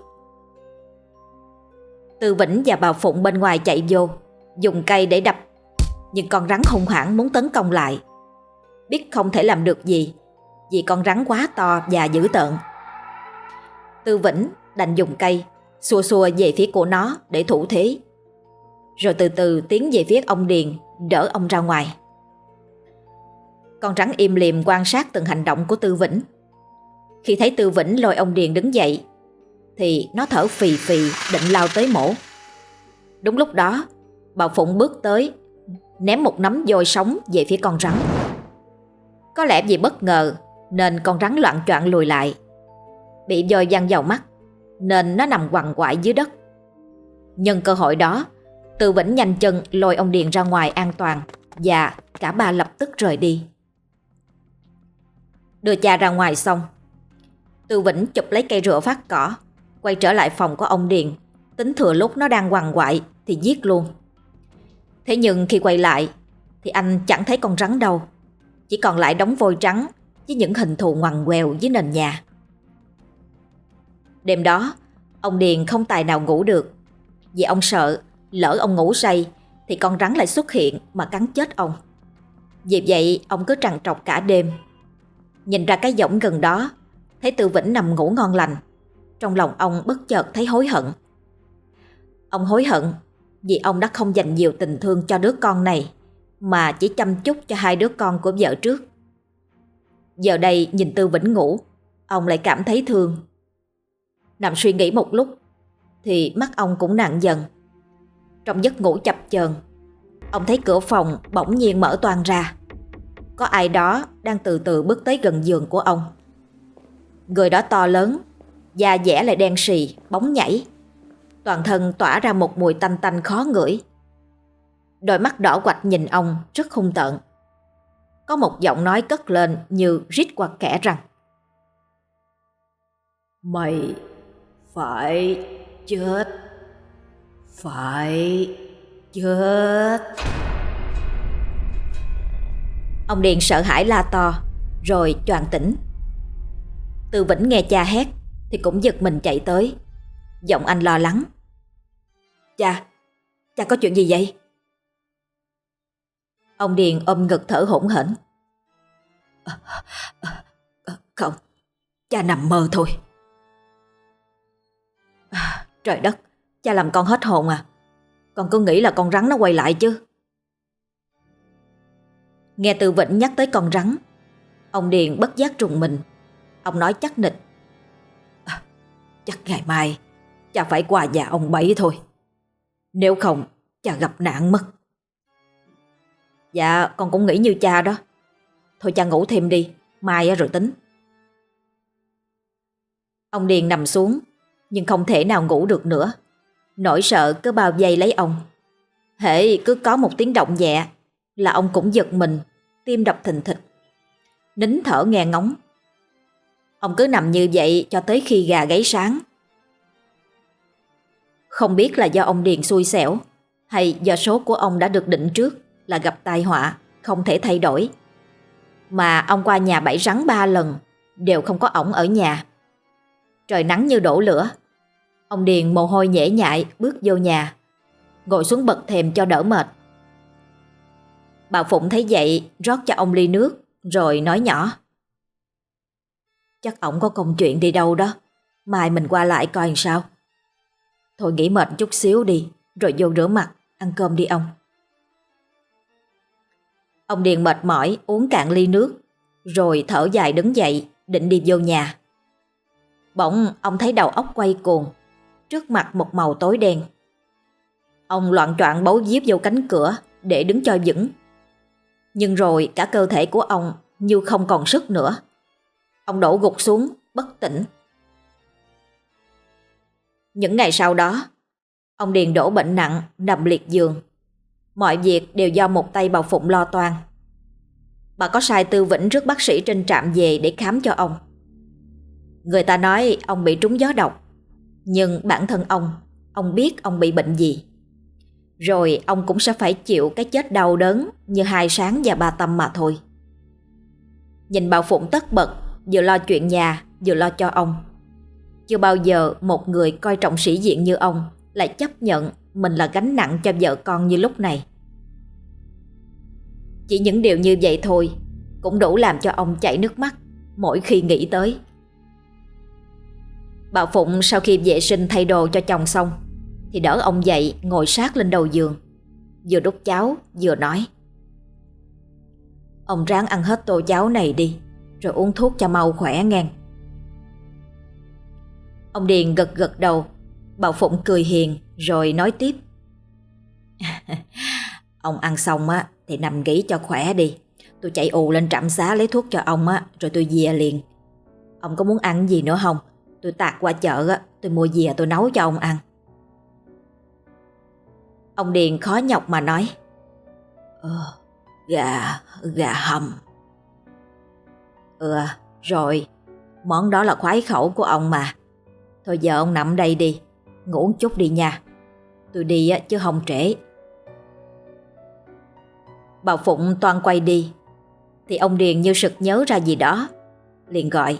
Tư Vĩnh và bà Phụng bên ngoài chạy vô, dùng cây để đập. Nhưng con rắn hung hãn muốn tấn công lại. Biết không thể làm được gì vì con rắn quá to và dữ tợn. Tư Vĩnh đành dùng cây xua xua về phía của nó để thủ thế, rồi từ từ tiến về phía ông Điền, đỡ ông ra ngoài. Con rắn im lìm quan sát từng hành động của Tư Vĩnh. Khi thấy Tư Vĩnh lôi ông Điền đứng dậy thì nó thở phì phì định lao tới mổ. Đúng lúc đó bà Phụng bước tới, ném một nắm vôi sống về phía con rắn. Có lẽ vì bất ngờ nên con rắn loạng choạng lùi lại. Bị vôi văng vào mắt nên nó nằm quằn quại dưới đất. Nhân cơ hội đó, Tư Vĩnh nhanh chân lôi ông Điền ra ngoài an toàn và cả ba lập tức rời đi. Đưa cha ra ngoài xong, Tư Vĩnh chụp lấy cây rựa phát cỏ, quay trở lại phòng của ông Điền, tính thừa lúc nó đang quằn quại thì giết luôn. Thế nhưng khi quay lại thì anh chẳng thấy con rắn đâu, chỉ còn lại đống vôi trắng với những hình thù ngoằn ngoèo dưới nền nhà. Đêm đó, ông Điền không tài nào ngủ được, vì ông sợ lỡ ông ngủ say thì con rắn lại xuất hiện mà cắn chết ông. Vì vậy ông cứ trằn trọc cả đêm. Nhìn ra cái võng gần đó, thấy Tư Vĩnh nằm ngủ ngon lành, trong lòng ông bất chợt thấy hối hận. Ông hối hận vì ông đã không dành nhiều tình thương cho đứa con này, mà chỉ chăm chút cho hai đứa con của vợ trước. Giờ đây nhìn Tư Vĩnh ngủ, ông lại cảm thấy thương. Nằm suy nghĩ một lúc thì mắt ông cũng nặng dần. Trong giấc ngủ chập chờn, ông thấy cửa phòng bỗng nhiên mở toang ra. Có ai đó đang từ từ bước tới gần giường của ông. Người đó to lớn, da dẻ lại đen sì, bóng nhảy, toàn thân tỏa ra một mùi tanh tanh khó ngửi. Đôi mắt đỏ quạch nhìn ông rất hung tợn. Có một giọng nói cất lên như rít qua kẽ răng: Mày phải chết, phải chết. Ông Điền sợ hãi la to, rồi choàng tỉnh. Tư Vĩnh nghe cha hét thì cũng giật mình chạy tới. Giọng anh lo lắng: Cha, cha có chuyện gì vậy? Ông Điền ôm ngực thở hổn hển. À, à, à, không, cha nằm mơ thôi. À, trời đất, cha làm con hết hồn à. Con cứ nghĩ là con rắn nó quay lại chứ. Nghe Tư Vĩnh nhắc tới con rắn, ông Điền bất giác rùng mình. Ông nói chắc nịch: à, Chắc ngày mai cha phải qua nhà ông Bảy thôi, nếu không cha gặp nạn mất. Dạ con cũng nghĩ như cha đó. Thôi cha ngủ thêm đi, mai rồi tính. Ông Điền nằm xuống nhưng không thể nào ngủ được nữa. Nỗi sợ cứ bao vây lấy ông. Hễ cứ có một tiếng động nhẹ là ông cũng giật mình, tim đập thình thịch, nín thở nghe ngóng. Ông cứ nằm như vậy cho tới khi gà gáy sáng. Không biết là do ông Điền xui xẻo hay do số của ông đã được định trước là gặp tai họa không thể thay đổi, mà ông qua nhà bẫy rắn ba lần đều không có ổng ở nhà. Trời nắng như đổ lửa. Ông Điền mồ hôi nhễ nhại bước vô nhà, ngồi xuống bậc thềm cho đỡ mệt. Bà Phụng thấy vậy rót cho ông ly nước rồi nói nhỏ: Chắc ổng có công chuyện đi đâu đó, mai mình qua lại coi làm sao. Thôi nghỉ mệt chút xíu đi, rồi vô rửa mặt, ăn cơm đi ông. Ông Điền mệt mỏi uống cạn ly nước, rồi thở dài đứng dậy định đi vô nhà. Bỗng ông thấy đầu óc quay cuồng, trước mặt một màu tối đen. Ông loạng choạng bấu víu vô cánh cửa để đứng cho vững. Nhưng rồi cả cơ thể của ông như không còn sức nữa. Ông đổ gục xuống bất tỉnh. Những ngày sau đó, ông Điền đổ bệnh nặng, nằm liệt giường. Mọi việc đều do một tay bà Phụng lo toan. Bà có sai Tư Vĩnh rước bác sĩ trên trạm về để khám cho ông. Người ta nói ông bị trúng gió độc, nhưng bản thân ông, ông biết ông bị bệnh gì. Rồi ông cũng sẽ phải chịu cái chết đau đớn như hai Sáng và ba Tâm mà thôi. Nhìn bà Phụng tất bật, vừa lo chuyện nhà, vừa lo cho ông. Chưa bao giờ một người coi trọng sĩ diện như ông lại chấp nhận mình là gánh nặng cho vợ con như lúc này. Chỉ những điều như vậy thôi cũng đủ làm cho ông chảy nước mắt mỗi khi nghĩ tới. Bà Phụng sau khi vệ sinh thay đồ cho chồng xong thì đỡ ông dậy ngồi sát lên đầu giường, vừa đút cháo vừa nói: Ông ráng ăn hết tô cháo này đi, rồi uống thuốc cho mau khỏe ngang. Ông Điền gật gật đầu. Bà Phụng cười hiền rồi nói tiếp: Ông ăn xong á thì nằm nghỉ cho khỏe đi. Tôi chạy ù lên trạm xá lấy thuốc cho ông á, rồi tôi về liền. Ông có muốn ăn gì nữa không? Tôi tạt qua chợ á, tôi mua về tôi nấu cho ông ăn. Ông Điền khó nhọc mà nói: Ờ, gà, gà hầm. Ừ, rồi, món đó là khoái khẩu của ông mà. Thôi giờ ông nằm đây đi, ngủ chút đi nha. Tôi đi á chứ không trễ. Bà Phụng toan quay đi thì ông Điền như sực nhớ ra gì đó, liền gọi: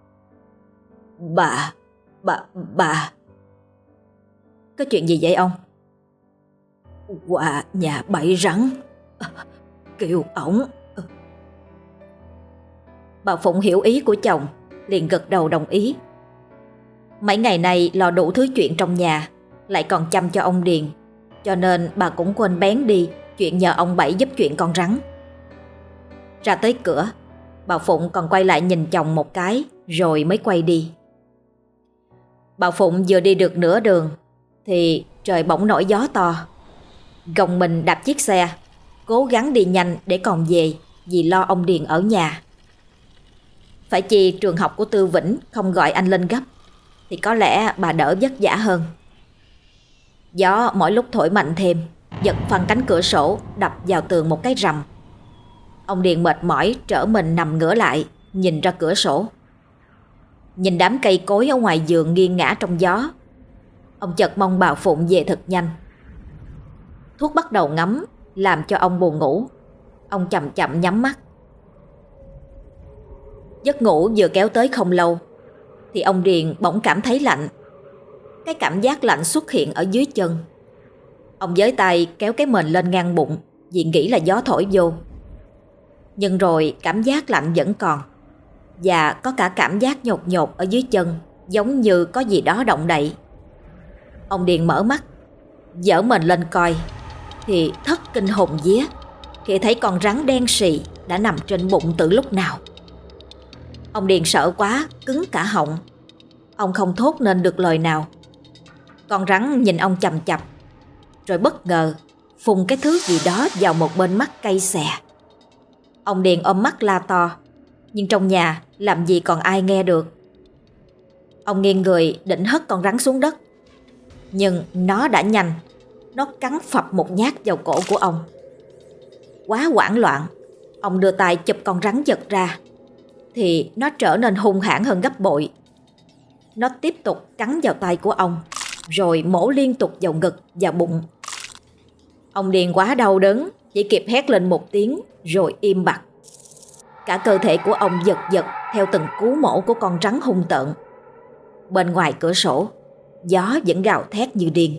Bà, bà, bà. Có chuyện gì vậy ông? Qua nhà bẫy rắn, kêu ổng. Bà Phụng hiểu ý của chồng, liền gật đầu đồng ý. Mấy ngày nay lo đủ thứ chuyện trong nhà, lại còn chăm cho ông Điền, cho nên bà cũng quên bén đi chuyện nhờ ông Bảy giúp chuyện con rắn. Ra tới cửa, bà Phụng còn quay lại nhìn chồng một cái rồi mới quay đi. Bà Phụng vừa đi được nửa đường thì trời bỗng nổi gió to. Gồng mình đạp chiếc xe, cố gắng đi nhanh để còn về, vì lo ông Điền ở nhà. Phải chi trường học của Tư Vĩnh không gọi anh lên gấp thì có lẽ bà đỡ vất vả hơn. Gió mỗi lúc thổi mạnh thêm, giật phăng cánh cửa sổ đập vào tường một cái rầm. Ông Điền mệt mỏi trở mình nằm ngửa lại, nhìn ra cửa sổ. Nhìn đám cây cối ở ngoài vườn nghiêng ngã trong gió, ông chợt mong bà Phụng về thật nhanh. Thuốc bắt đầu ngấm làm cho ông buồn ngủ. Ông chậm chậm nhắm mắt. Giấc ngủ vừa kéo tới không lâu thì ông Điền bỗng cảm thấy lạnh. Cái cảm giác lạnh xuất hiện ở dưới chân. Ông với tay kéo cái mền lên ngang bụng vì nghĩ là gió thổi vô. Nhưng rồi cảm giác lạnh vẫn còn, và có cả cảm giác nhột nhột ở dưới chân, giống như có gì đó động đậy. Ông Điền mở mắt, giở mền lên coi thì thất kinh hồn vía khi thấy con rắn đen sì đã nằm trên bụng từ lúc nào. Ông Điền sợ quá, cứng cả họng. Ông không thốt nên được lời nào. Con rắn nhìn ông chằm chằm, rồi bất ngờ phun cái thứ gì đó vào một bên mắt cay xè. Ông Điền ôm mắt la to, nhưng trong nhà làm gì còn ai nghe được. Ông nghiêng người định hất con rắn xuống đất, nhưng nó đã nhanh. Nó cắn phập một nhát vào cổ của ông. Quá hoảng loạn, ông đưa tay chụp con rắn giật ra thì nó trở nên hung hãn hơn gấp bội. Nó tiếp tục cắn vào tay của ông, rồi mổ liên tục vào ngực và bụng. Ông Điền quá đau đớn, chỉ kịp hét lên một tiếng rồi im bặt. Cả cơ thể của ông giật giật theo từng cú mổ của con rắn hung tợn. Bên ngoài cửa sổ, gió vẫn gào thét như điên.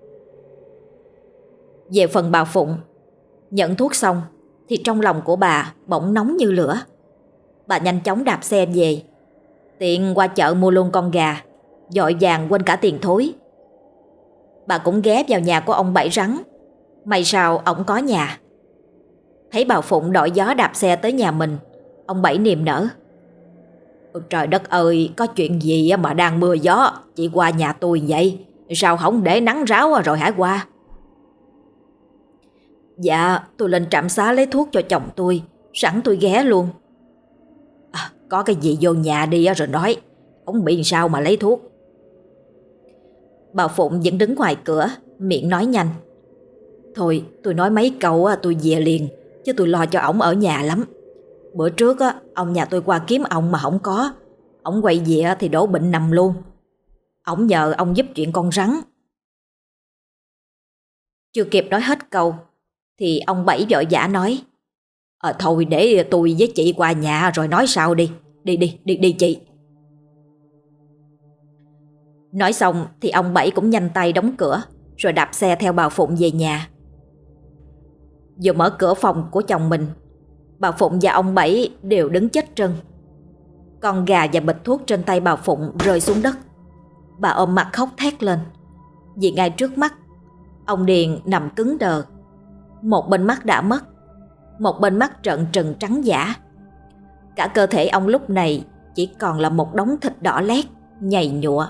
Về phần bà Phụng, nhận thuốc xong thì trong lòng của bà bỗng nóng như lửa. Bà nhanh chóng đạp xe về, tiện qua chợ mua luôn con gà, vội vàng quên cả tiền thối. Bà cũng ghé vào nhà của ông Bảy Rắn. May sao ổng có nhà. Thấy bà Phụng đội gió đạp xe tới nhà mình Ông Bảy niềm nở. Ôi trời đất ơi, có chuyện gì mà đang mưa gió chị qua nhà tôi vậy? Sao không để nắng ráo rồi hả qua? Dạ, tôi lên trạm xá lấy thuốc cho chồng tôi, sẵn tôi ghé luôn. À, có cái gì vô nhà đi rồi nói, ông bị sao mà lấy thuốc? Bà Phụng vẫn đứng ngoài cửa, miệng nói nhanh. Thôi, tôi nói mấy câu tôi về liền, chứ tôi lo cho ổng ở nhà lắm. Bữa trước ông nhà tôi qua kiếm ông mà không có. Ổng quay về thì đổ bệnh nằm luôn. Ổng nhờ ông giúp chuyện con rắn. Chưa kịp nói hết câu thì ông Bảy vội vã nói. Ờ thôi để tôi với chị qua nhà rồi nói sau đi. Đi đi đi đi chị. Nói xong thì ông Bảy cũng nhanh tay đóng cửa, rồi đạp xe theo bà Phụng về nhà. Vừa mở cửa phòng của chồng mình, bà Phụng và ông Bảy đều đứng chết trân. Con gà và bịch thuốc trên tay bà Phụng rơi xuống đất. Bà ôm mặt khóc thét lên, vì ngay trước mắt ông Điền nằm cứng đờ. Một bên mắt đã mất, một bên mắt trợn trừng trắng dã. Cả cơ thể ông lúc này chỉ còn là một đống thịt đỏ lét, nhầy nhụa.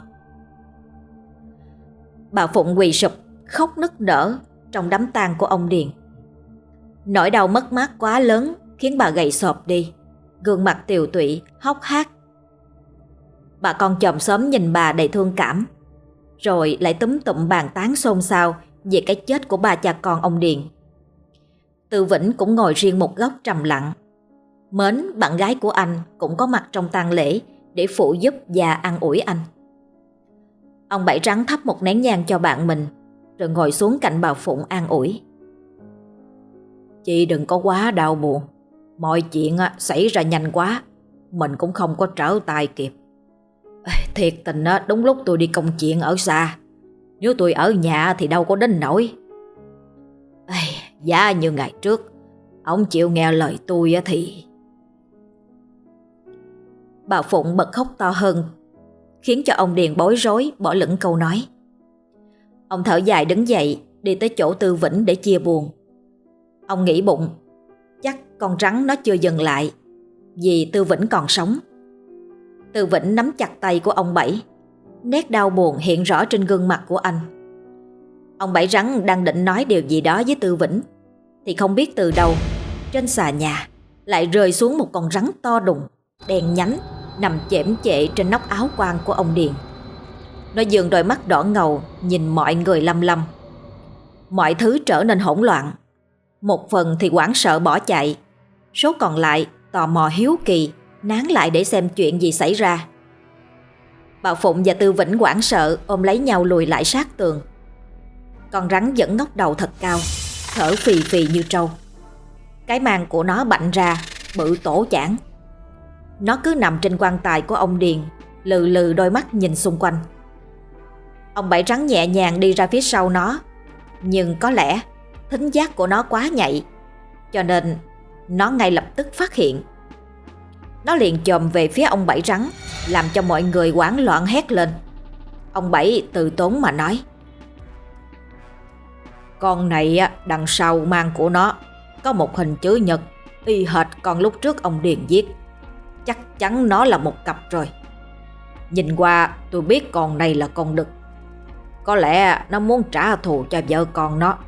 Bà Phụng quỳ sụp, khóc nức nở trong đám tang của ông Điền. Nỗi đau mất mát quá lớn khiến bà gầy xộp đi, gương mặt tiều tụy, hốc hác. Bà con chòm xóm nhìn bà đầy thương cảm, rồi lại túm tụm bàn tán xôn xao về cái chết của ba cha con ông Điền. Tư Vĩnh cũng ngồi riêng một góc trầm lặng. Mến, bạn gái của anh, cũng có mặt trong tang lễ để phụ giúp và an ủi anh. Ông Bảy Trắng thắp một nén nhang cho bạn mình, rồi ngồi xuống cạnh bà Phụng an ủi. Chị đừng có quá đau buồn. Mọi chuyện xảy ra nhanh quá, mình cũng không có trở tay kịp. Thiệt tình đúng lúc tôi đi công chuyện ở xa, nếu tôi ở nhà thì đâu có đến nổi. Giá như ngày trước ông chịu nghe lời tôi thì... Bà Phụng bật khóc to hơn, khiến cho ông Điền bối rối bỏ lửng câu nói. Ông thở dài đứng dậy, đi tới chỗ Tư Vĩnh để chia buồn. Ông nghĩ bụng, chắc con rắn nó chưa dừng lại, vì Tư Vĩnh còn sống. Tư Vĩnh nắm chặt tay của ông Bảy, nét đau buồn hiện rõ trên gương mặt của anh. Ông Bảy Rắn đang định nói điều gì đó với Tư Vĩnh, thì không biết từ đâu, trên xà nhà lại rơi xuống một con rắn to đùng, đen nhánh, nằm chễm chệ trên nóc áo quan của ông Điền. Nó dường đôi mắt đỏ ngầu nhìn mọi người lăm lăm. Mọi thứ trở nên hỗn loạn. Một phần thì hoảng sợ bỏ chạy, số còn lại tò mò hiếu kỳ nán lại để xem chuyện gì xảy ra. Bà Phụng và Tư Vĩnh hoảng sợ ôm lấy nhau lùi lại sát tường. Con rắn vẫn ngóc đầu thật cao, thở phì phì như trâu. Cái mang của nó bạnh ra, bự tổ chảng. Nó cứ nằm trên quan tài của ông Điền, lừ lừ đôi mắt nhìn xung quanh. Ông Bảy Rắn nhẹ nhàng đi ra phía sau nó, nhưng có lẽ thính giác của nó quá nhạy, cho nên nó ngay lập tức phát hiện. Nó liền chồm về phía ông Bảy Rắn, làm cho mọi người hoảng loạn hét lên. Ông Bảy từ tốn mà nói. Con này đằng sau mang của nó có một hình chữ nhật y hệt con lúc trước ông Điền giết. Chắc chắn nó là một cặp rồi. Nhìn qua tôi biết con này là con đực. Có lẽ nó muốn trả thù cho vợ con nó.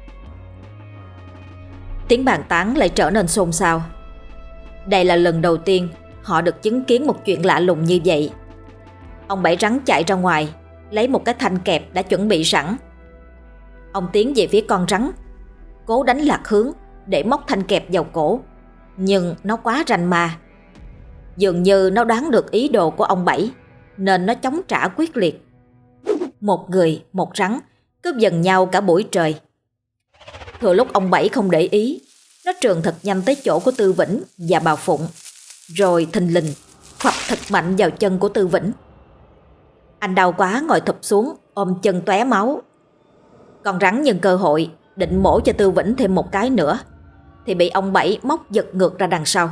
Tiếng bàn tán lại trở nên xôn xao. Đây là lần đầu tiên họ được chứng kiến một chuyện lạ lùng như vậy. Ông Bảy Rắn chạy ra ngoài, lấy một cái thanh kẹp đã chuẩn bị sẵn. Ông tiến về phía con rắn, cố đánh lạc hướng để móc thanh kẹp vào cổ, nhưng nó quá ranh ma. Dường như nó đoán được ý đồ của ông Bảy, nên nó chống trả quyết liệt. Một người, một rắn cướp giần nhau cả buổi trời. Thừa lúc ông Bảy không để ý, nó trườn thật nhanh tới chỗ của Tư Vĩnh và bà Phụng, rồi thình lình phập thật mạnh vào chân của Tư Vĩnh. Anh đau quá ngồi thụp xuống, ôm chân tóe máu. Con rắn nhân cơ hội định mổ cho Tư Vĩnh thêm một cái nữa, thì bị ông Bảy móc giật ngược ra đằng sau.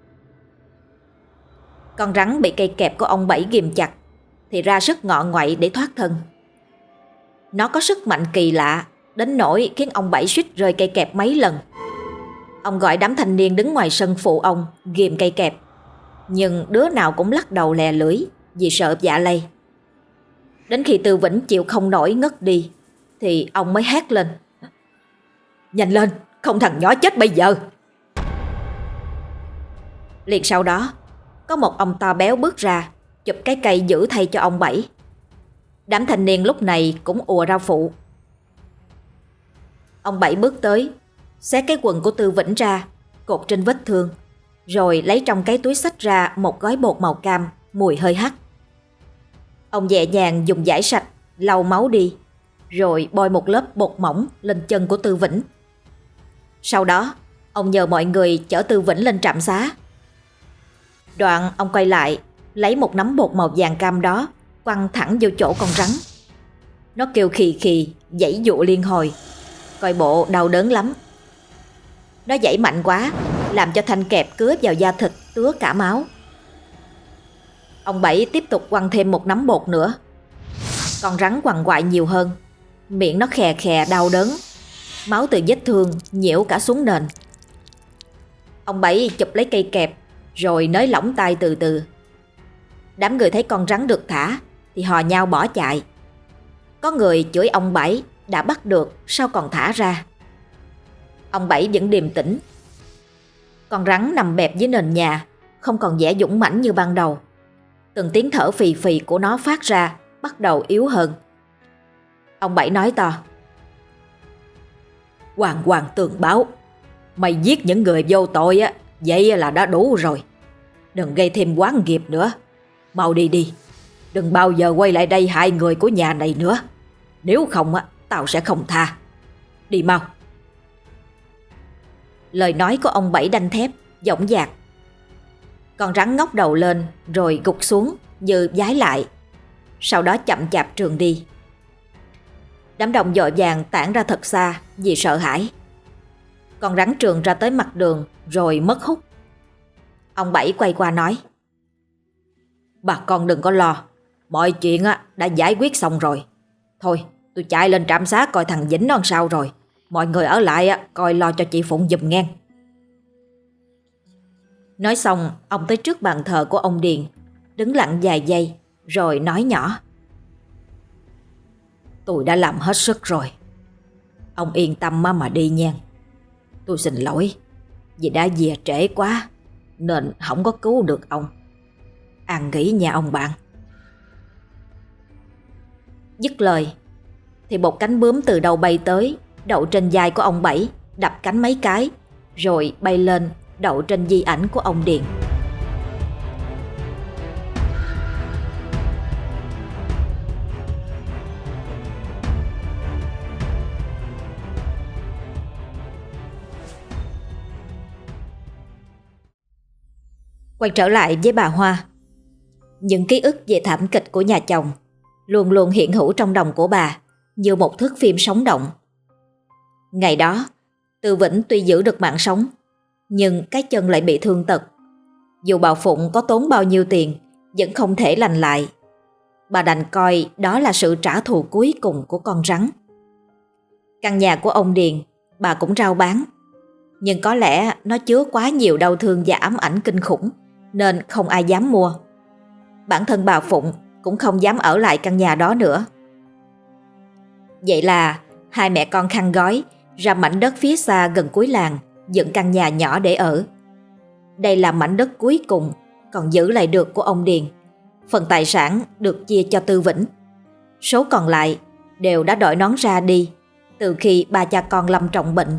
Con rắn bị cây kẹp của ông Bảy ghìm chặt thì ra sức ngọ ngoậy để thoát thân. Nó có sức mạnh kỳ lạ đến nỗi khiến ông Bảy suýt rơi cây kẹp mấy lần. Ông gọi đám thanh niên đứng ngoài sân phụ ông ghìm cây kẹp, nhưng đứa nào cũng lắc đầu lè lưỡi vì sợ dạ lây. Đến khi Tư Vĩnh chịu không nổi ngất đi thì ông mới hét lên: "Nhanh lên, không thằng nhỏ chết bây giờ!" Liền sau đó, có một ông to béo bước ra, chụp cái cây giữ thay cho ông Bảy. Đám thanh niên lúc này cũng ùa ra phụ. Ông Bảy bước tới, xé cái quần của Tư Vĩnh ra, cột trên vết thương, rồi lấy trong cái túi xách ra một gói bột màu cam, mùi hơi hắc. Ông nhẹ nhàng dùng dải sạch lau máu đi, rồi bôi một lớp bột mỏng lên chân của Tư Vĩnh. Sau đó, ông nhờ mọi người chở Tư Vĩnh lên trạm xá. Đoạn ông quay lại, lấy một nắm bột màu vàng cam đó quăng thẳng vô chỗ con rắn. Nó kêu khì khì, giãy giụa liên hồi, coi bộ đau đớn lắm. Nó giãy mạnh quá, làm cho thanh kẹp cứa vào da thịt tứa cả máu. Ông Bảy tiếp tục quăng thêm một nắm bột nữa. Con rắn quằn quại nhiều hơn, miệng nó khè khè đau đớn, máu từ vết thương nhiễu cả xuống nền. Ông Bảy chụp lấy cây kẹp rồi nới lỏng tay từ từ. Đám người thấy con rắn được thả thì hò nhau bỏ chạy. Có người chửi ông Bảy đã bắt được sao còn thả ra. Ông Bảy vẫn điềm tĩnh. Con rắn nằm bẹp dưới nền nhà, không còn vẻ dũng mãnh như ban đầu. Từng tiếng thở phì phì của nó phát ra bắt đầu yếu hơn. Ông Bảy nói to: "Hoàng hoàng tường báo, mày giết những người vô tội á, vậy là đã đủ rồi. Đừng gây thêm oán nghiệp nữa. Mau đi đi, đừng bao giờ quay lại đây hại người của nhà này nữa. Nếu không á, tao sẽ không tha. Đi mau." Lời nói của ông Bảy đanh thép, dõng dạc. Con rắn ngóc đầu lên rồi gục xuống như vái lại, sau đó chậm chạp trườn đi. Đám đông vội vàng tản ra thật xa vì sợ hãi. Con rắn trườn ra tới mặt đường rồi mất hút. Ông Bảy quay qua nói: "Bà con đừng có lo, mọi chuyện á đã giải quyết xong rồi. Thôi tôi chạy lên trạm xá coi thằng Vĩnh nó làm sao rồi. Mọi người ở lại á coi lo cho chị Phụng giùm nghe." Nói xong, ông tới trước bàn thờ của ông Điền, đứng lặng vài giây rồi nói nhỏ: "Tôi đã làm hết sức rồi. Ông yên tâm mà đi nha. Tôi xin lỗi vì đã về trễ quá nên không có cứu được ông. An nghỉ nha ông bạn." Dứt lời thì một cánh bướm từ đâu bay tới, đậu trên vai của ông Bảy, đập cánh mấy cái, rồi bay lên đậu trên di ảnh của ông Điền. Quay trở lại với bà Hoa. Những ký ức về thảm kịch của nhà chồng luôn luôn hiện hữu trong đầu của bà như một thước phim sống động. Ngày đó, Tư Vĩnh tuy giữ được mạng sống, nhưng cái chân lại bị thương tật. Dù bà Phụng có tốn bao nhiêu tiền vẫn không thể lành lại. Bà đành coi đó là sự trả thù cuối cùng của con rắn. Căn nhà của ông Điền bà cũng rao bán, nhưng có lẽ nó chứa quá nhiều đau thương và ám ảnh kinh khủng nên không ai dám mua. Bản thân bà Phụng cũng không dám ở lại căn nhà đó nữa. Vậy là hai mẹ con khăn gói ra mảnh đất phía xa gần cuối làng dựng căn nhà nhỏ để ở. Đây là mảnh đất cuối cùng còn giữ lại được của ông Điền. Phần tài sản được chia cho Tư Vĩnh. Số còn lại đều đã đội nón ra đi từ khi ba cha con lâm trọng bệnh.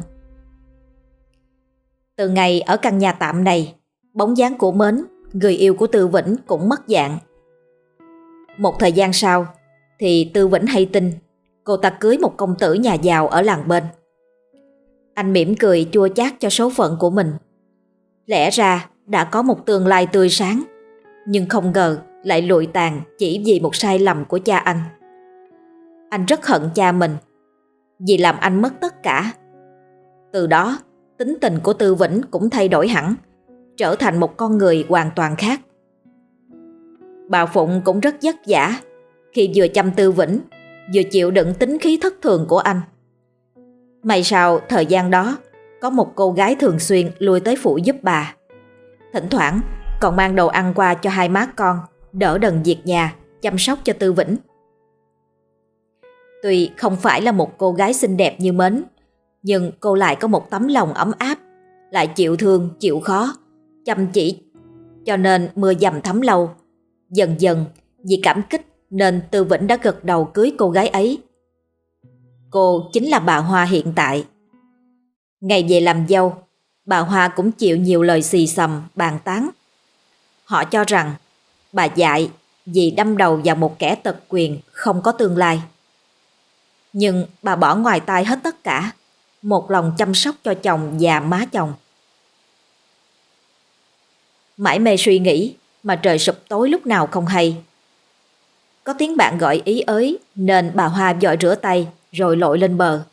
Từ ngày ở căn nhà tạm này, bóng dáng của Mến, người yêu của Tư Vĩnh, cũng mất dạng. Một thời gian sau thì Tư Vĩnh hay tin cô ta cưới một công tử nhà giàu ở làng bên. Anh mỉm cười chua chát cho số phận của mình. Lẽ ra đã có một tương lai tươi sáng, nhưng không ngờ lại lụi tàn chỉ vì một sai lầm của cha anh. Anh rất hận cha mình vì làm anh mất tất cả. Từ đó, tính tình của Tư Vĩnh cũng thay đổi hẳn, trở thành một con người hoàn toàn khác. Bà Phụng cũng rất vất vả khi vừa chăm Tư Vĩnh, vừa chịu đựng tính khí thất thường của anh. May sao thời gian đó có một cô gái thường xuyên lui tới phụ giúp bà. Thỉnh thoảng còn mang đồ ăn qua cho hai má con, đỡ đần việc nhà, chăm sóc cho Tư Vĩnh. Tuy không phải là một cô gái xinh đẹp như Mến, nhưng cô lại có một tấm lòng ấm áp, lại chịu thương, chịu khó, chăm chỉ. Cho nên mưa dầm thấm lâu. Dần dần vì cảm kích nên Tư Vĩnh đã gật đầu cưới cô gái ấy. Cô chính là bà Hoa hiện tại. Ngày về làm dâu, bà Hoa cũng chịu nhiều lời xì xầm, bàn tán. Họ cho rằng bà dại vì đâm đầu vào một kẻ tật quyền không có tương lai. Nhưng bà bỏ ngoài tai hết tất cả, một lòng chăm sóc cho chồng và má chồng. Mãi mê suy nghĩ mà trời sụp tối lúc nào không hay. Có tiếng bạn gọi ý ới nên bà Hoa vội rửa tay rồi lội lên bờ.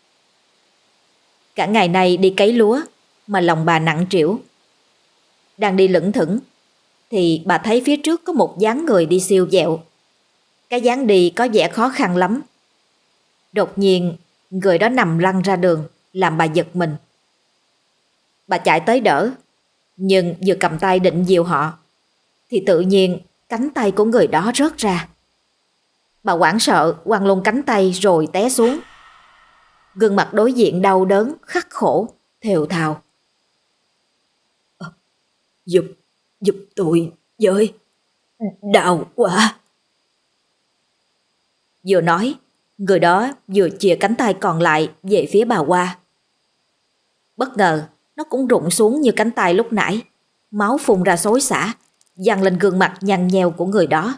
Cả ngày nay đi cấy lúa mà lòng bà nặng trĩu. Đang đi lững thững thì bà thấy phía trước có một dáng người đi siêu vẹo. Cái dáng đi có vẻ khó khăn lắm. Đột nhiên người đó nằm lăn ra đường, làm bà giật mình. Bà chạy tới đỡ, nhưng vừa cầm tay định dìu họ thì tự nhiên cánh tay của người đó rớt ra. Bà hoảng sợ quăng luôn cánh tay rồi té xuống. Gương mặt đối diện đau đớn, khắc khổ, thều thào: à, Giúp, giúp tôi với, đau quá. Vừa nói, người đó vừa chìa cánh tay còn lại về phía bà Hoa. Bất ngờ, nó cũng rụng xuống như cánh tay lúc nãy. Máu phun ra xối xả, văng lên gương mặt nhăn nheo của người đó.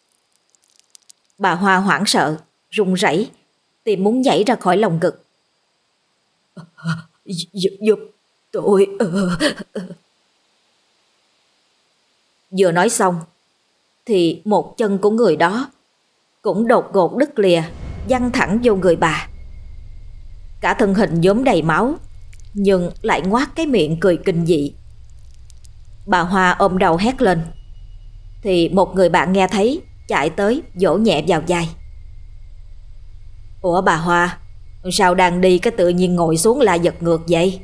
Bà Hoa hoảng sợ, run rẩy, tìm muốn nhảy ra khỏi lồng ngực. Giúp, giúp tôi. Vừa nói xong thì một chân của người đó cũng đột ngột đứt lìa, văng thẳng vô người bà. Cả thân hình nhuốm đầy máu, nhưng lại ngoác cái miệng cười kinh dị. Bà Hoa ôm đầu hét lên, thì một người bạn nghe thấy chạy tới vỗ nhẹ vào vai. Ủa bà Hoa, sao đang đi cái tự nhiên ngồi xuống lại giật ngược vậy?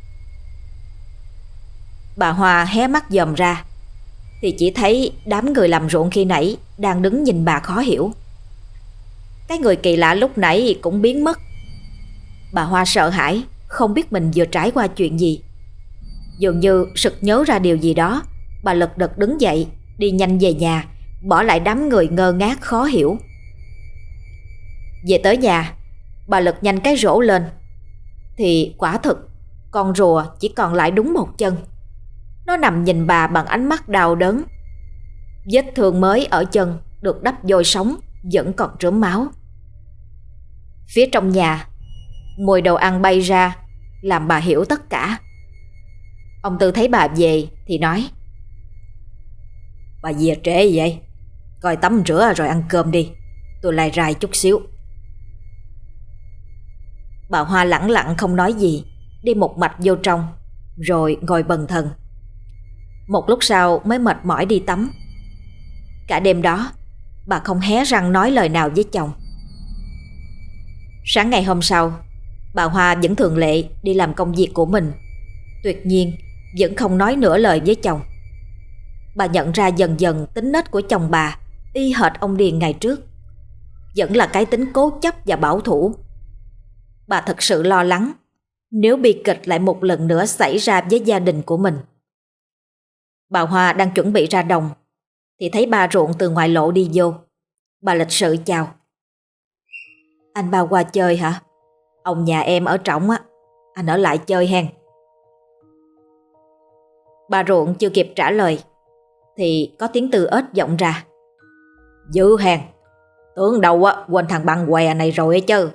Bà Hoa hé mắt dòm ra thì chỉ thấy đám người làm ruộng khi nãy đang đứng nhìn bà khó hiểu. Cái người kỳ lạ lúc nãy cũng biến mất. Bà Hoa sợ hãi, không biết mình vừa trải qua chuyện gì. Dường như sực nhớ ra điều gì đó, bà lật đật đứng dậy, đi nhanh về nhà, bỏ lại đám người ngơ ngác khó hiểu. Về tới nhà, bà lật nhanh cái rổ lên thì quả thực con rùa chỉ còn lại đúng một chân. Nó nằm nhìn bà bằng ánh mắt đau đớn. Vết thương mới ở chân được đắp vôi sống vẫn còn rớm máu. Phía trong nhà, mùi đồ ăn bay ra làm bà hiểu tất cả. Ông Tư thấy bà về thì nói: Bà về trễ vậy, coi tắm rửa rồi ăn cơm đi, tôi lại rai chút xíu. Bà Hoa lẳng lặng không nói gì, đi một mạch vô trong, rồi ngồi bần thần. Một lúc sau mới mệt mỏi đi tắm. Cả đêm đó bà không hé răng nói lời nào với chồng. Sáng ngày hôm sau, bà Hoa vẫn thường lệ đi làm công việc của mình, tuyệt nhiên vẫn không nói nửa lời với chồng. Bà nhận ra dần dần tính nết của chồng bà y hệt ông Điền ngày trước, vẫn là cái tính cố chấp và bảo thủ. Bà thật sự lo lắng nếu bi kịch lại một lần nữa xảy ra với gia đình của mình. Bà Hoa đang chuẩn bị ra đồng thì thấy bà ruộng từ ngoài lộ đi vô. Bà lịch sự chào: Anh ba qua chơi hả? Ông nhà em ở trỏng á, anh ở lại chơi hen. Bà ruộng chưa kịp trả lời thì có tiếng Tư ếch vọng ra: Dữ hen, tưởng đâu á quên thằng băng què này rồi ấy chứ.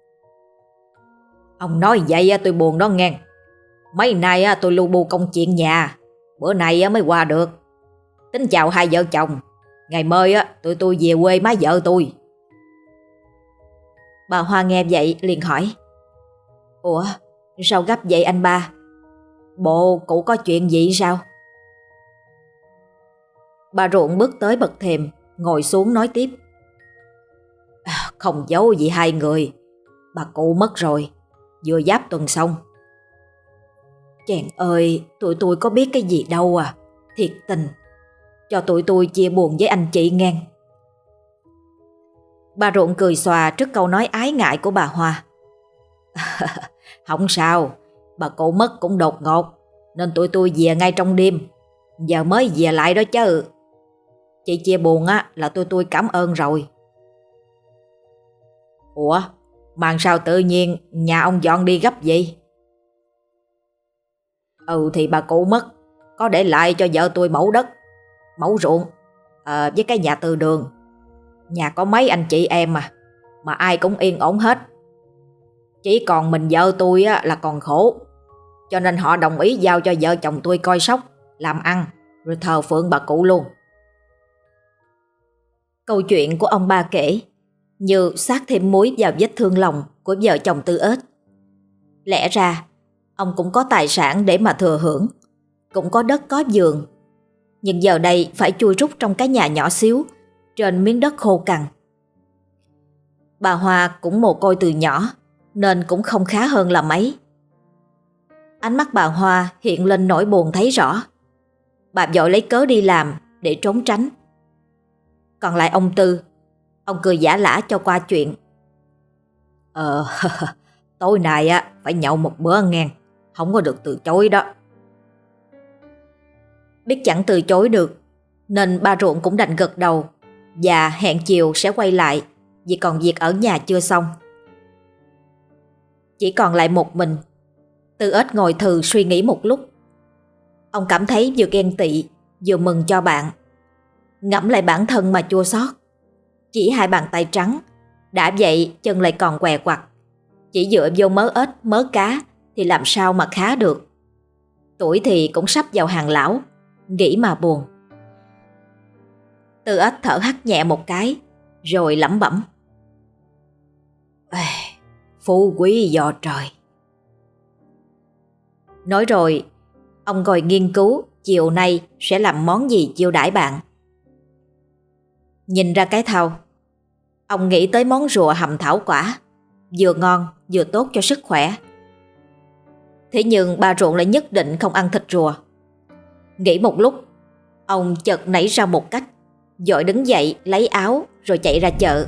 Ông nói vậy tôi buồn đó nghe. Mấy nay tôi lu bu công chuyện nhà, bữa nay mới qua được. Tính chào hai vợ chồng, ngày mai tụi tôi về quê má vợ tôi. Bà Hoa nghe vậy liền hỏi: Ủa sao gấp vậy anh ba? Bộ cụ có chuyện gì sao? Bà ruộng bước tới bậc thềm, ngồi xuống nói tiếp: à, Không giấu gì hai người, bà cụ mất rồi, vừa giáp tuần xong. Chàng ơi, tụi tôi có biết cái gì đâu à. Thiệt tình, cho tụi tôi chia buồn với anh chị ngang. Bà Ruộng cười xòa trước câu nói ái ngại của bà Hoa. Không sao, bà cụ mất cũng đột ngột, nên tụi tôi về ngay trong đêm. Giờ mới về lại đó chứ. Chị chia buồn á là tụi tôi cảm ơn rồi. Ủa, mà sao tự nhiên nhà ông dọn đi gấp vậy? Ừ thì bà cụ mất, có để lại cho vợ tôi mẫu đất, mẫu ruộng, à, với cái nhà từ đường. Nhà có mấy anh chị em à, mà ai cũng yên ổn hết. Chỉ còn mình vợ tôi á, là còn khổ. Cho nên họ đồng ý giao cho vợ chồng tôi coi sóc, làm ăn, rồi thờ phượng bà cụ luôn. Câu chuyện của ông ba kể như xát thêm muối vào vết thương lòng của vợ chồng Tư Ếch. Lẽ ra ông cũng có tài sản để mà thừa hưởng, cũng có đất có vườn, nhưng giờ đây phải chui rút trong cái nhà nhỏ xíu trên miếng đất khô cằn. Bà Hoa cũng mồ côi từ nhỏ nên cũng không khá hơn là mấy. Ánh mắt bà Hoa hiện lên nỗi buồn thấy rõ. Bà vội lấy cớ đi làm để trốn tránh. Còn lại ông Tư, ông cười giả lả cho qua chuyện. Ờ, tối nay á phải nhậu một bữa ngang, không có được từ chối đó. Biết chẳng từ chối được, nên bà Ruộng cũng đành gật đầu và hẹn chiều sẽ quay lại vì còn việc ở nhà chưa xong. Chỉ còn lại một mình, Tư Ếch ngồi thừ suy nghĩ một lúc. Ông cảm thấy vừa ghen tị vừa mừng cho bạn. Ngẫm lại bản thân mà chua xót. Chỉ hai bàn tay trắng, đã vậy chân lại còn què quặt. Chỉ dựa vô mớ ếch mớ cá thì làm sao mà khá được. Tuổi thì cũng sắp vào hàng lão, nghĩ mà buồn. Tư Ếch thở hắt nhẹ một cái, rồi lẩm bẩm. Phú quý do trời. Nói rồi, ông ngồi nghiên cứu chiều nay sẽ làm món gì chiêu đãi bạn. Nhìn ra cái thau, ông nghĩ tới món rùa hầm thảo quả, vừa ngon vừa tốt cho sức khỏe. Thế nhưng bà Ruộng lại nhất định không ăn thịt rùa. Nghĩ một lúc, ông chợt nảy ra một cách, vội đứng dậy lấy áo rồi chạy ra chợ.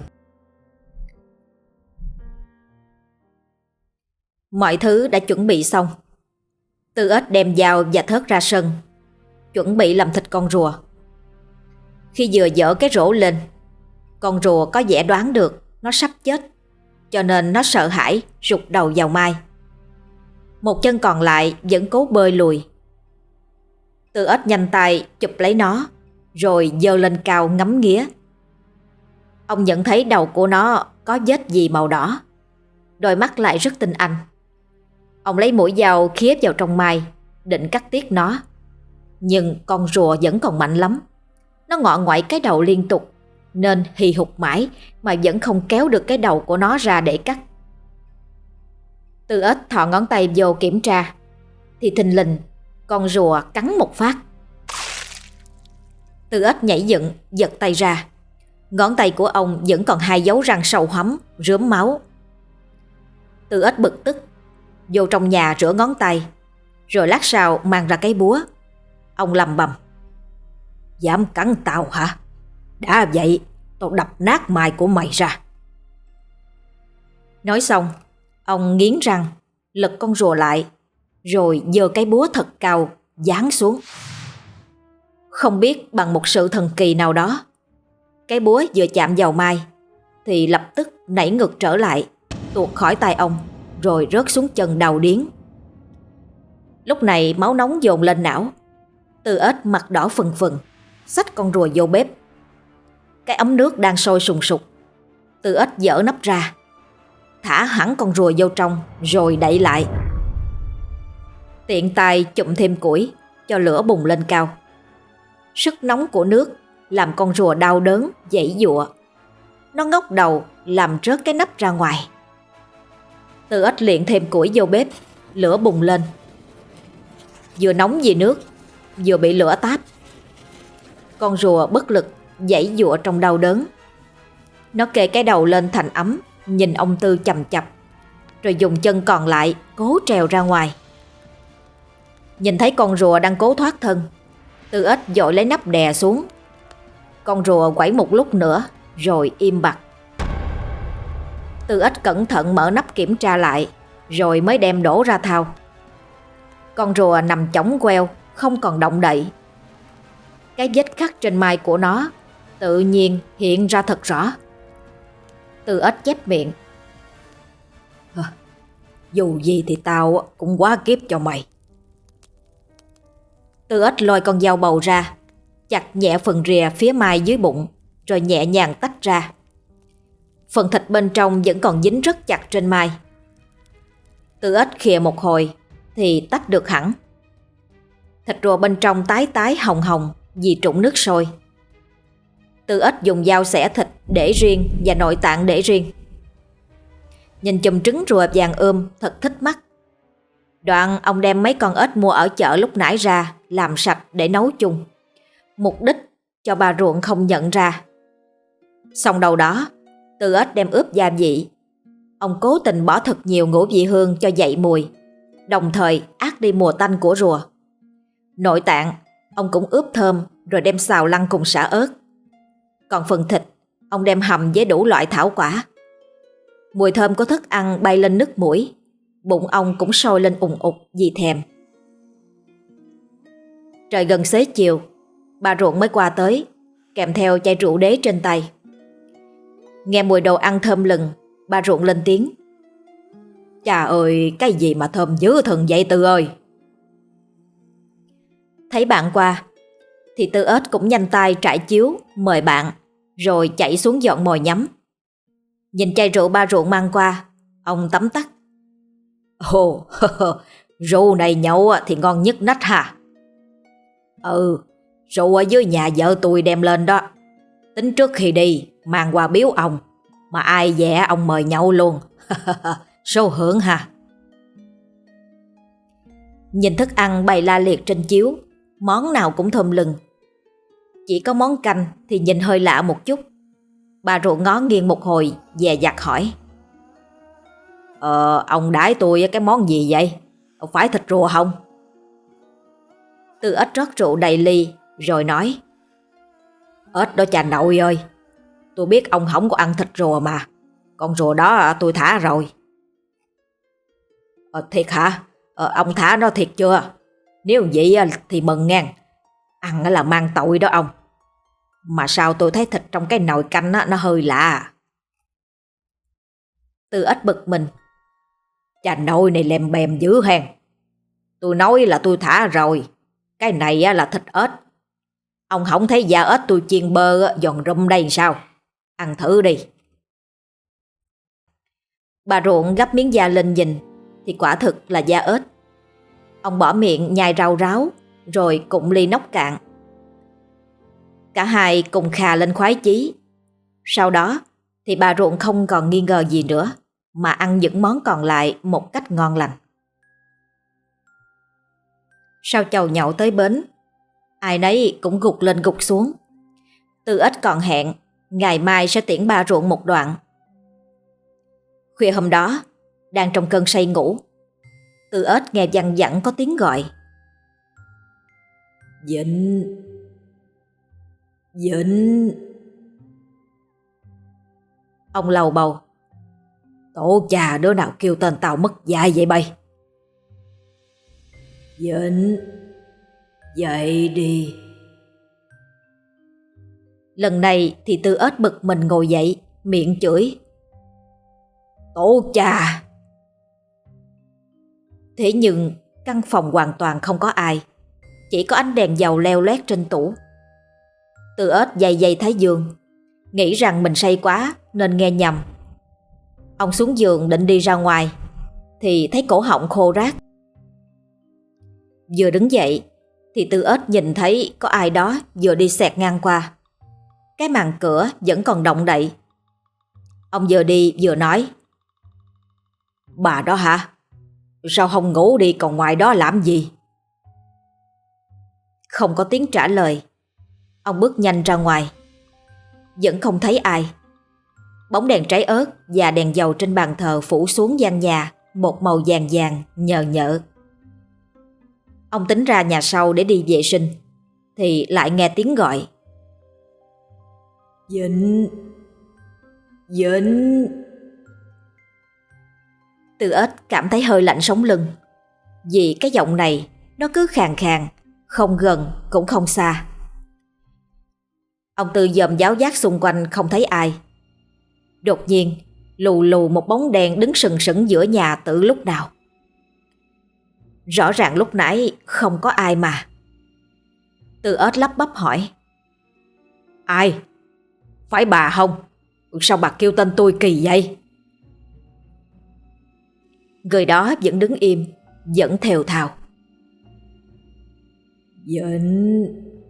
Mọi thứ đã chuẩn bị xong. Tư Ếch đem dao và thớt ra sân, chuẩn bị làm thịt con rùa. Khi vừa dỡ cái rổ lên, con rùa có vẻ đoán được nó sắp chết, cho nên nó sợ hãi rụt đầu vào mai. Một chân còn lại vẫn cố bơi lùi. Tư Ếch nhanh tay chụp lấy nó, rồi giơ lên cao ngắm nghía. Ông nhận thấy đầu của nó có vết gì màu đỏ, đôi mắt lại rất tinh anh. Ông lấy mũi dao khía vào trong mai, định cắt tiết nó. Nhưng con rùa vẫn còn mạnh lắm. Nó ngọ ngoại cái đầu liên tục, nên hì hục mãi mà vẫn không kéo được cái đầu của nó ra để cắt. Tư Ếch thò ngón tay vô kiểm tra, thì thình lình con rùa cắn một phát. Tư Ếch nhảy dựng, giật tay ra. Ngón tay của ông vẫn còn hai dấu răng sâu hoắm, rớm máu. Tư Ếch bực tức, vô trong nhà rửa ngón tay, rồi lát sau mang ra cái búa. Ông lầm bầm. Dám cắn tao hả? Đã vậy, tao đập nát mai của mày ra. Nói xong, ông nghiến răng, lật con rùa lại, rồi giơ cái búa thật cao, giáng xuống. Không biết bằng một sự thần kỳ nào đó, cái búa vừa chạm vào mai, thì lập tức nảy ngược trở lại, tuột khỏi tay ông, rồi rớt xuống chân đầu điếng. Lúc này máu nóng dồn lên não. Tư Ếch mặt đỏ phừng phừng, xách con rùa vô bếp. Cái ấm nước đang sôi sùng sục. Tư Ếch dỡ nắp ra, thả hẳn con rùa vô trong, rồi đậy lại. Tiện tay chụm thêm củi cho lửa bùng lên cao. Sức nóng của nước làm con rùa đau đớn, giãy giụa. Nó ngóc đầu làm rớt cái nắp ra ngoài. Tư Ếch liền thêm củi vô bếp, lửa bùng lên. Vừa nóng vì nước, vừa bị lửa táp. Con rùa bất lực giãy giụa trong đau đớn. Nó kê cái đầu lên thành ấm, nhìn ông Tư chằm chặp, rồi dùng chân còn lại cố trèo ra ngoài. Nhìn thấy con rùa đang cố thoát thân, Tư Ếch vội lấy nắp đè xuống. Con rùa quẩy một lúc nữa rồi im bặt. Tư Ếch cẩn thận mở nắp kiểm tra lại, rồi mới đem đổ ra thau. Con rùa nằm chõng queo, không còn động đậy. Cái vết khắc trên mai của nó tự nhiên hiện ra thật rõ. Tư Ếch chép miệng: "Hờ, dù gì thì tao cũng quá kiếp cho mày." Tư Ếch lôi con dao bầu ra, chặt nhẹ phần rìa phía mai dưới bụng, rồi nhẹ nhàng tách ra. Phần thịt bên trong vẫn còn dính rất chặt trên mai. Tư Ếch khìa một hồi thì tách được hẳn. Thịt rùa bên trong tái tái hồng hồng vì trụng nước sôi. Tư Ếch dùng dao xẻ thịt để riêng và nội tạng để riêng. Nhìn chùm trứng rùa vàng ươm thật thích mắt. Đoạn ông đem mấy con ếch mua ở chợ lúc nãy ra làm sạch để nấu chung, mục đích cho bà ruộng không nhận ra. Xong đầu đó, Tư Ếch đem ướp gia vị. Ông cố tình bỏ thật nhiều ngũ vị hương cho dậy mùi, đồng thời át đi mùi tanh của rùa. Nội tạng ông cũng ướp thơm rồi đem xào lăn cùng sả ớt. Còn phần thịt ông đem hầm với đủ loại thảo quả. Mùi thơm của thức ăn bay lên nức mũi, bụng ông cũng sôi lên ùng ục vì thèm. Trời gần xế chiều, bà ruộng mới qua tới, kèm theo chai rượu đế trên tay. Nghe mùi đồ ăn thơm lừng, bà ruộng lên tiếng: "Chà ơi, cái gì mà thơm dữ thần vậy Tư ơi." Thấy bạn qua thì Tư Ếch cũng nhanh tay trải chiếu mời bạn, rồi chạy xuống dọn mồi nhắm. Nhìn chai rượu ba ruộng mang qua, ông tấm tắc: "Ồ, rượu này nhậu thì ngon nhất nách hả?" "Ừ, rượu ở dưới nhà vợ tôi đem lên đó. Tính trước khi đi mang qua biếu ông, mà ai dè ông mời nhậu luôn." "Số hưởng ha." Nhìn thức ăn bày la liệt trên chiếu, món nào cũng thơm lừng. Chỉ có món canh thì nhìn hơi lạ một chút. Bà ruộng ngó nghiêng một hồi, dè dặt hỏi: Ờ, ông đãi tôi cái món gì vậy? Không phải thịt rùa không?" Tư Ếch rót rượu đầy ly rồi nói: "Ếch đó cha nội ơi, tôi biết ông không có ăn thịt rùa mà. Con rùa đó tôi thả rồi." Ờ, "Thiệt hả? Ờ, ông thả nó thiệt chưa? Nếu vậy thì mừng ngang. Ăn là mang tội đó ông. Mà sao tôi thấy thịt trong cái nồi canh nó hơi lạ." Tư Ếch bực mình: "Cha nội này lèm bèm dữ hèn. Tôi nói là tôi thả rồi. Cái này là thịt ếch. Ông không thấy da ếch tôi chiên bơ giòn rụm đây sao? Ăn thử đi." Bà ruộng gắp miếng da lên nhìn thì quả thực là da ếch. Ông bỏ miệng nhai rau ráo rồi cụng ly nốc cạn. Cả hai cùng khà lên khoái chí. Sau đó thì bà ruộng không còn nghi ngờ gì nữa, mà ăn những món còn lại một cách ngon lành. Sau chầu nhậu tới bến, ai nấy cũng gục lên gục xuống. Tư Ếch còn hẹn ngày mai sẽ tiễn bà ruộng một đoạn. Khuya hôm đó, đang trong cơn say ngủ, Tư Ếch nghe văng vẳng có tiếng gọi: "Vịnh, Vịnh." Ông lầu bầu: "Tổ cha đứa nào kêu tên tao mất dạy vậy bay?" "Vịnh, dậy đi." Lần này thì Tư Ếch bực mình ngồi dậy, miệng chửi: "Tổ cha!" Thế nhưng căn phòng hoàn toàn không có ai, chỉ có ánh đèn dầu leo loét trên tủ. Tư Ếch day day thái dương, nghĩ rằng mình say quá nên nghe nhầm. Ông xuống giường định đi ra ngoài thì thấy cổ họng khô rát. Vừa đứng dậy thì Tư Ếch nhìn thấy có ai đó vừa đi xẹt ngang qua. Cái màn cửa vẫn còn động đậy. Ông vừa đi vừa nói: "Bà đó hả? Sao không ngủ đi còn ngoài đó làm gì?" Không có tiếng trả lời. Ông bước nhanh ra ngoài. Vẫn không thấy ai. Bóng đèn trái ớt và đèn dầu trên bàn thờ phủ xuống gian nhà một màu vàng vàng nhờ nhợ. Ông tính ra nhà sau để đi vệ sinh thì lại nghe tiếng gọi. Vịnh, Vịnh. Tư Ếch cảm thấy hơi lạnh sống lưng, vì cái giọng này nó cứ khàn khàn, không gần cũng không xa. Ông Tư dòm giáo giác xung quanh không thấy ai. Đột nhiên lù lù một bóng đen đứng sừng sững giữa nhà từ lúc nào. Rõ ràng lúc nãy không có ai mà. Tư Ếch lắp bắp hỏi. Ai? Phải bà không? Sao bà kêu tên tôi kỳ vậy? Người đó vẫn đứng im, vẫn thều thào. Vịnh.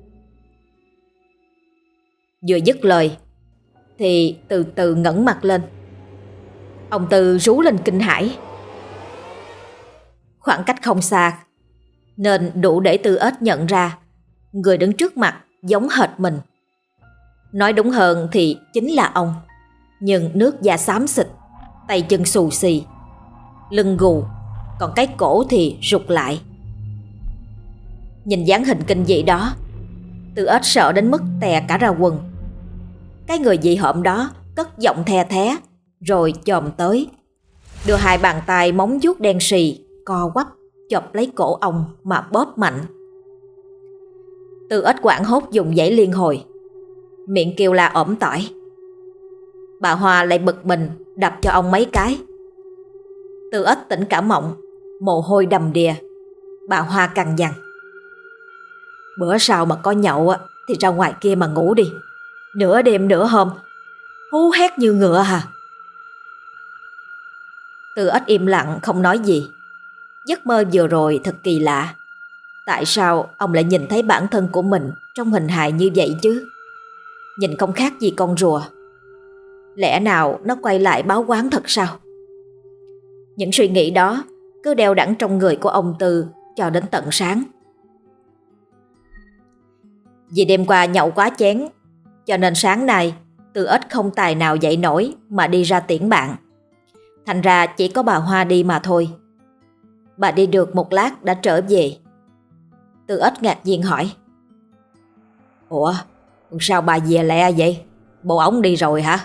Vừa dứt lời thì từ từ ngẩng mặt lên. Ông Tư rú lên kinh hãi. Khoảng cách không xa nên đủ để Tư Ếch nhận ra người đứng trước mặt giống hệt mình. Nói đúng hơn thì chính là ông, nhưng nước da xám xịt, tay chân xù xì, lưng gù, còn cái cổ thì rụt lại. Nhìn dáng hình kinh dị đó, Tư Ếch sợ đến mức tè cả ra quần. Cái người dị hợm đó cất giọng the thé rồi chồm tới, đưa hai bàn tay móng vuốt đen sì co quắp chộp lấy cổ ông mà bóp mạnh. Tư Ếch hoảng hốt dùng dãy liên hồi, miệng kêu la ỏm tỏi. Bà Hoa lại bực mình đập cho ông mấy cái. Tư Ếch tỉnh cả mộng, mồ hôi đầm đìa. Bà Hoa cằn nhằn. Bữa sau mà có nhậu thì ra ngoài kia mà ngủ đi. Nửa đêm nửa hôm hú hét như ngựa hả? Tư Ếch im lặng không nói gì. Giấc mơ vừa rồi thật kỳ lạ. Tại sao ông lại nhìn thấy bản thân của mình trong hình hài như vậy chứ? Nhìn không khác gì con rùa. Lẽ nào nó quay lại báo oán thật sao? Những suy nghĩ đó cứ đeo đẳng trong người của ông Tư cho đến tận sáng. Vì đêm qua nhậu quá chén, cho nên sáng nay Tư Ếch không tài nào dậy nổi mà đi ra tiễn bạn. Thành ra chỉ có bà Hoa đi mà thôi. Bà đi được một lát đã trở về. Tư Ếch ngạc nhiên hỏi. Ủa, sao bà về lẹ vậy? Bộ ổng đi rồi hả?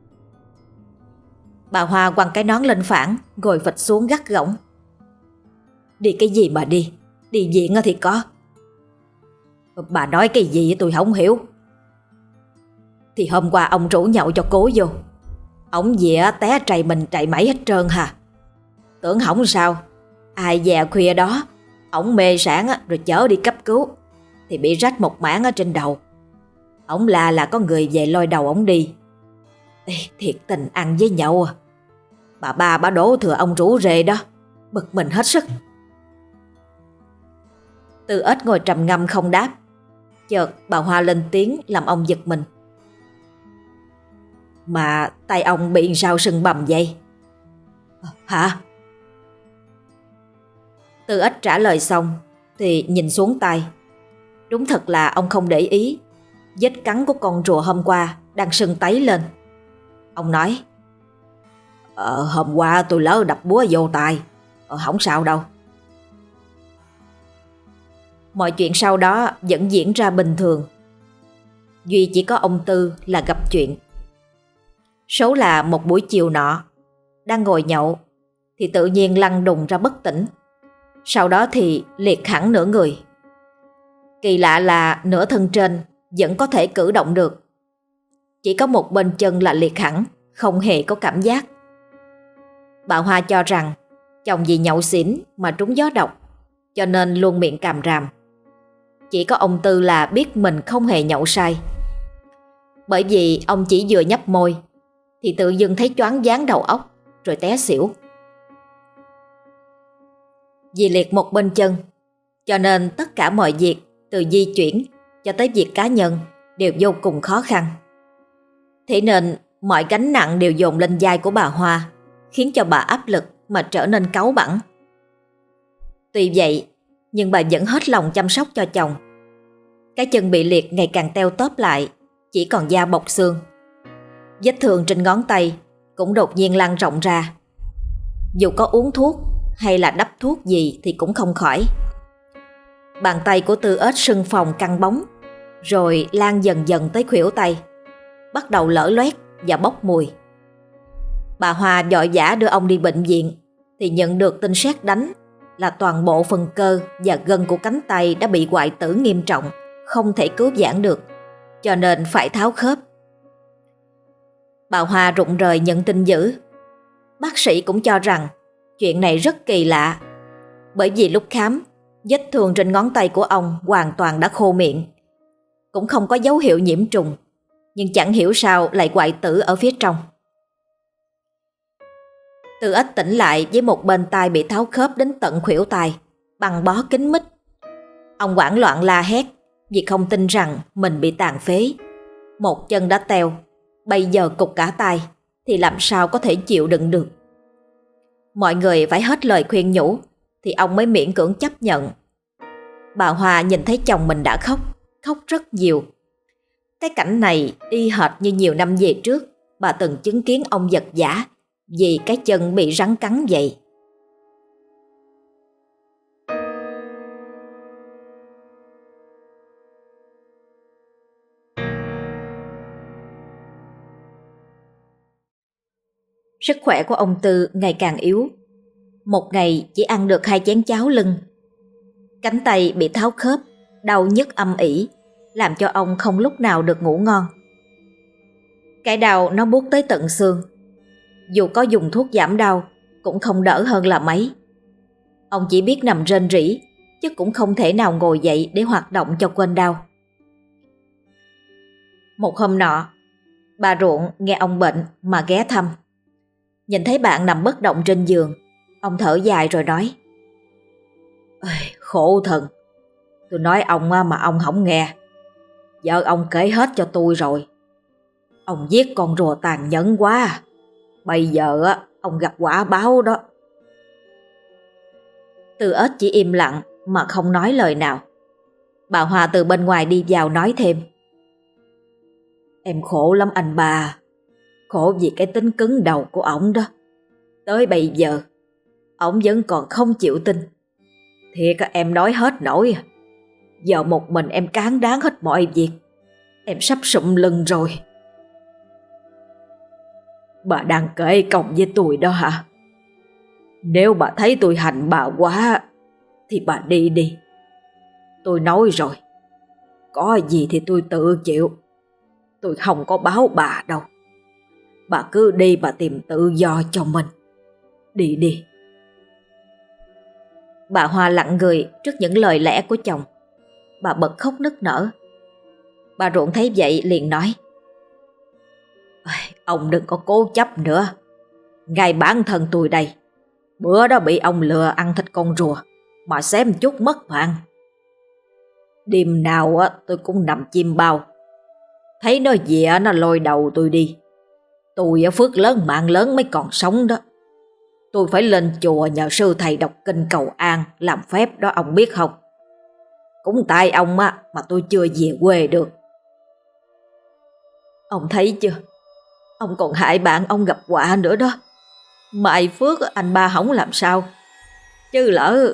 Bà Hoa quăng cái nón lên phản, ngồi phịch xuống gắt gỏng. Đi cái gì mà đi? Đi viện thì có. Bà nói cái gì tôi không hiểu. Thì hôm qua ông rủ nhậu cho cố vô. Ổng về té trầy mình trầy mẩy hết trơn hả? Tưởng hỏng sao? Ai về khuya đó ổng mê sản rồi chở đi cấp cứu thì bị rách một mảng ở trên đầu. Ổng la là có người về lôi đầu ổng đi. Ê, thiệt tình ăn với nhậu à. Bà ba bà đổ thừa ông rủ rề đó. Bực mình hết sức. Tư Ếch ngồi trầm ngâm không đáp. Chợt bà Hoa lên tiếng làm ông giật mình. Mà tay ông bị sao sưng bầm vậy? Hả? Tư Ếch trả lời xong thì nhìn xuống tay. Đúng thật là ông không để ý vết cắn của con rùa hôm qua đang sưng tấy lên. Ông nói. Ờ, hôm qua tôi lỡ đập búa vô tay. Ờ, không sao đâu. Mọi chuyện sau đó vẫn diễn ra bình thường. Duy chỉ có ông Tư là gặp chuyện. Số là một buổi chiều nọ, đang ngồi nhậu thì tự nhiên lăn đùng ra bất tỉnh. Sau đó thì liệt hẳn nửa người. Kỳ lạ là nửa thân trên vẫn có thể cử động được. Chỉ có một bên chân là liệt hẳn, không hề có cảm giác. Bà Hoa cho rằng chồng vì nhậu xỉn mà trúng gió độc, cho nên luôn miệng càm ràm. Chỉ có ông Tư là biết mình không hề nhậu say. Bởi vì ông chỉ vừa nhấp môi thì tự dưng thấy choáng váng đầu óc rồi té xỉu. Vì liệt một bên chân, cho nên tất cả mọi việc từ di chuyển cho tới việc cá nhân đều vô cùng khó khăn. Thế nên mọi gánh nặng đều dồn lên vai của bà Hoa, khiến cho bà áp lực mà trở nên cáu bẳn. Tuy vậy, nhưng bà vẫn hết lòng chăm sóc cho chồng. Cái chân bị liệt ngày càng teo tóp lại, chỉ còn da bọc xương. Vết thương trên ngón tay cũng đột nhiên lan rộng ra. Dù có uống thuốc hay là đắp thuốc gì thì cũng không khỏi. Bàn tay của Tư Ếch sưng phồng căng bóng, rồi lan dần dần tới khuỷu tay, bắt đầu lở loét và bốc mùi. Bà Hoa vội vã đưa ông đi bệnh viện thì nhận được tin sét đánh là toàn bộ phần cơ và gân của cánh tay đã bị hoại tử nghiêm trọng, không thể cứu vãn được, cho nên phải tháo khớp. Bà Hoa rụng rời nhận tin dữ. Bác sĩ cũng cho rằng chuyện này rất kỳ lạ, bởi vì lúc khám, vết thương trên ngón tay của ông hoàn toàn đã khô miệng, cũng không có dấu hiệu nhiễm trùng, nhưng chẳng hiểu sao lại hoại tử ở phía trong. Tư Ếch tỉnh lại với một bên tai bị tháo khớp đến tận khuỷu tay, băng bó kín mít. Ông hoảng loạn la hét vì không tin rằng mình bị tàn phế. Một chân đã teo, bây giờ cụt cả tay thì làm sao có thể chịu đựng được. Mọi người phải hết lời khuyên nhủ thì ông mới miễn cưỡng chấp nhận. Bà Hoa nhìn thấy chồng mình đã khóc, khóc rất nhiều. Cái cảnh này y hệt như nhiều năm về trước bà từng chứng kiến ông giật giã vì cái chân bị rắn cắn vậy. Sức khỏe của ông Tư ngày càng yếu. Một ngày chỉ ăn được hai chén cháo lưng. Cánh tay bị tháo khớp, đau nhức âm ỉ, làm cho ông không lúc nào được ngủ ngon. Cái đau nó buốt tới tận xương. Dù có dùng thuốc giảm đau cũng không đỡ hơn là mấy. Ông chỉ biết nằm rên rỉ, chứ cũng không thể nào ngồi dậy để hoạt động cho quên đau. Một hôm nọ, bà Ruộng nghe ông bệnh mà ghé thăm. Nhìn thấy bạn nằm bất động trên giường, ông thở dài rồi nói: "Khổ thần, tôi nói ông mà ông không nghe. Vợ ông kể hết cho tôi rồi. Ông giết con rùa tàn nhẫn quá. Bây giờ ông gặp quả báo đó." Tư Ếch chỉ im lặng mà không nói lời nào. Bà Hoa từ bên ngoài đi vào nói thêm: "Em khổ lắm anh bà. Khổ vì cái tính cứng đầu của ổng đó. Tới bây giờ ổng vẫn còn không chịu tin. Thiệt em nói hết nổi. Giờ một mình em cán đáng hết mọi việc. Em sắp sụm lưng rồi." "Bà đang kể công với tôi đó hả? Nếu bà thấy tôi hành bà quá thì bà đi đi. Tôi nói rồi, có gì thì tôi tự chịu. Tôi không có báo bà đâu. Bà cứ đi bà tìm tự do cho mình. Đi đi." Bà Hoa lặng người trước những lời lẽ của chồng. Bà bật khóc nức nở. Bà Ruộng thấy vậy liền nói: "Ông đừng có cố chấp nữa. Ngay bản thân tôi đây, bữa đó bị ông lừa ăn thịt con rùa mà xém chút mất mạng. Đêm nào á tôi cũng nằm chim bao. Thấy nó về nó lôi đầu tôi đi. Tôi phước lớn mạng lớn mới còn sống đó. Tôi phải lên chùa nhờ sư thầy đọc kinh cầu an làm phép đó ông biết không. Cũng tại ông á mà tôi chưa về quê được." "Ông thấy chưa, ông còn hại bạn ông gặp họa nữa đó. Mai phước anh ba hỏng làm sao. Chứ lỡ..."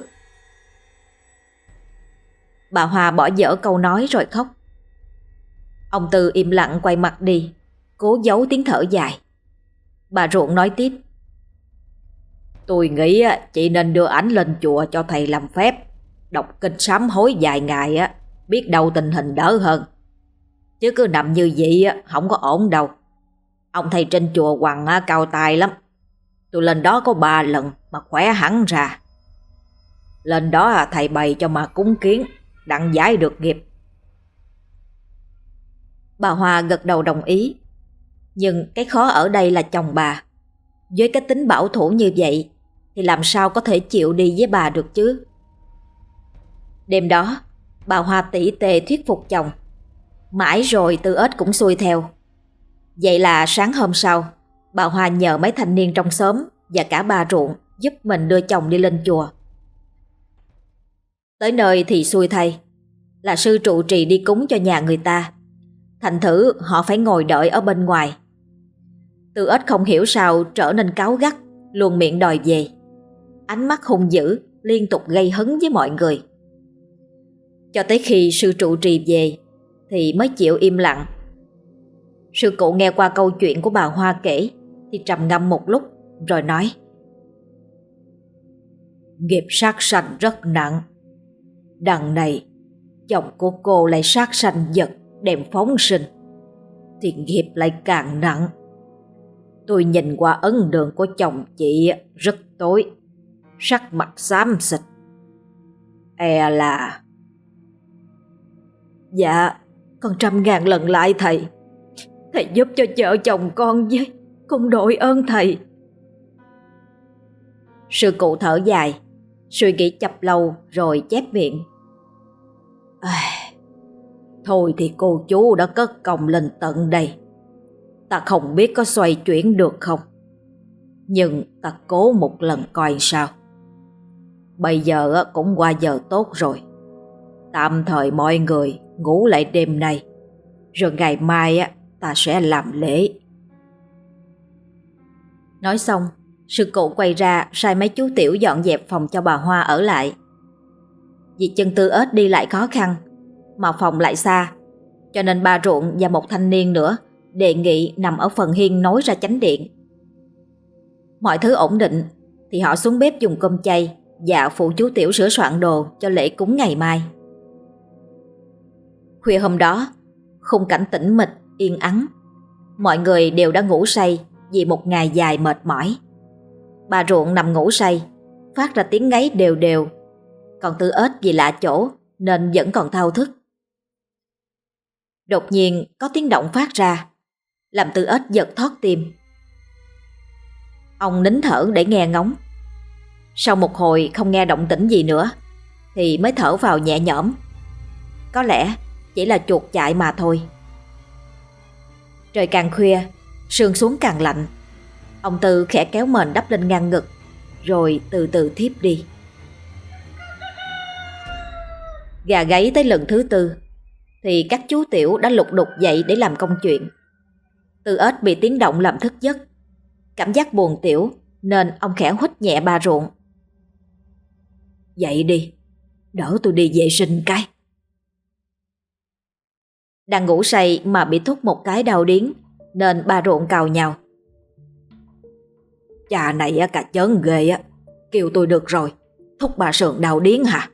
Bà Hoa bỏ dở câu nói rồi khóc. Ông Tư im lặng quay mặt đi, cố giấu tiếng thở dài. Bà Ruộng nói tiếp: "Tôi nghĩ chị nên đưa ảnh lên chùa cho thầy làm phép, đọc kinh sám hối vài ngày á, biết đâu tình hình đỡ hơn. Chứ cứ nằm như vậy không có ổn đâu. Ông thầy trên chùa Hoàng cao tài lắm. Tôi lên đó có ba lần mà khỏe hẳn ra. Lên đó thầy bày cho mà cúng kiến, đặng giải được nghiệp." Bà Hoa gật đầu đồng ý. Nhưng cái khó ở đây là chồng bà. Với cái tính bảo thủ như vậy thì làm sao có thể chịu đi với bà được chứ. Đêm đó bà Hoa tỉ tê thuyết phục chồng. Mãi rồi Tư Ếch cũng xuôi theo. Vậy là sáng hôm sau, bà Hoa nhờ mấy thanh niên trong xóm và cả bà Ruộng giúp mình đưa chồng đi lên chùa. Tới nơi thì xui thay, là sư trụ trì đi cúng cho nhà người ta. Thành thử họ phải ngồi đợi ở bên ngoài. Tư Ếch không hiểu sao trở nên cáu gắt, luôn miệng đòi về. Ánh mắt hung dữ, liên tục gây hấn với mọi người. cho tới khi sư trụ trì về thì mới chịu im lặng. Sư cụ nghe qua câu chuyện của bà Hoa kể thì trầm ngâm một lúc rồi nói: Nghiệp sát sanh rất nặng. Đằng này chồng của cô lại sát sanh vật đem phóng sinh, thì nghiệp lại càng nặng. Tôi nhìn qua ấn đường của chồng chị rất tối, sắc mặt xám xịt. E là... Dạ, con trăm ngàn lần lại thầy. Thầy giúp cho vợ chồng con với, con đội ơn thầy. Sư cụ thở dài, suy nghĩ chập lâu rồi chép miệng: À, thôi thì cô chú đã cất công lên tận đây, ta không biết có xoay chuyển được không, nhưng ta cố một lần coi sao. Bây giờ cũng qua giờ tốt rồi, tạm thời mọi người ngủ lại đêm nay, rồi ngày mai ta sẽ làm lễ. Nói xong, sư cụ quay ra sai mấy chú tiểu dọn dẹp phòng cho bà Hoa ở lại. Vì chân Tư Ếch đi lại khó khăn, mà phòng lại xa, cho nên bà Ruộng và một thanh niên nữa đề nghị nằm ở phần hiên nối ra chánh điện. Mọi thứ ổn định thì họ xuống bếp dùng cơm chay và phụ chú tiểu sửa soạn đồ cho lễ cúng ngày mai. Khuya hôm đó, khung cảnh tĩnh mịch, yên ắng. Mọi người đều đã ngủ say vì một ngày dài mệt mỏi. Bà Ruộng nằm ngủ say, phát ra tiếng ngáy đều đều. Còn Tư Ếch vì lạ chỗ nên vẫn còn thao thức. Đột nhiên có tiếng động phát ra, làm Tư Ếch giật thót tim. Ông nín thở để nghe ngóng. Sau một hồi không nghe động tĩnh gì nữa thì mới thở vào nhẹ nhõm. Có lẽ chỉ là chuột chạy mà thôi. Trời càng khuya, sương xuống càng lạnh. Ông Tư khẽ kéo mền đắp lên ngang ngực, rồi từ từ thiếp đi. Gà gáy tới lần thứ tư thì các chú tiểu đã lục đục dậy để làm công chuyện. Tư Ếch bị tiếng động làm thức giấc, cảm giác buồn tiểu nên ông khẽ huých nhẹ bà Ruộng. Dậy đi, đỡ tôi đi vệ sinh cái. Đang ngủ say mà bị thúc một cái đau điếng nên bà Ruộng cào nhào. Chà này cả chớn ghê á, kêu tôi được rồi, thúc bà sườn đau điếng hả?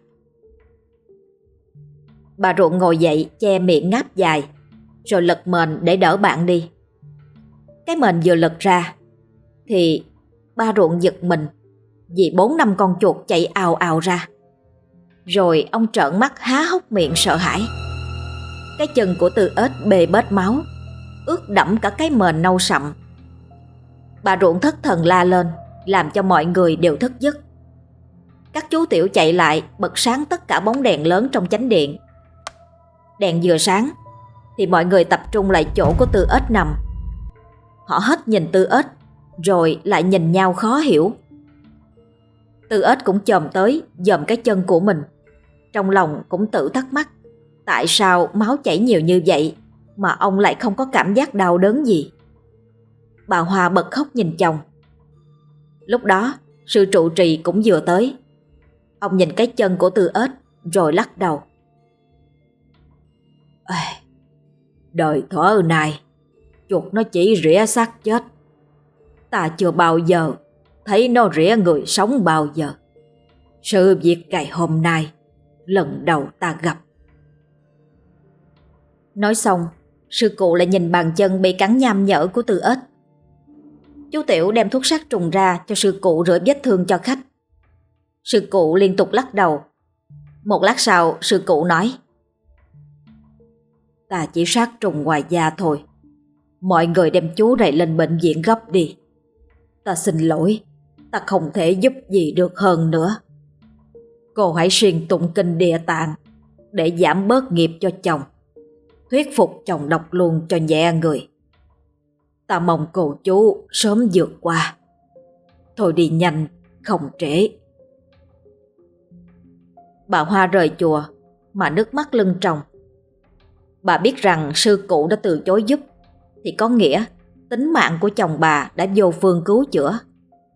Bà Ruộng ngồi dậy che miệng ngáp dài, rồi lật mền để đỡ bạn đi. Cái mền vừa lật ra thì bà Ruộng giật mình vì bốn năm con chuột chạy ào ào ra. Rồi ông trợn mắt há hốc miệng sợ hãi. Cái chân của Tư Ếch bê bết máu, ướt đẫm cả cái mền nâu sậm. Bà Ruộng thất thần la lên, làm cho mọi người đều thức giấc. Các chú tiểu chạy lại bật sáng tất cả bóng đèn lớn trong chánh điện. Đèn vừa sáng thì mọi người tập trung lại chỗ của Tư Ếch nằm. Họ hết nhìn Tư Ếch rồi lại nhìn nhau khó hiểu. Tư Ếch cũng chồm tới dòm cái chân của mình, trong lòng cũng tự thắc mắc tại sao máu chảy nhiều như vậy mà ông lại không có cảm giác đau đớn gì. Bà Hoa bật khóc nhìn chồng. Lúc đó sư trụ trì cũng vừa tới. Ông nhìn cái chân của Tư Ếch rồi lắc đầu. Đời thuở này chuột nó chỉ rỉa xác chết, ta chưa bao giờ thấy nó rỉa người sống bao giờ. Sự việc ngày hôm nay lần đầu ta gặp. Nói xong, sư cụ lại nhìn bàn chân bị cắn nham nhở của Tư Ếch. Chú tiểu đem thuốc sát trùng ra cho sư cụ rửa vết thương cho khách. Sư cụ liên tục lắc đầu. Một lát sau sư cụ nói: Ta chỉ sát trùng ngoài da thôi, mọi người đem chú này lên bệnh viện gấp đi. Ta xin lỗi, ta không thể giúp gì được hơn nữa. Cô hãy xuyên tụng kinh Địa Tạng để giảm bớt nghiệp cho chồng, thuyết phục chồng độc luôn cho nhẹ người. Ta mong cô chú sớm vượt qua. Thôi đi nhanh, không trễ. Bà Hoa rời chùa mà nước mắt lưng tròng. Bà biết rằng sư cụ đã từ chối giúp thì có nghĩa tính mạng của chồng bà đã vô phương cứu chữa.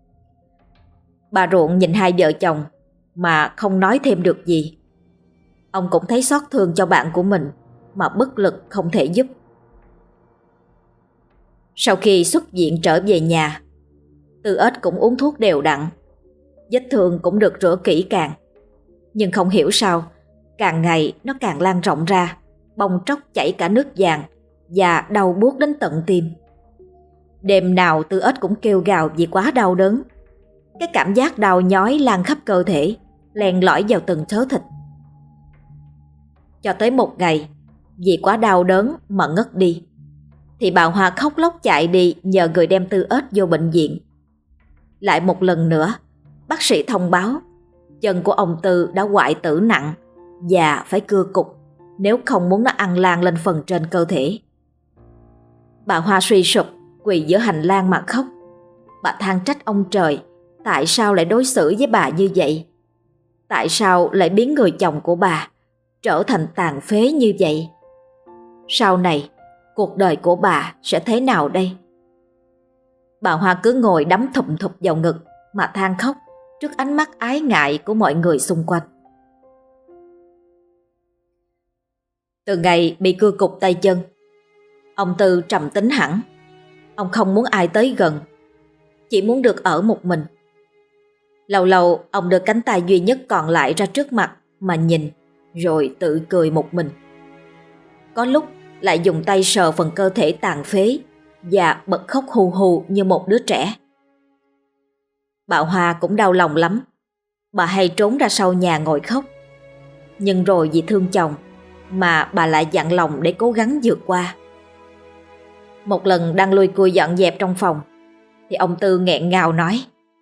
Bà Ruộng nhìn hai vợ chồng mà không nói thêm được gì. Ông cũng thấy xót thương cho bạn của mình mà bất lực không thể giúp. Sau khi xuất viện trở về nhà, Tư Ếch cũng uống thuốc đều đặn. Vết thương cũng được rửa kỹ càng. Nhưng không hiểu sao, càng ngày nó càng lan rộng ra, bong tróc chảy cả nước vàng và đau buốt đến tận tim. Đêm nào Tư Ếch cũng kêu gào vì quá đau đớn. Cái cảm giác đau nhói lan khắp cơ thể, len lỏi vào từng thớ thịt. Cho tới một ngày, vì quá đau đớn mà ngất đi, thì bà Hoa khóc lóc chạy đi nhờ người đem Tư Ếch vô bệnh viện. Lại một lần nữa, bác sĩ thông báo chân của ông Tư đã hoại tử nặng và phải cưa cục nếu không muốn nó ăn lan lên phần trên cơ thể. Bà Hoa suy sụp quỳ giữa hành lang mà khóc. Bà than trách ông trời, tại sao lại đối xử với bà như vậy? Tại sao lại biến người chồng của bà trở thành tàn phế như vậy? Sau này, cuộc đời của bà sẽ thế nào đây? Bà Hoa cứ ngồi đắm thụm thụp vào ngực mà than khóc trước ánh mắt ái ngại của mọi người xung quanh. Từ ngày bị cưa cụt tay chân, ông Tư trầm tính hẳn. Ông không muốn ai tới gần, chỉ muốn được ở một mình. Lâu lâu ông đưa cánh tay duy nhất còn lại ra trước mặt mà nhìn, rồi tự cười một mình. Có lúc lại dùng tay sờ phần cơ thể tàn phế và bật khóc hù hù như một đứa trẻ. Bà Hoa cũng đau lòng lắm. Bà hay trốn ra sau nhà ngồi khóc. Nhưng rồi vì thương chồng mà bà lại dặn lòng để cố gắng vượt qua. Một lần đang lôi cui dọn dẹp trong phòng, thì ông Tư nghẹn ngào nói: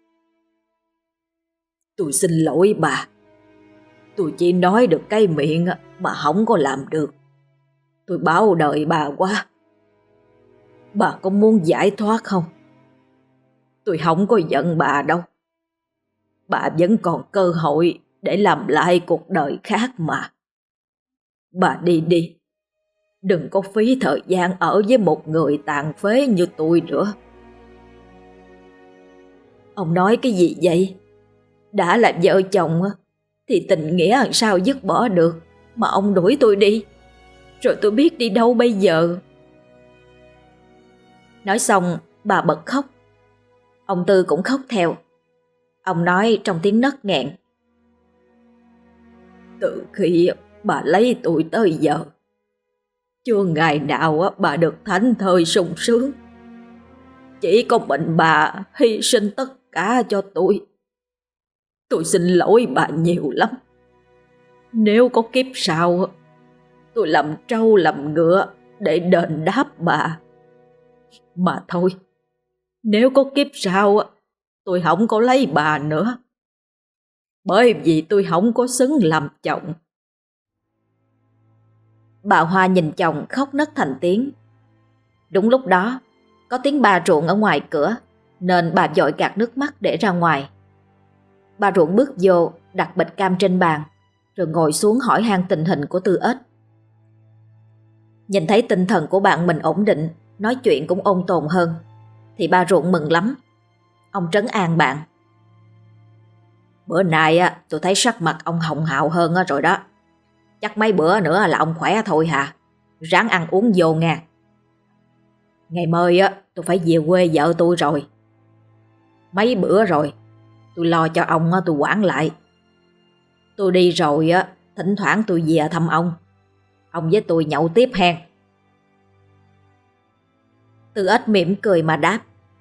"Tôi xin lỗi bà. Tôi chỉ nói được cái miệng mà không có làm được. Tôi báo đợi bà quá. Bà có muốn giải thoát không? Tôi không có giận bà đâu. Bà vẫn còn cơ hội để làm lại cuộc đời khác mà. Bà đi đi. Đừng có phí thời gian ở với một người tàn phế như tôi nữa." Ông nói cái gì vậy? Đã là vợ chồng thì tình nghĩa làm sao dứt bỏ được mà ông đuổi tôi đi. Rồi tôi biết đi đâu bây giờ? Nói xong bà bật khóc. Ông Tư cũng khóc theo. Ông nói trong tiếng nấc nghẹn: "Từ khi bà lấy tôi tới giờ, chưa ngày nào bà được thảnh thơi sung sướng. Chỉ có mình bà hy sinh tất cả cho tôi. Tôi xin lỗi bà nhiều lắm. Nếu có kiếp sau, tôi làm trâu làm ngựa để đền đáp bà. Mà thôi, nếu có kiếp sau, tôi không có lấy bà nữa. Bởi vì tôi không có xứng làm chồng." Bà Hoa nhìn chồng khóc nấc thành tiếng. Đúng lúc đó, có tiếng bà Ruộng ở ngoài cửa, nên bà vội gạt nước mắt để ra ngoài. Bà Ruộng bước vô, đặt bịch cam trên bàn, rồi ngồi xuống hỏi han tình hình của Tư Ếch. Nhìn thấy tinh thần của bạn mình ổn định, nói chuyện cũng ôn tồn hơn, thì bà Ruộng mừng lắm. Ông trấn an bạn: "Bữa nay tôi thấy sắc mặt ông hồng hào hơn rồi đó. Chắc mấy bữa nữa là ông khỏe thôi hả? Ráng ăn uống vô nha. Ngày mai tôi phải về quê vợ tôi rồi. Mấy bữa rồi tôi lo cho ông tôi quản lại. Tôi đi rồi thỉnh thoảng tôi về thăm ông. Ông với tôi nhậu tiếp hen." Tư Ếch mỉm cười mà đáp: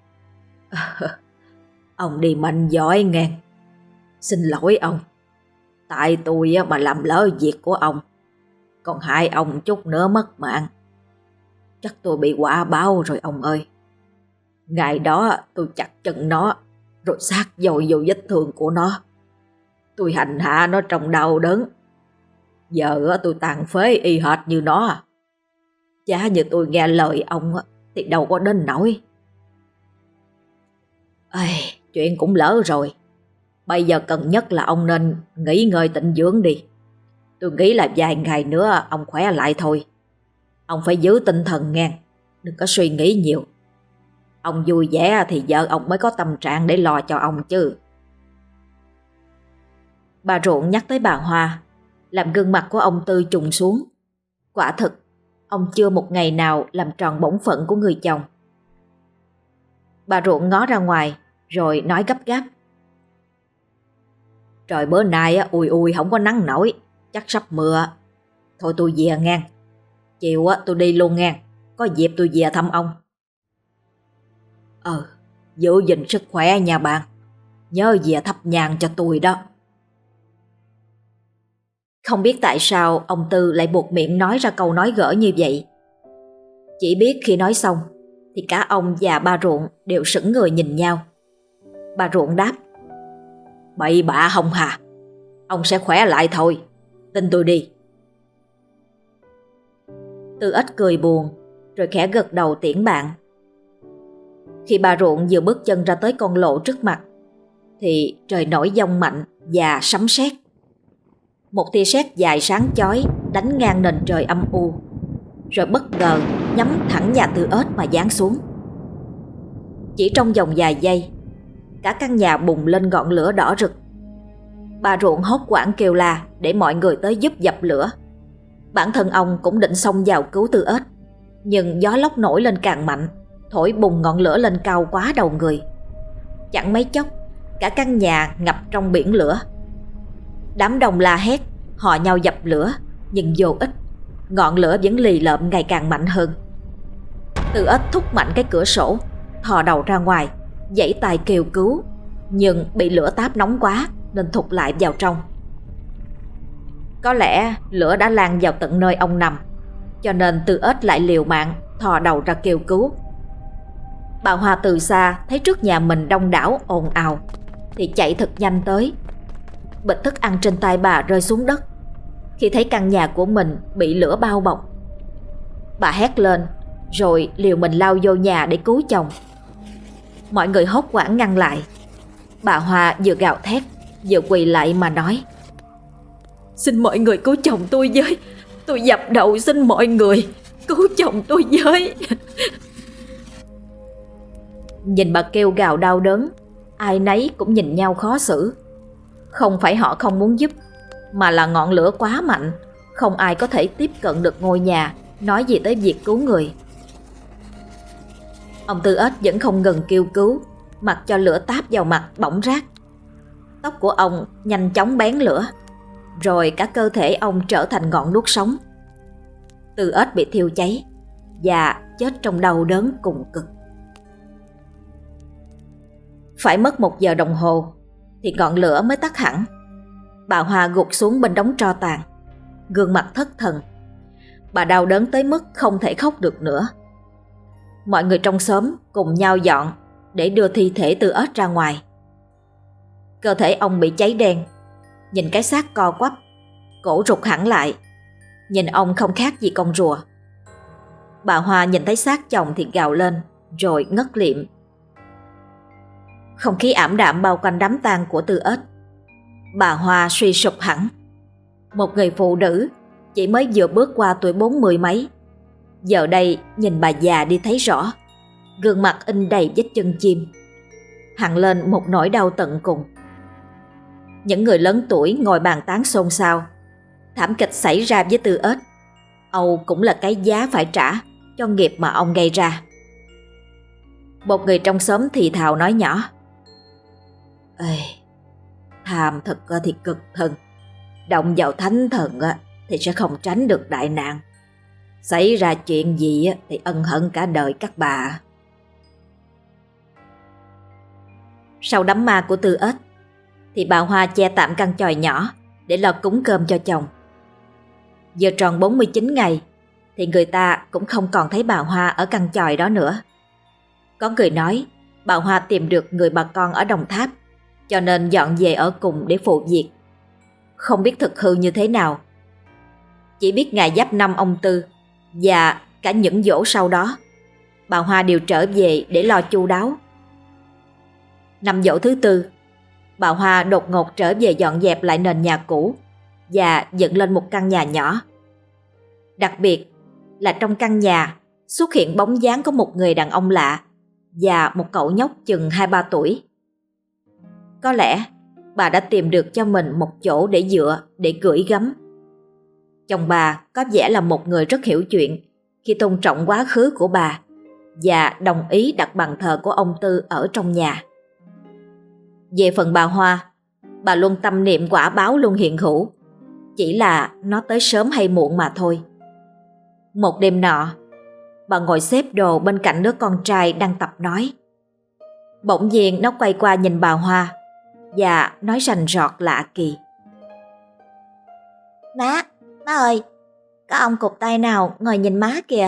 "Ông đi mạnh giỏi nghe. Xin lỗi ông. Tại tôi mà làm lỡ việc của ông, còn hại ông chút nữa mất mạng. Chắc tôi bị quả báo rồi ông ơi. Ngày đó tôi chặt chân nó, rồi sát dội vô vết thương của nó. Tôi hành hạ nó trong đau đớn. Giờ tôi tàn phế y hệt như nó. Chả như tôi nghe lời ông thì đâu có đến nổi. Ây, chuyện cũng lỡ rồi. Bây giờ cần nhất là ông nên nghỉ ngơi tịnh dưỡng đi. Tôi nghĩ là vài ngày nữa ông khỏe lại thôi. Ông phải giữ tinh thần nghe, đừng có suy nghĩ nhiều. Ông vui vẻ thì vợ ông mới có tâm trạng để lo cho ông chứ." Bà Ruộng nhắc tới bà Hoa, làm gương mặt của ông Tư trùng xuống. Quả thực, ông chưa một ngày nào làm tròn bổn phận của người chồng. Bà Ruộng ngó ra ngoài rồi nói gấp gáp. Trời bữa nay á, ui ui không có nắng nổi, chắc sắp mưa. Thôi tôi về ngang. Chiều á, tôi đi luôn ngang, có dịp tôi về thăm ông. Ờ, giữ gìn sức khỏe nha bạn. Nhớ về thắp nhang cho tôi đó. Không biết tại sao ông Tư lại buộc miệng nói ra câu nói gỡ như vậy. Chỉ biết khi nói xong thì cả ông và bà Ruộng đều sững người nhìn nhau. Bà Ruộng đáp. Bậy bạ không hà, ông sẽ khỏe lại thôi, tin tôi đi. Tư Ếch cười buồn rồi khẽ gật đầu tiễn bạn. Khi bà Ruộng vừa bước chân ra tới con lộ trước mặt thì trời nổi giông mạnh và sấm sét. Một tia sét dài sáng chói đánh ngang nền trời âm u, rồi bất ngờ nhắm thẳng nhà Tư Ếch mà giáng xuống. Chỉ trong vòng vài giây, cả căn nhà bùng lên ngọn lửa đỏ rực. Bà Ruộng hốt hoảng kêu la để mọi người tới giúp dập lửa. Bản thân ông cũng định xông vào cứu Tư Ếch, nhưng gió lốc nổi lên càng mạnh, thổi bùng ngọn lửa lên cao quá đầu người. Chẳng mấy chốc, cả căn nhà ngập trong biển lửa. Đám đông la hét, họ nhau dập lửa, nhưng vô ích. Ngọn lửa vẫn lì lợm ngày càng mạnh hơn. Tư Ếch thúc mạnh cái cửa sổ, thò đầu ra ngoài, giãy tay kêu cứu, nhưng bị lửa táp nóng quá nên thụt lại vào trong. Có lẽ lửa đã lan vào tận nơi ông nằm, cho nên Tư Ếch lại liều mạng thò đầu ra kêu cứu. Bà Hoa từ xa thấy trước nhà mình đông đảo ồn ào thì chạy thật nhanh tới. Bịch thức ăn trên tay bà rơi xuống đất khi thấy căn nhà của mình bị lửa bao bọc. Bà hét lên rồi liều mình lao vô nhà để cứu chồng. Mọi người hốt hoảng ngăn lại. Bà Hoa vừa gào thét vừa quỳ lại mà nói. Xin mọi người cứu chồng tôi với. Tôi dập đầu xin mọi người cứu chồng tôi với. Nhìn bà kêu gào đau đớn, ai nấy cũng nhìn nhau khó xử. Không phải họ không muốn giúp, mà là ngọn lửa quá mạnh, không ai có thể tiếp cận được ngôi nhà, nói gì tới việc cứu người. Ông Tư Ếch vẫn không ngừng kêu cứu, mặc cho lửa táp vào mặt bỏng rát. Tóc của ông nhanh chóng bén lửa, rồi cả cơ thể ông trở thành ngọn đuốc sống. Tư Ếch bị thiêu cháy và chết trong đau đớn cùng cực. Phải mất một giờ đồng hồ thì ngọn lửa mới tắt hẳn. Bà Hoa gục xuống bên đống tro tàn, gương mặt thất thần. Bà đau đớn tới mức không thể khóc được nữa. Mọi người trong xóm cùng nhau dọn để đưa thi thể Tư Ếch ra ngoài. Cơ thể ông bị cháy đen, nhìn cái xác co quắp, cổ rụt hẳn lại, nhìn ông không khác gì con rùa. Bà Hoa nhìn thấy xác chồng thì gào lên rồi ngất liệm. Không khí ảm đạm bao quanh đám tang của Tư Ếch. Bà Hoa suy sụp hẳn. Một người phụ nữ chỉ mới vừa bước qua tuổi bốn mươi mấy, giờ đây nhìn bà già đi thấy rõ, gương mặt in đầy vết chân chim, hằn lên một nỗi đau tận cùng. Những người lớn tuổi ngồi bàn tán xôn xao. Thảm kịch xảy ra với Tư Ếch, Âu cũng là cái giá phải trả cho nghiệp mà ông gây ra. Một người trong xóm thì thào nói nhỏ. Ê, tham thật thì cực thần, động vào thánh thần thì sẽ không tránh được đại nạn. Xảy ra chuyện gì thì ân hận cả đời các bà. Sau đám ma của Tư Ếch thì bà Hoa che tạm căn chòi nhỏ để lo cúng cơm cho chồng. Giờ tròn bốn mươi chín ngày thì người ta cũng không còn thấy bà Hoa ở căn chòi đó nữa. Có người nói bà Hoa tìm được người bà con ở Đồng Tháp, cho nên dọn về ở cùng để phụ việc. Không biết thực hư như thế nào. Chỉ biết ngày Giáp Năm ông Tư và cả những giỗ sau đó, bà Hoa đều trở về để lo chu đáo. Năm giỗ thứ tư, bà Hoa đột ngột trở về dọn dẹp lại nền nhà cũ và dựng lên một căn nhà nhỏ. Đặc biệt là trong căn nhà xuất hiện bóng dáng của một người đàn ông lạ và một cậu nhóc chừng hai ba tuổi. Có lẽ bà đã tìm được cho mình một chỗ để dựa, để gửi gắm, Chồng bà có vẻ là một người rất hiểu chuyện khi tôn trọng quá khứ của bà và đồng ý đặt bàn thờ của ông Tư ở trong nhà. Về phần bà Hoa, bà luôn tâm niệm quả báo luôn hiện hữu, chỉ là nó tới sớm hay muộn mà thôi. Một đêm nọ, bà ngồi xếp đồ bên cạnh đứa con trai đang tập nói. Bỗng nhiên nó quay qua nhìn bà Hoa và nói rành rọt lạ kỳ. Má, má ơi, có ông cụt tay nào ngồi nhìn má kìa.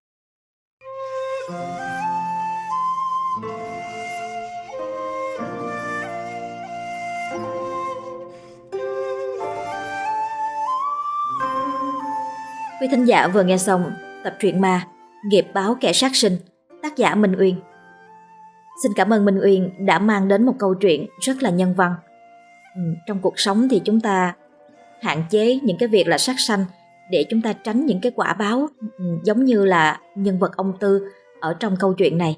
Quý thính giả vừa nghe xong tập truyện ma Nghiệp báo kẻ sát sinh, tác giả Minh Uyên. Xin cảm ơn Minh Uyên đã mang đến một câu chuyện rất là nhân văn. Ừ, trong cuộc sống thì chúng ta hạn chế những cái việc là sát sanh để chúng ta tránh những cái quả báo ừ, giống như là nhân vật ông Tư ở trong câu chuyện này.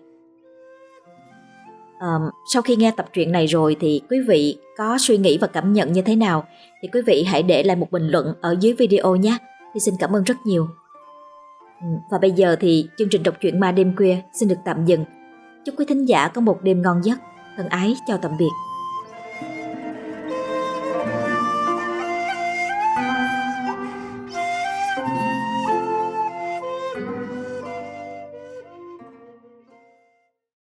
À, sau khi nghe tập truyện này rồi thì quý vị có suy nghĩ và cảm nhận như thế nào thì quý vị hãy để lại một bình luận ở dưới video nhé. Thì xin cảm ơn rất nhiều. Ừ, và bây giờ thì chương trình đọc truyện ma đêm khuya xin được tạm dừng. Chúc quý thính giả có một đêm ngon giấc. Thân ái chào tạm biệt.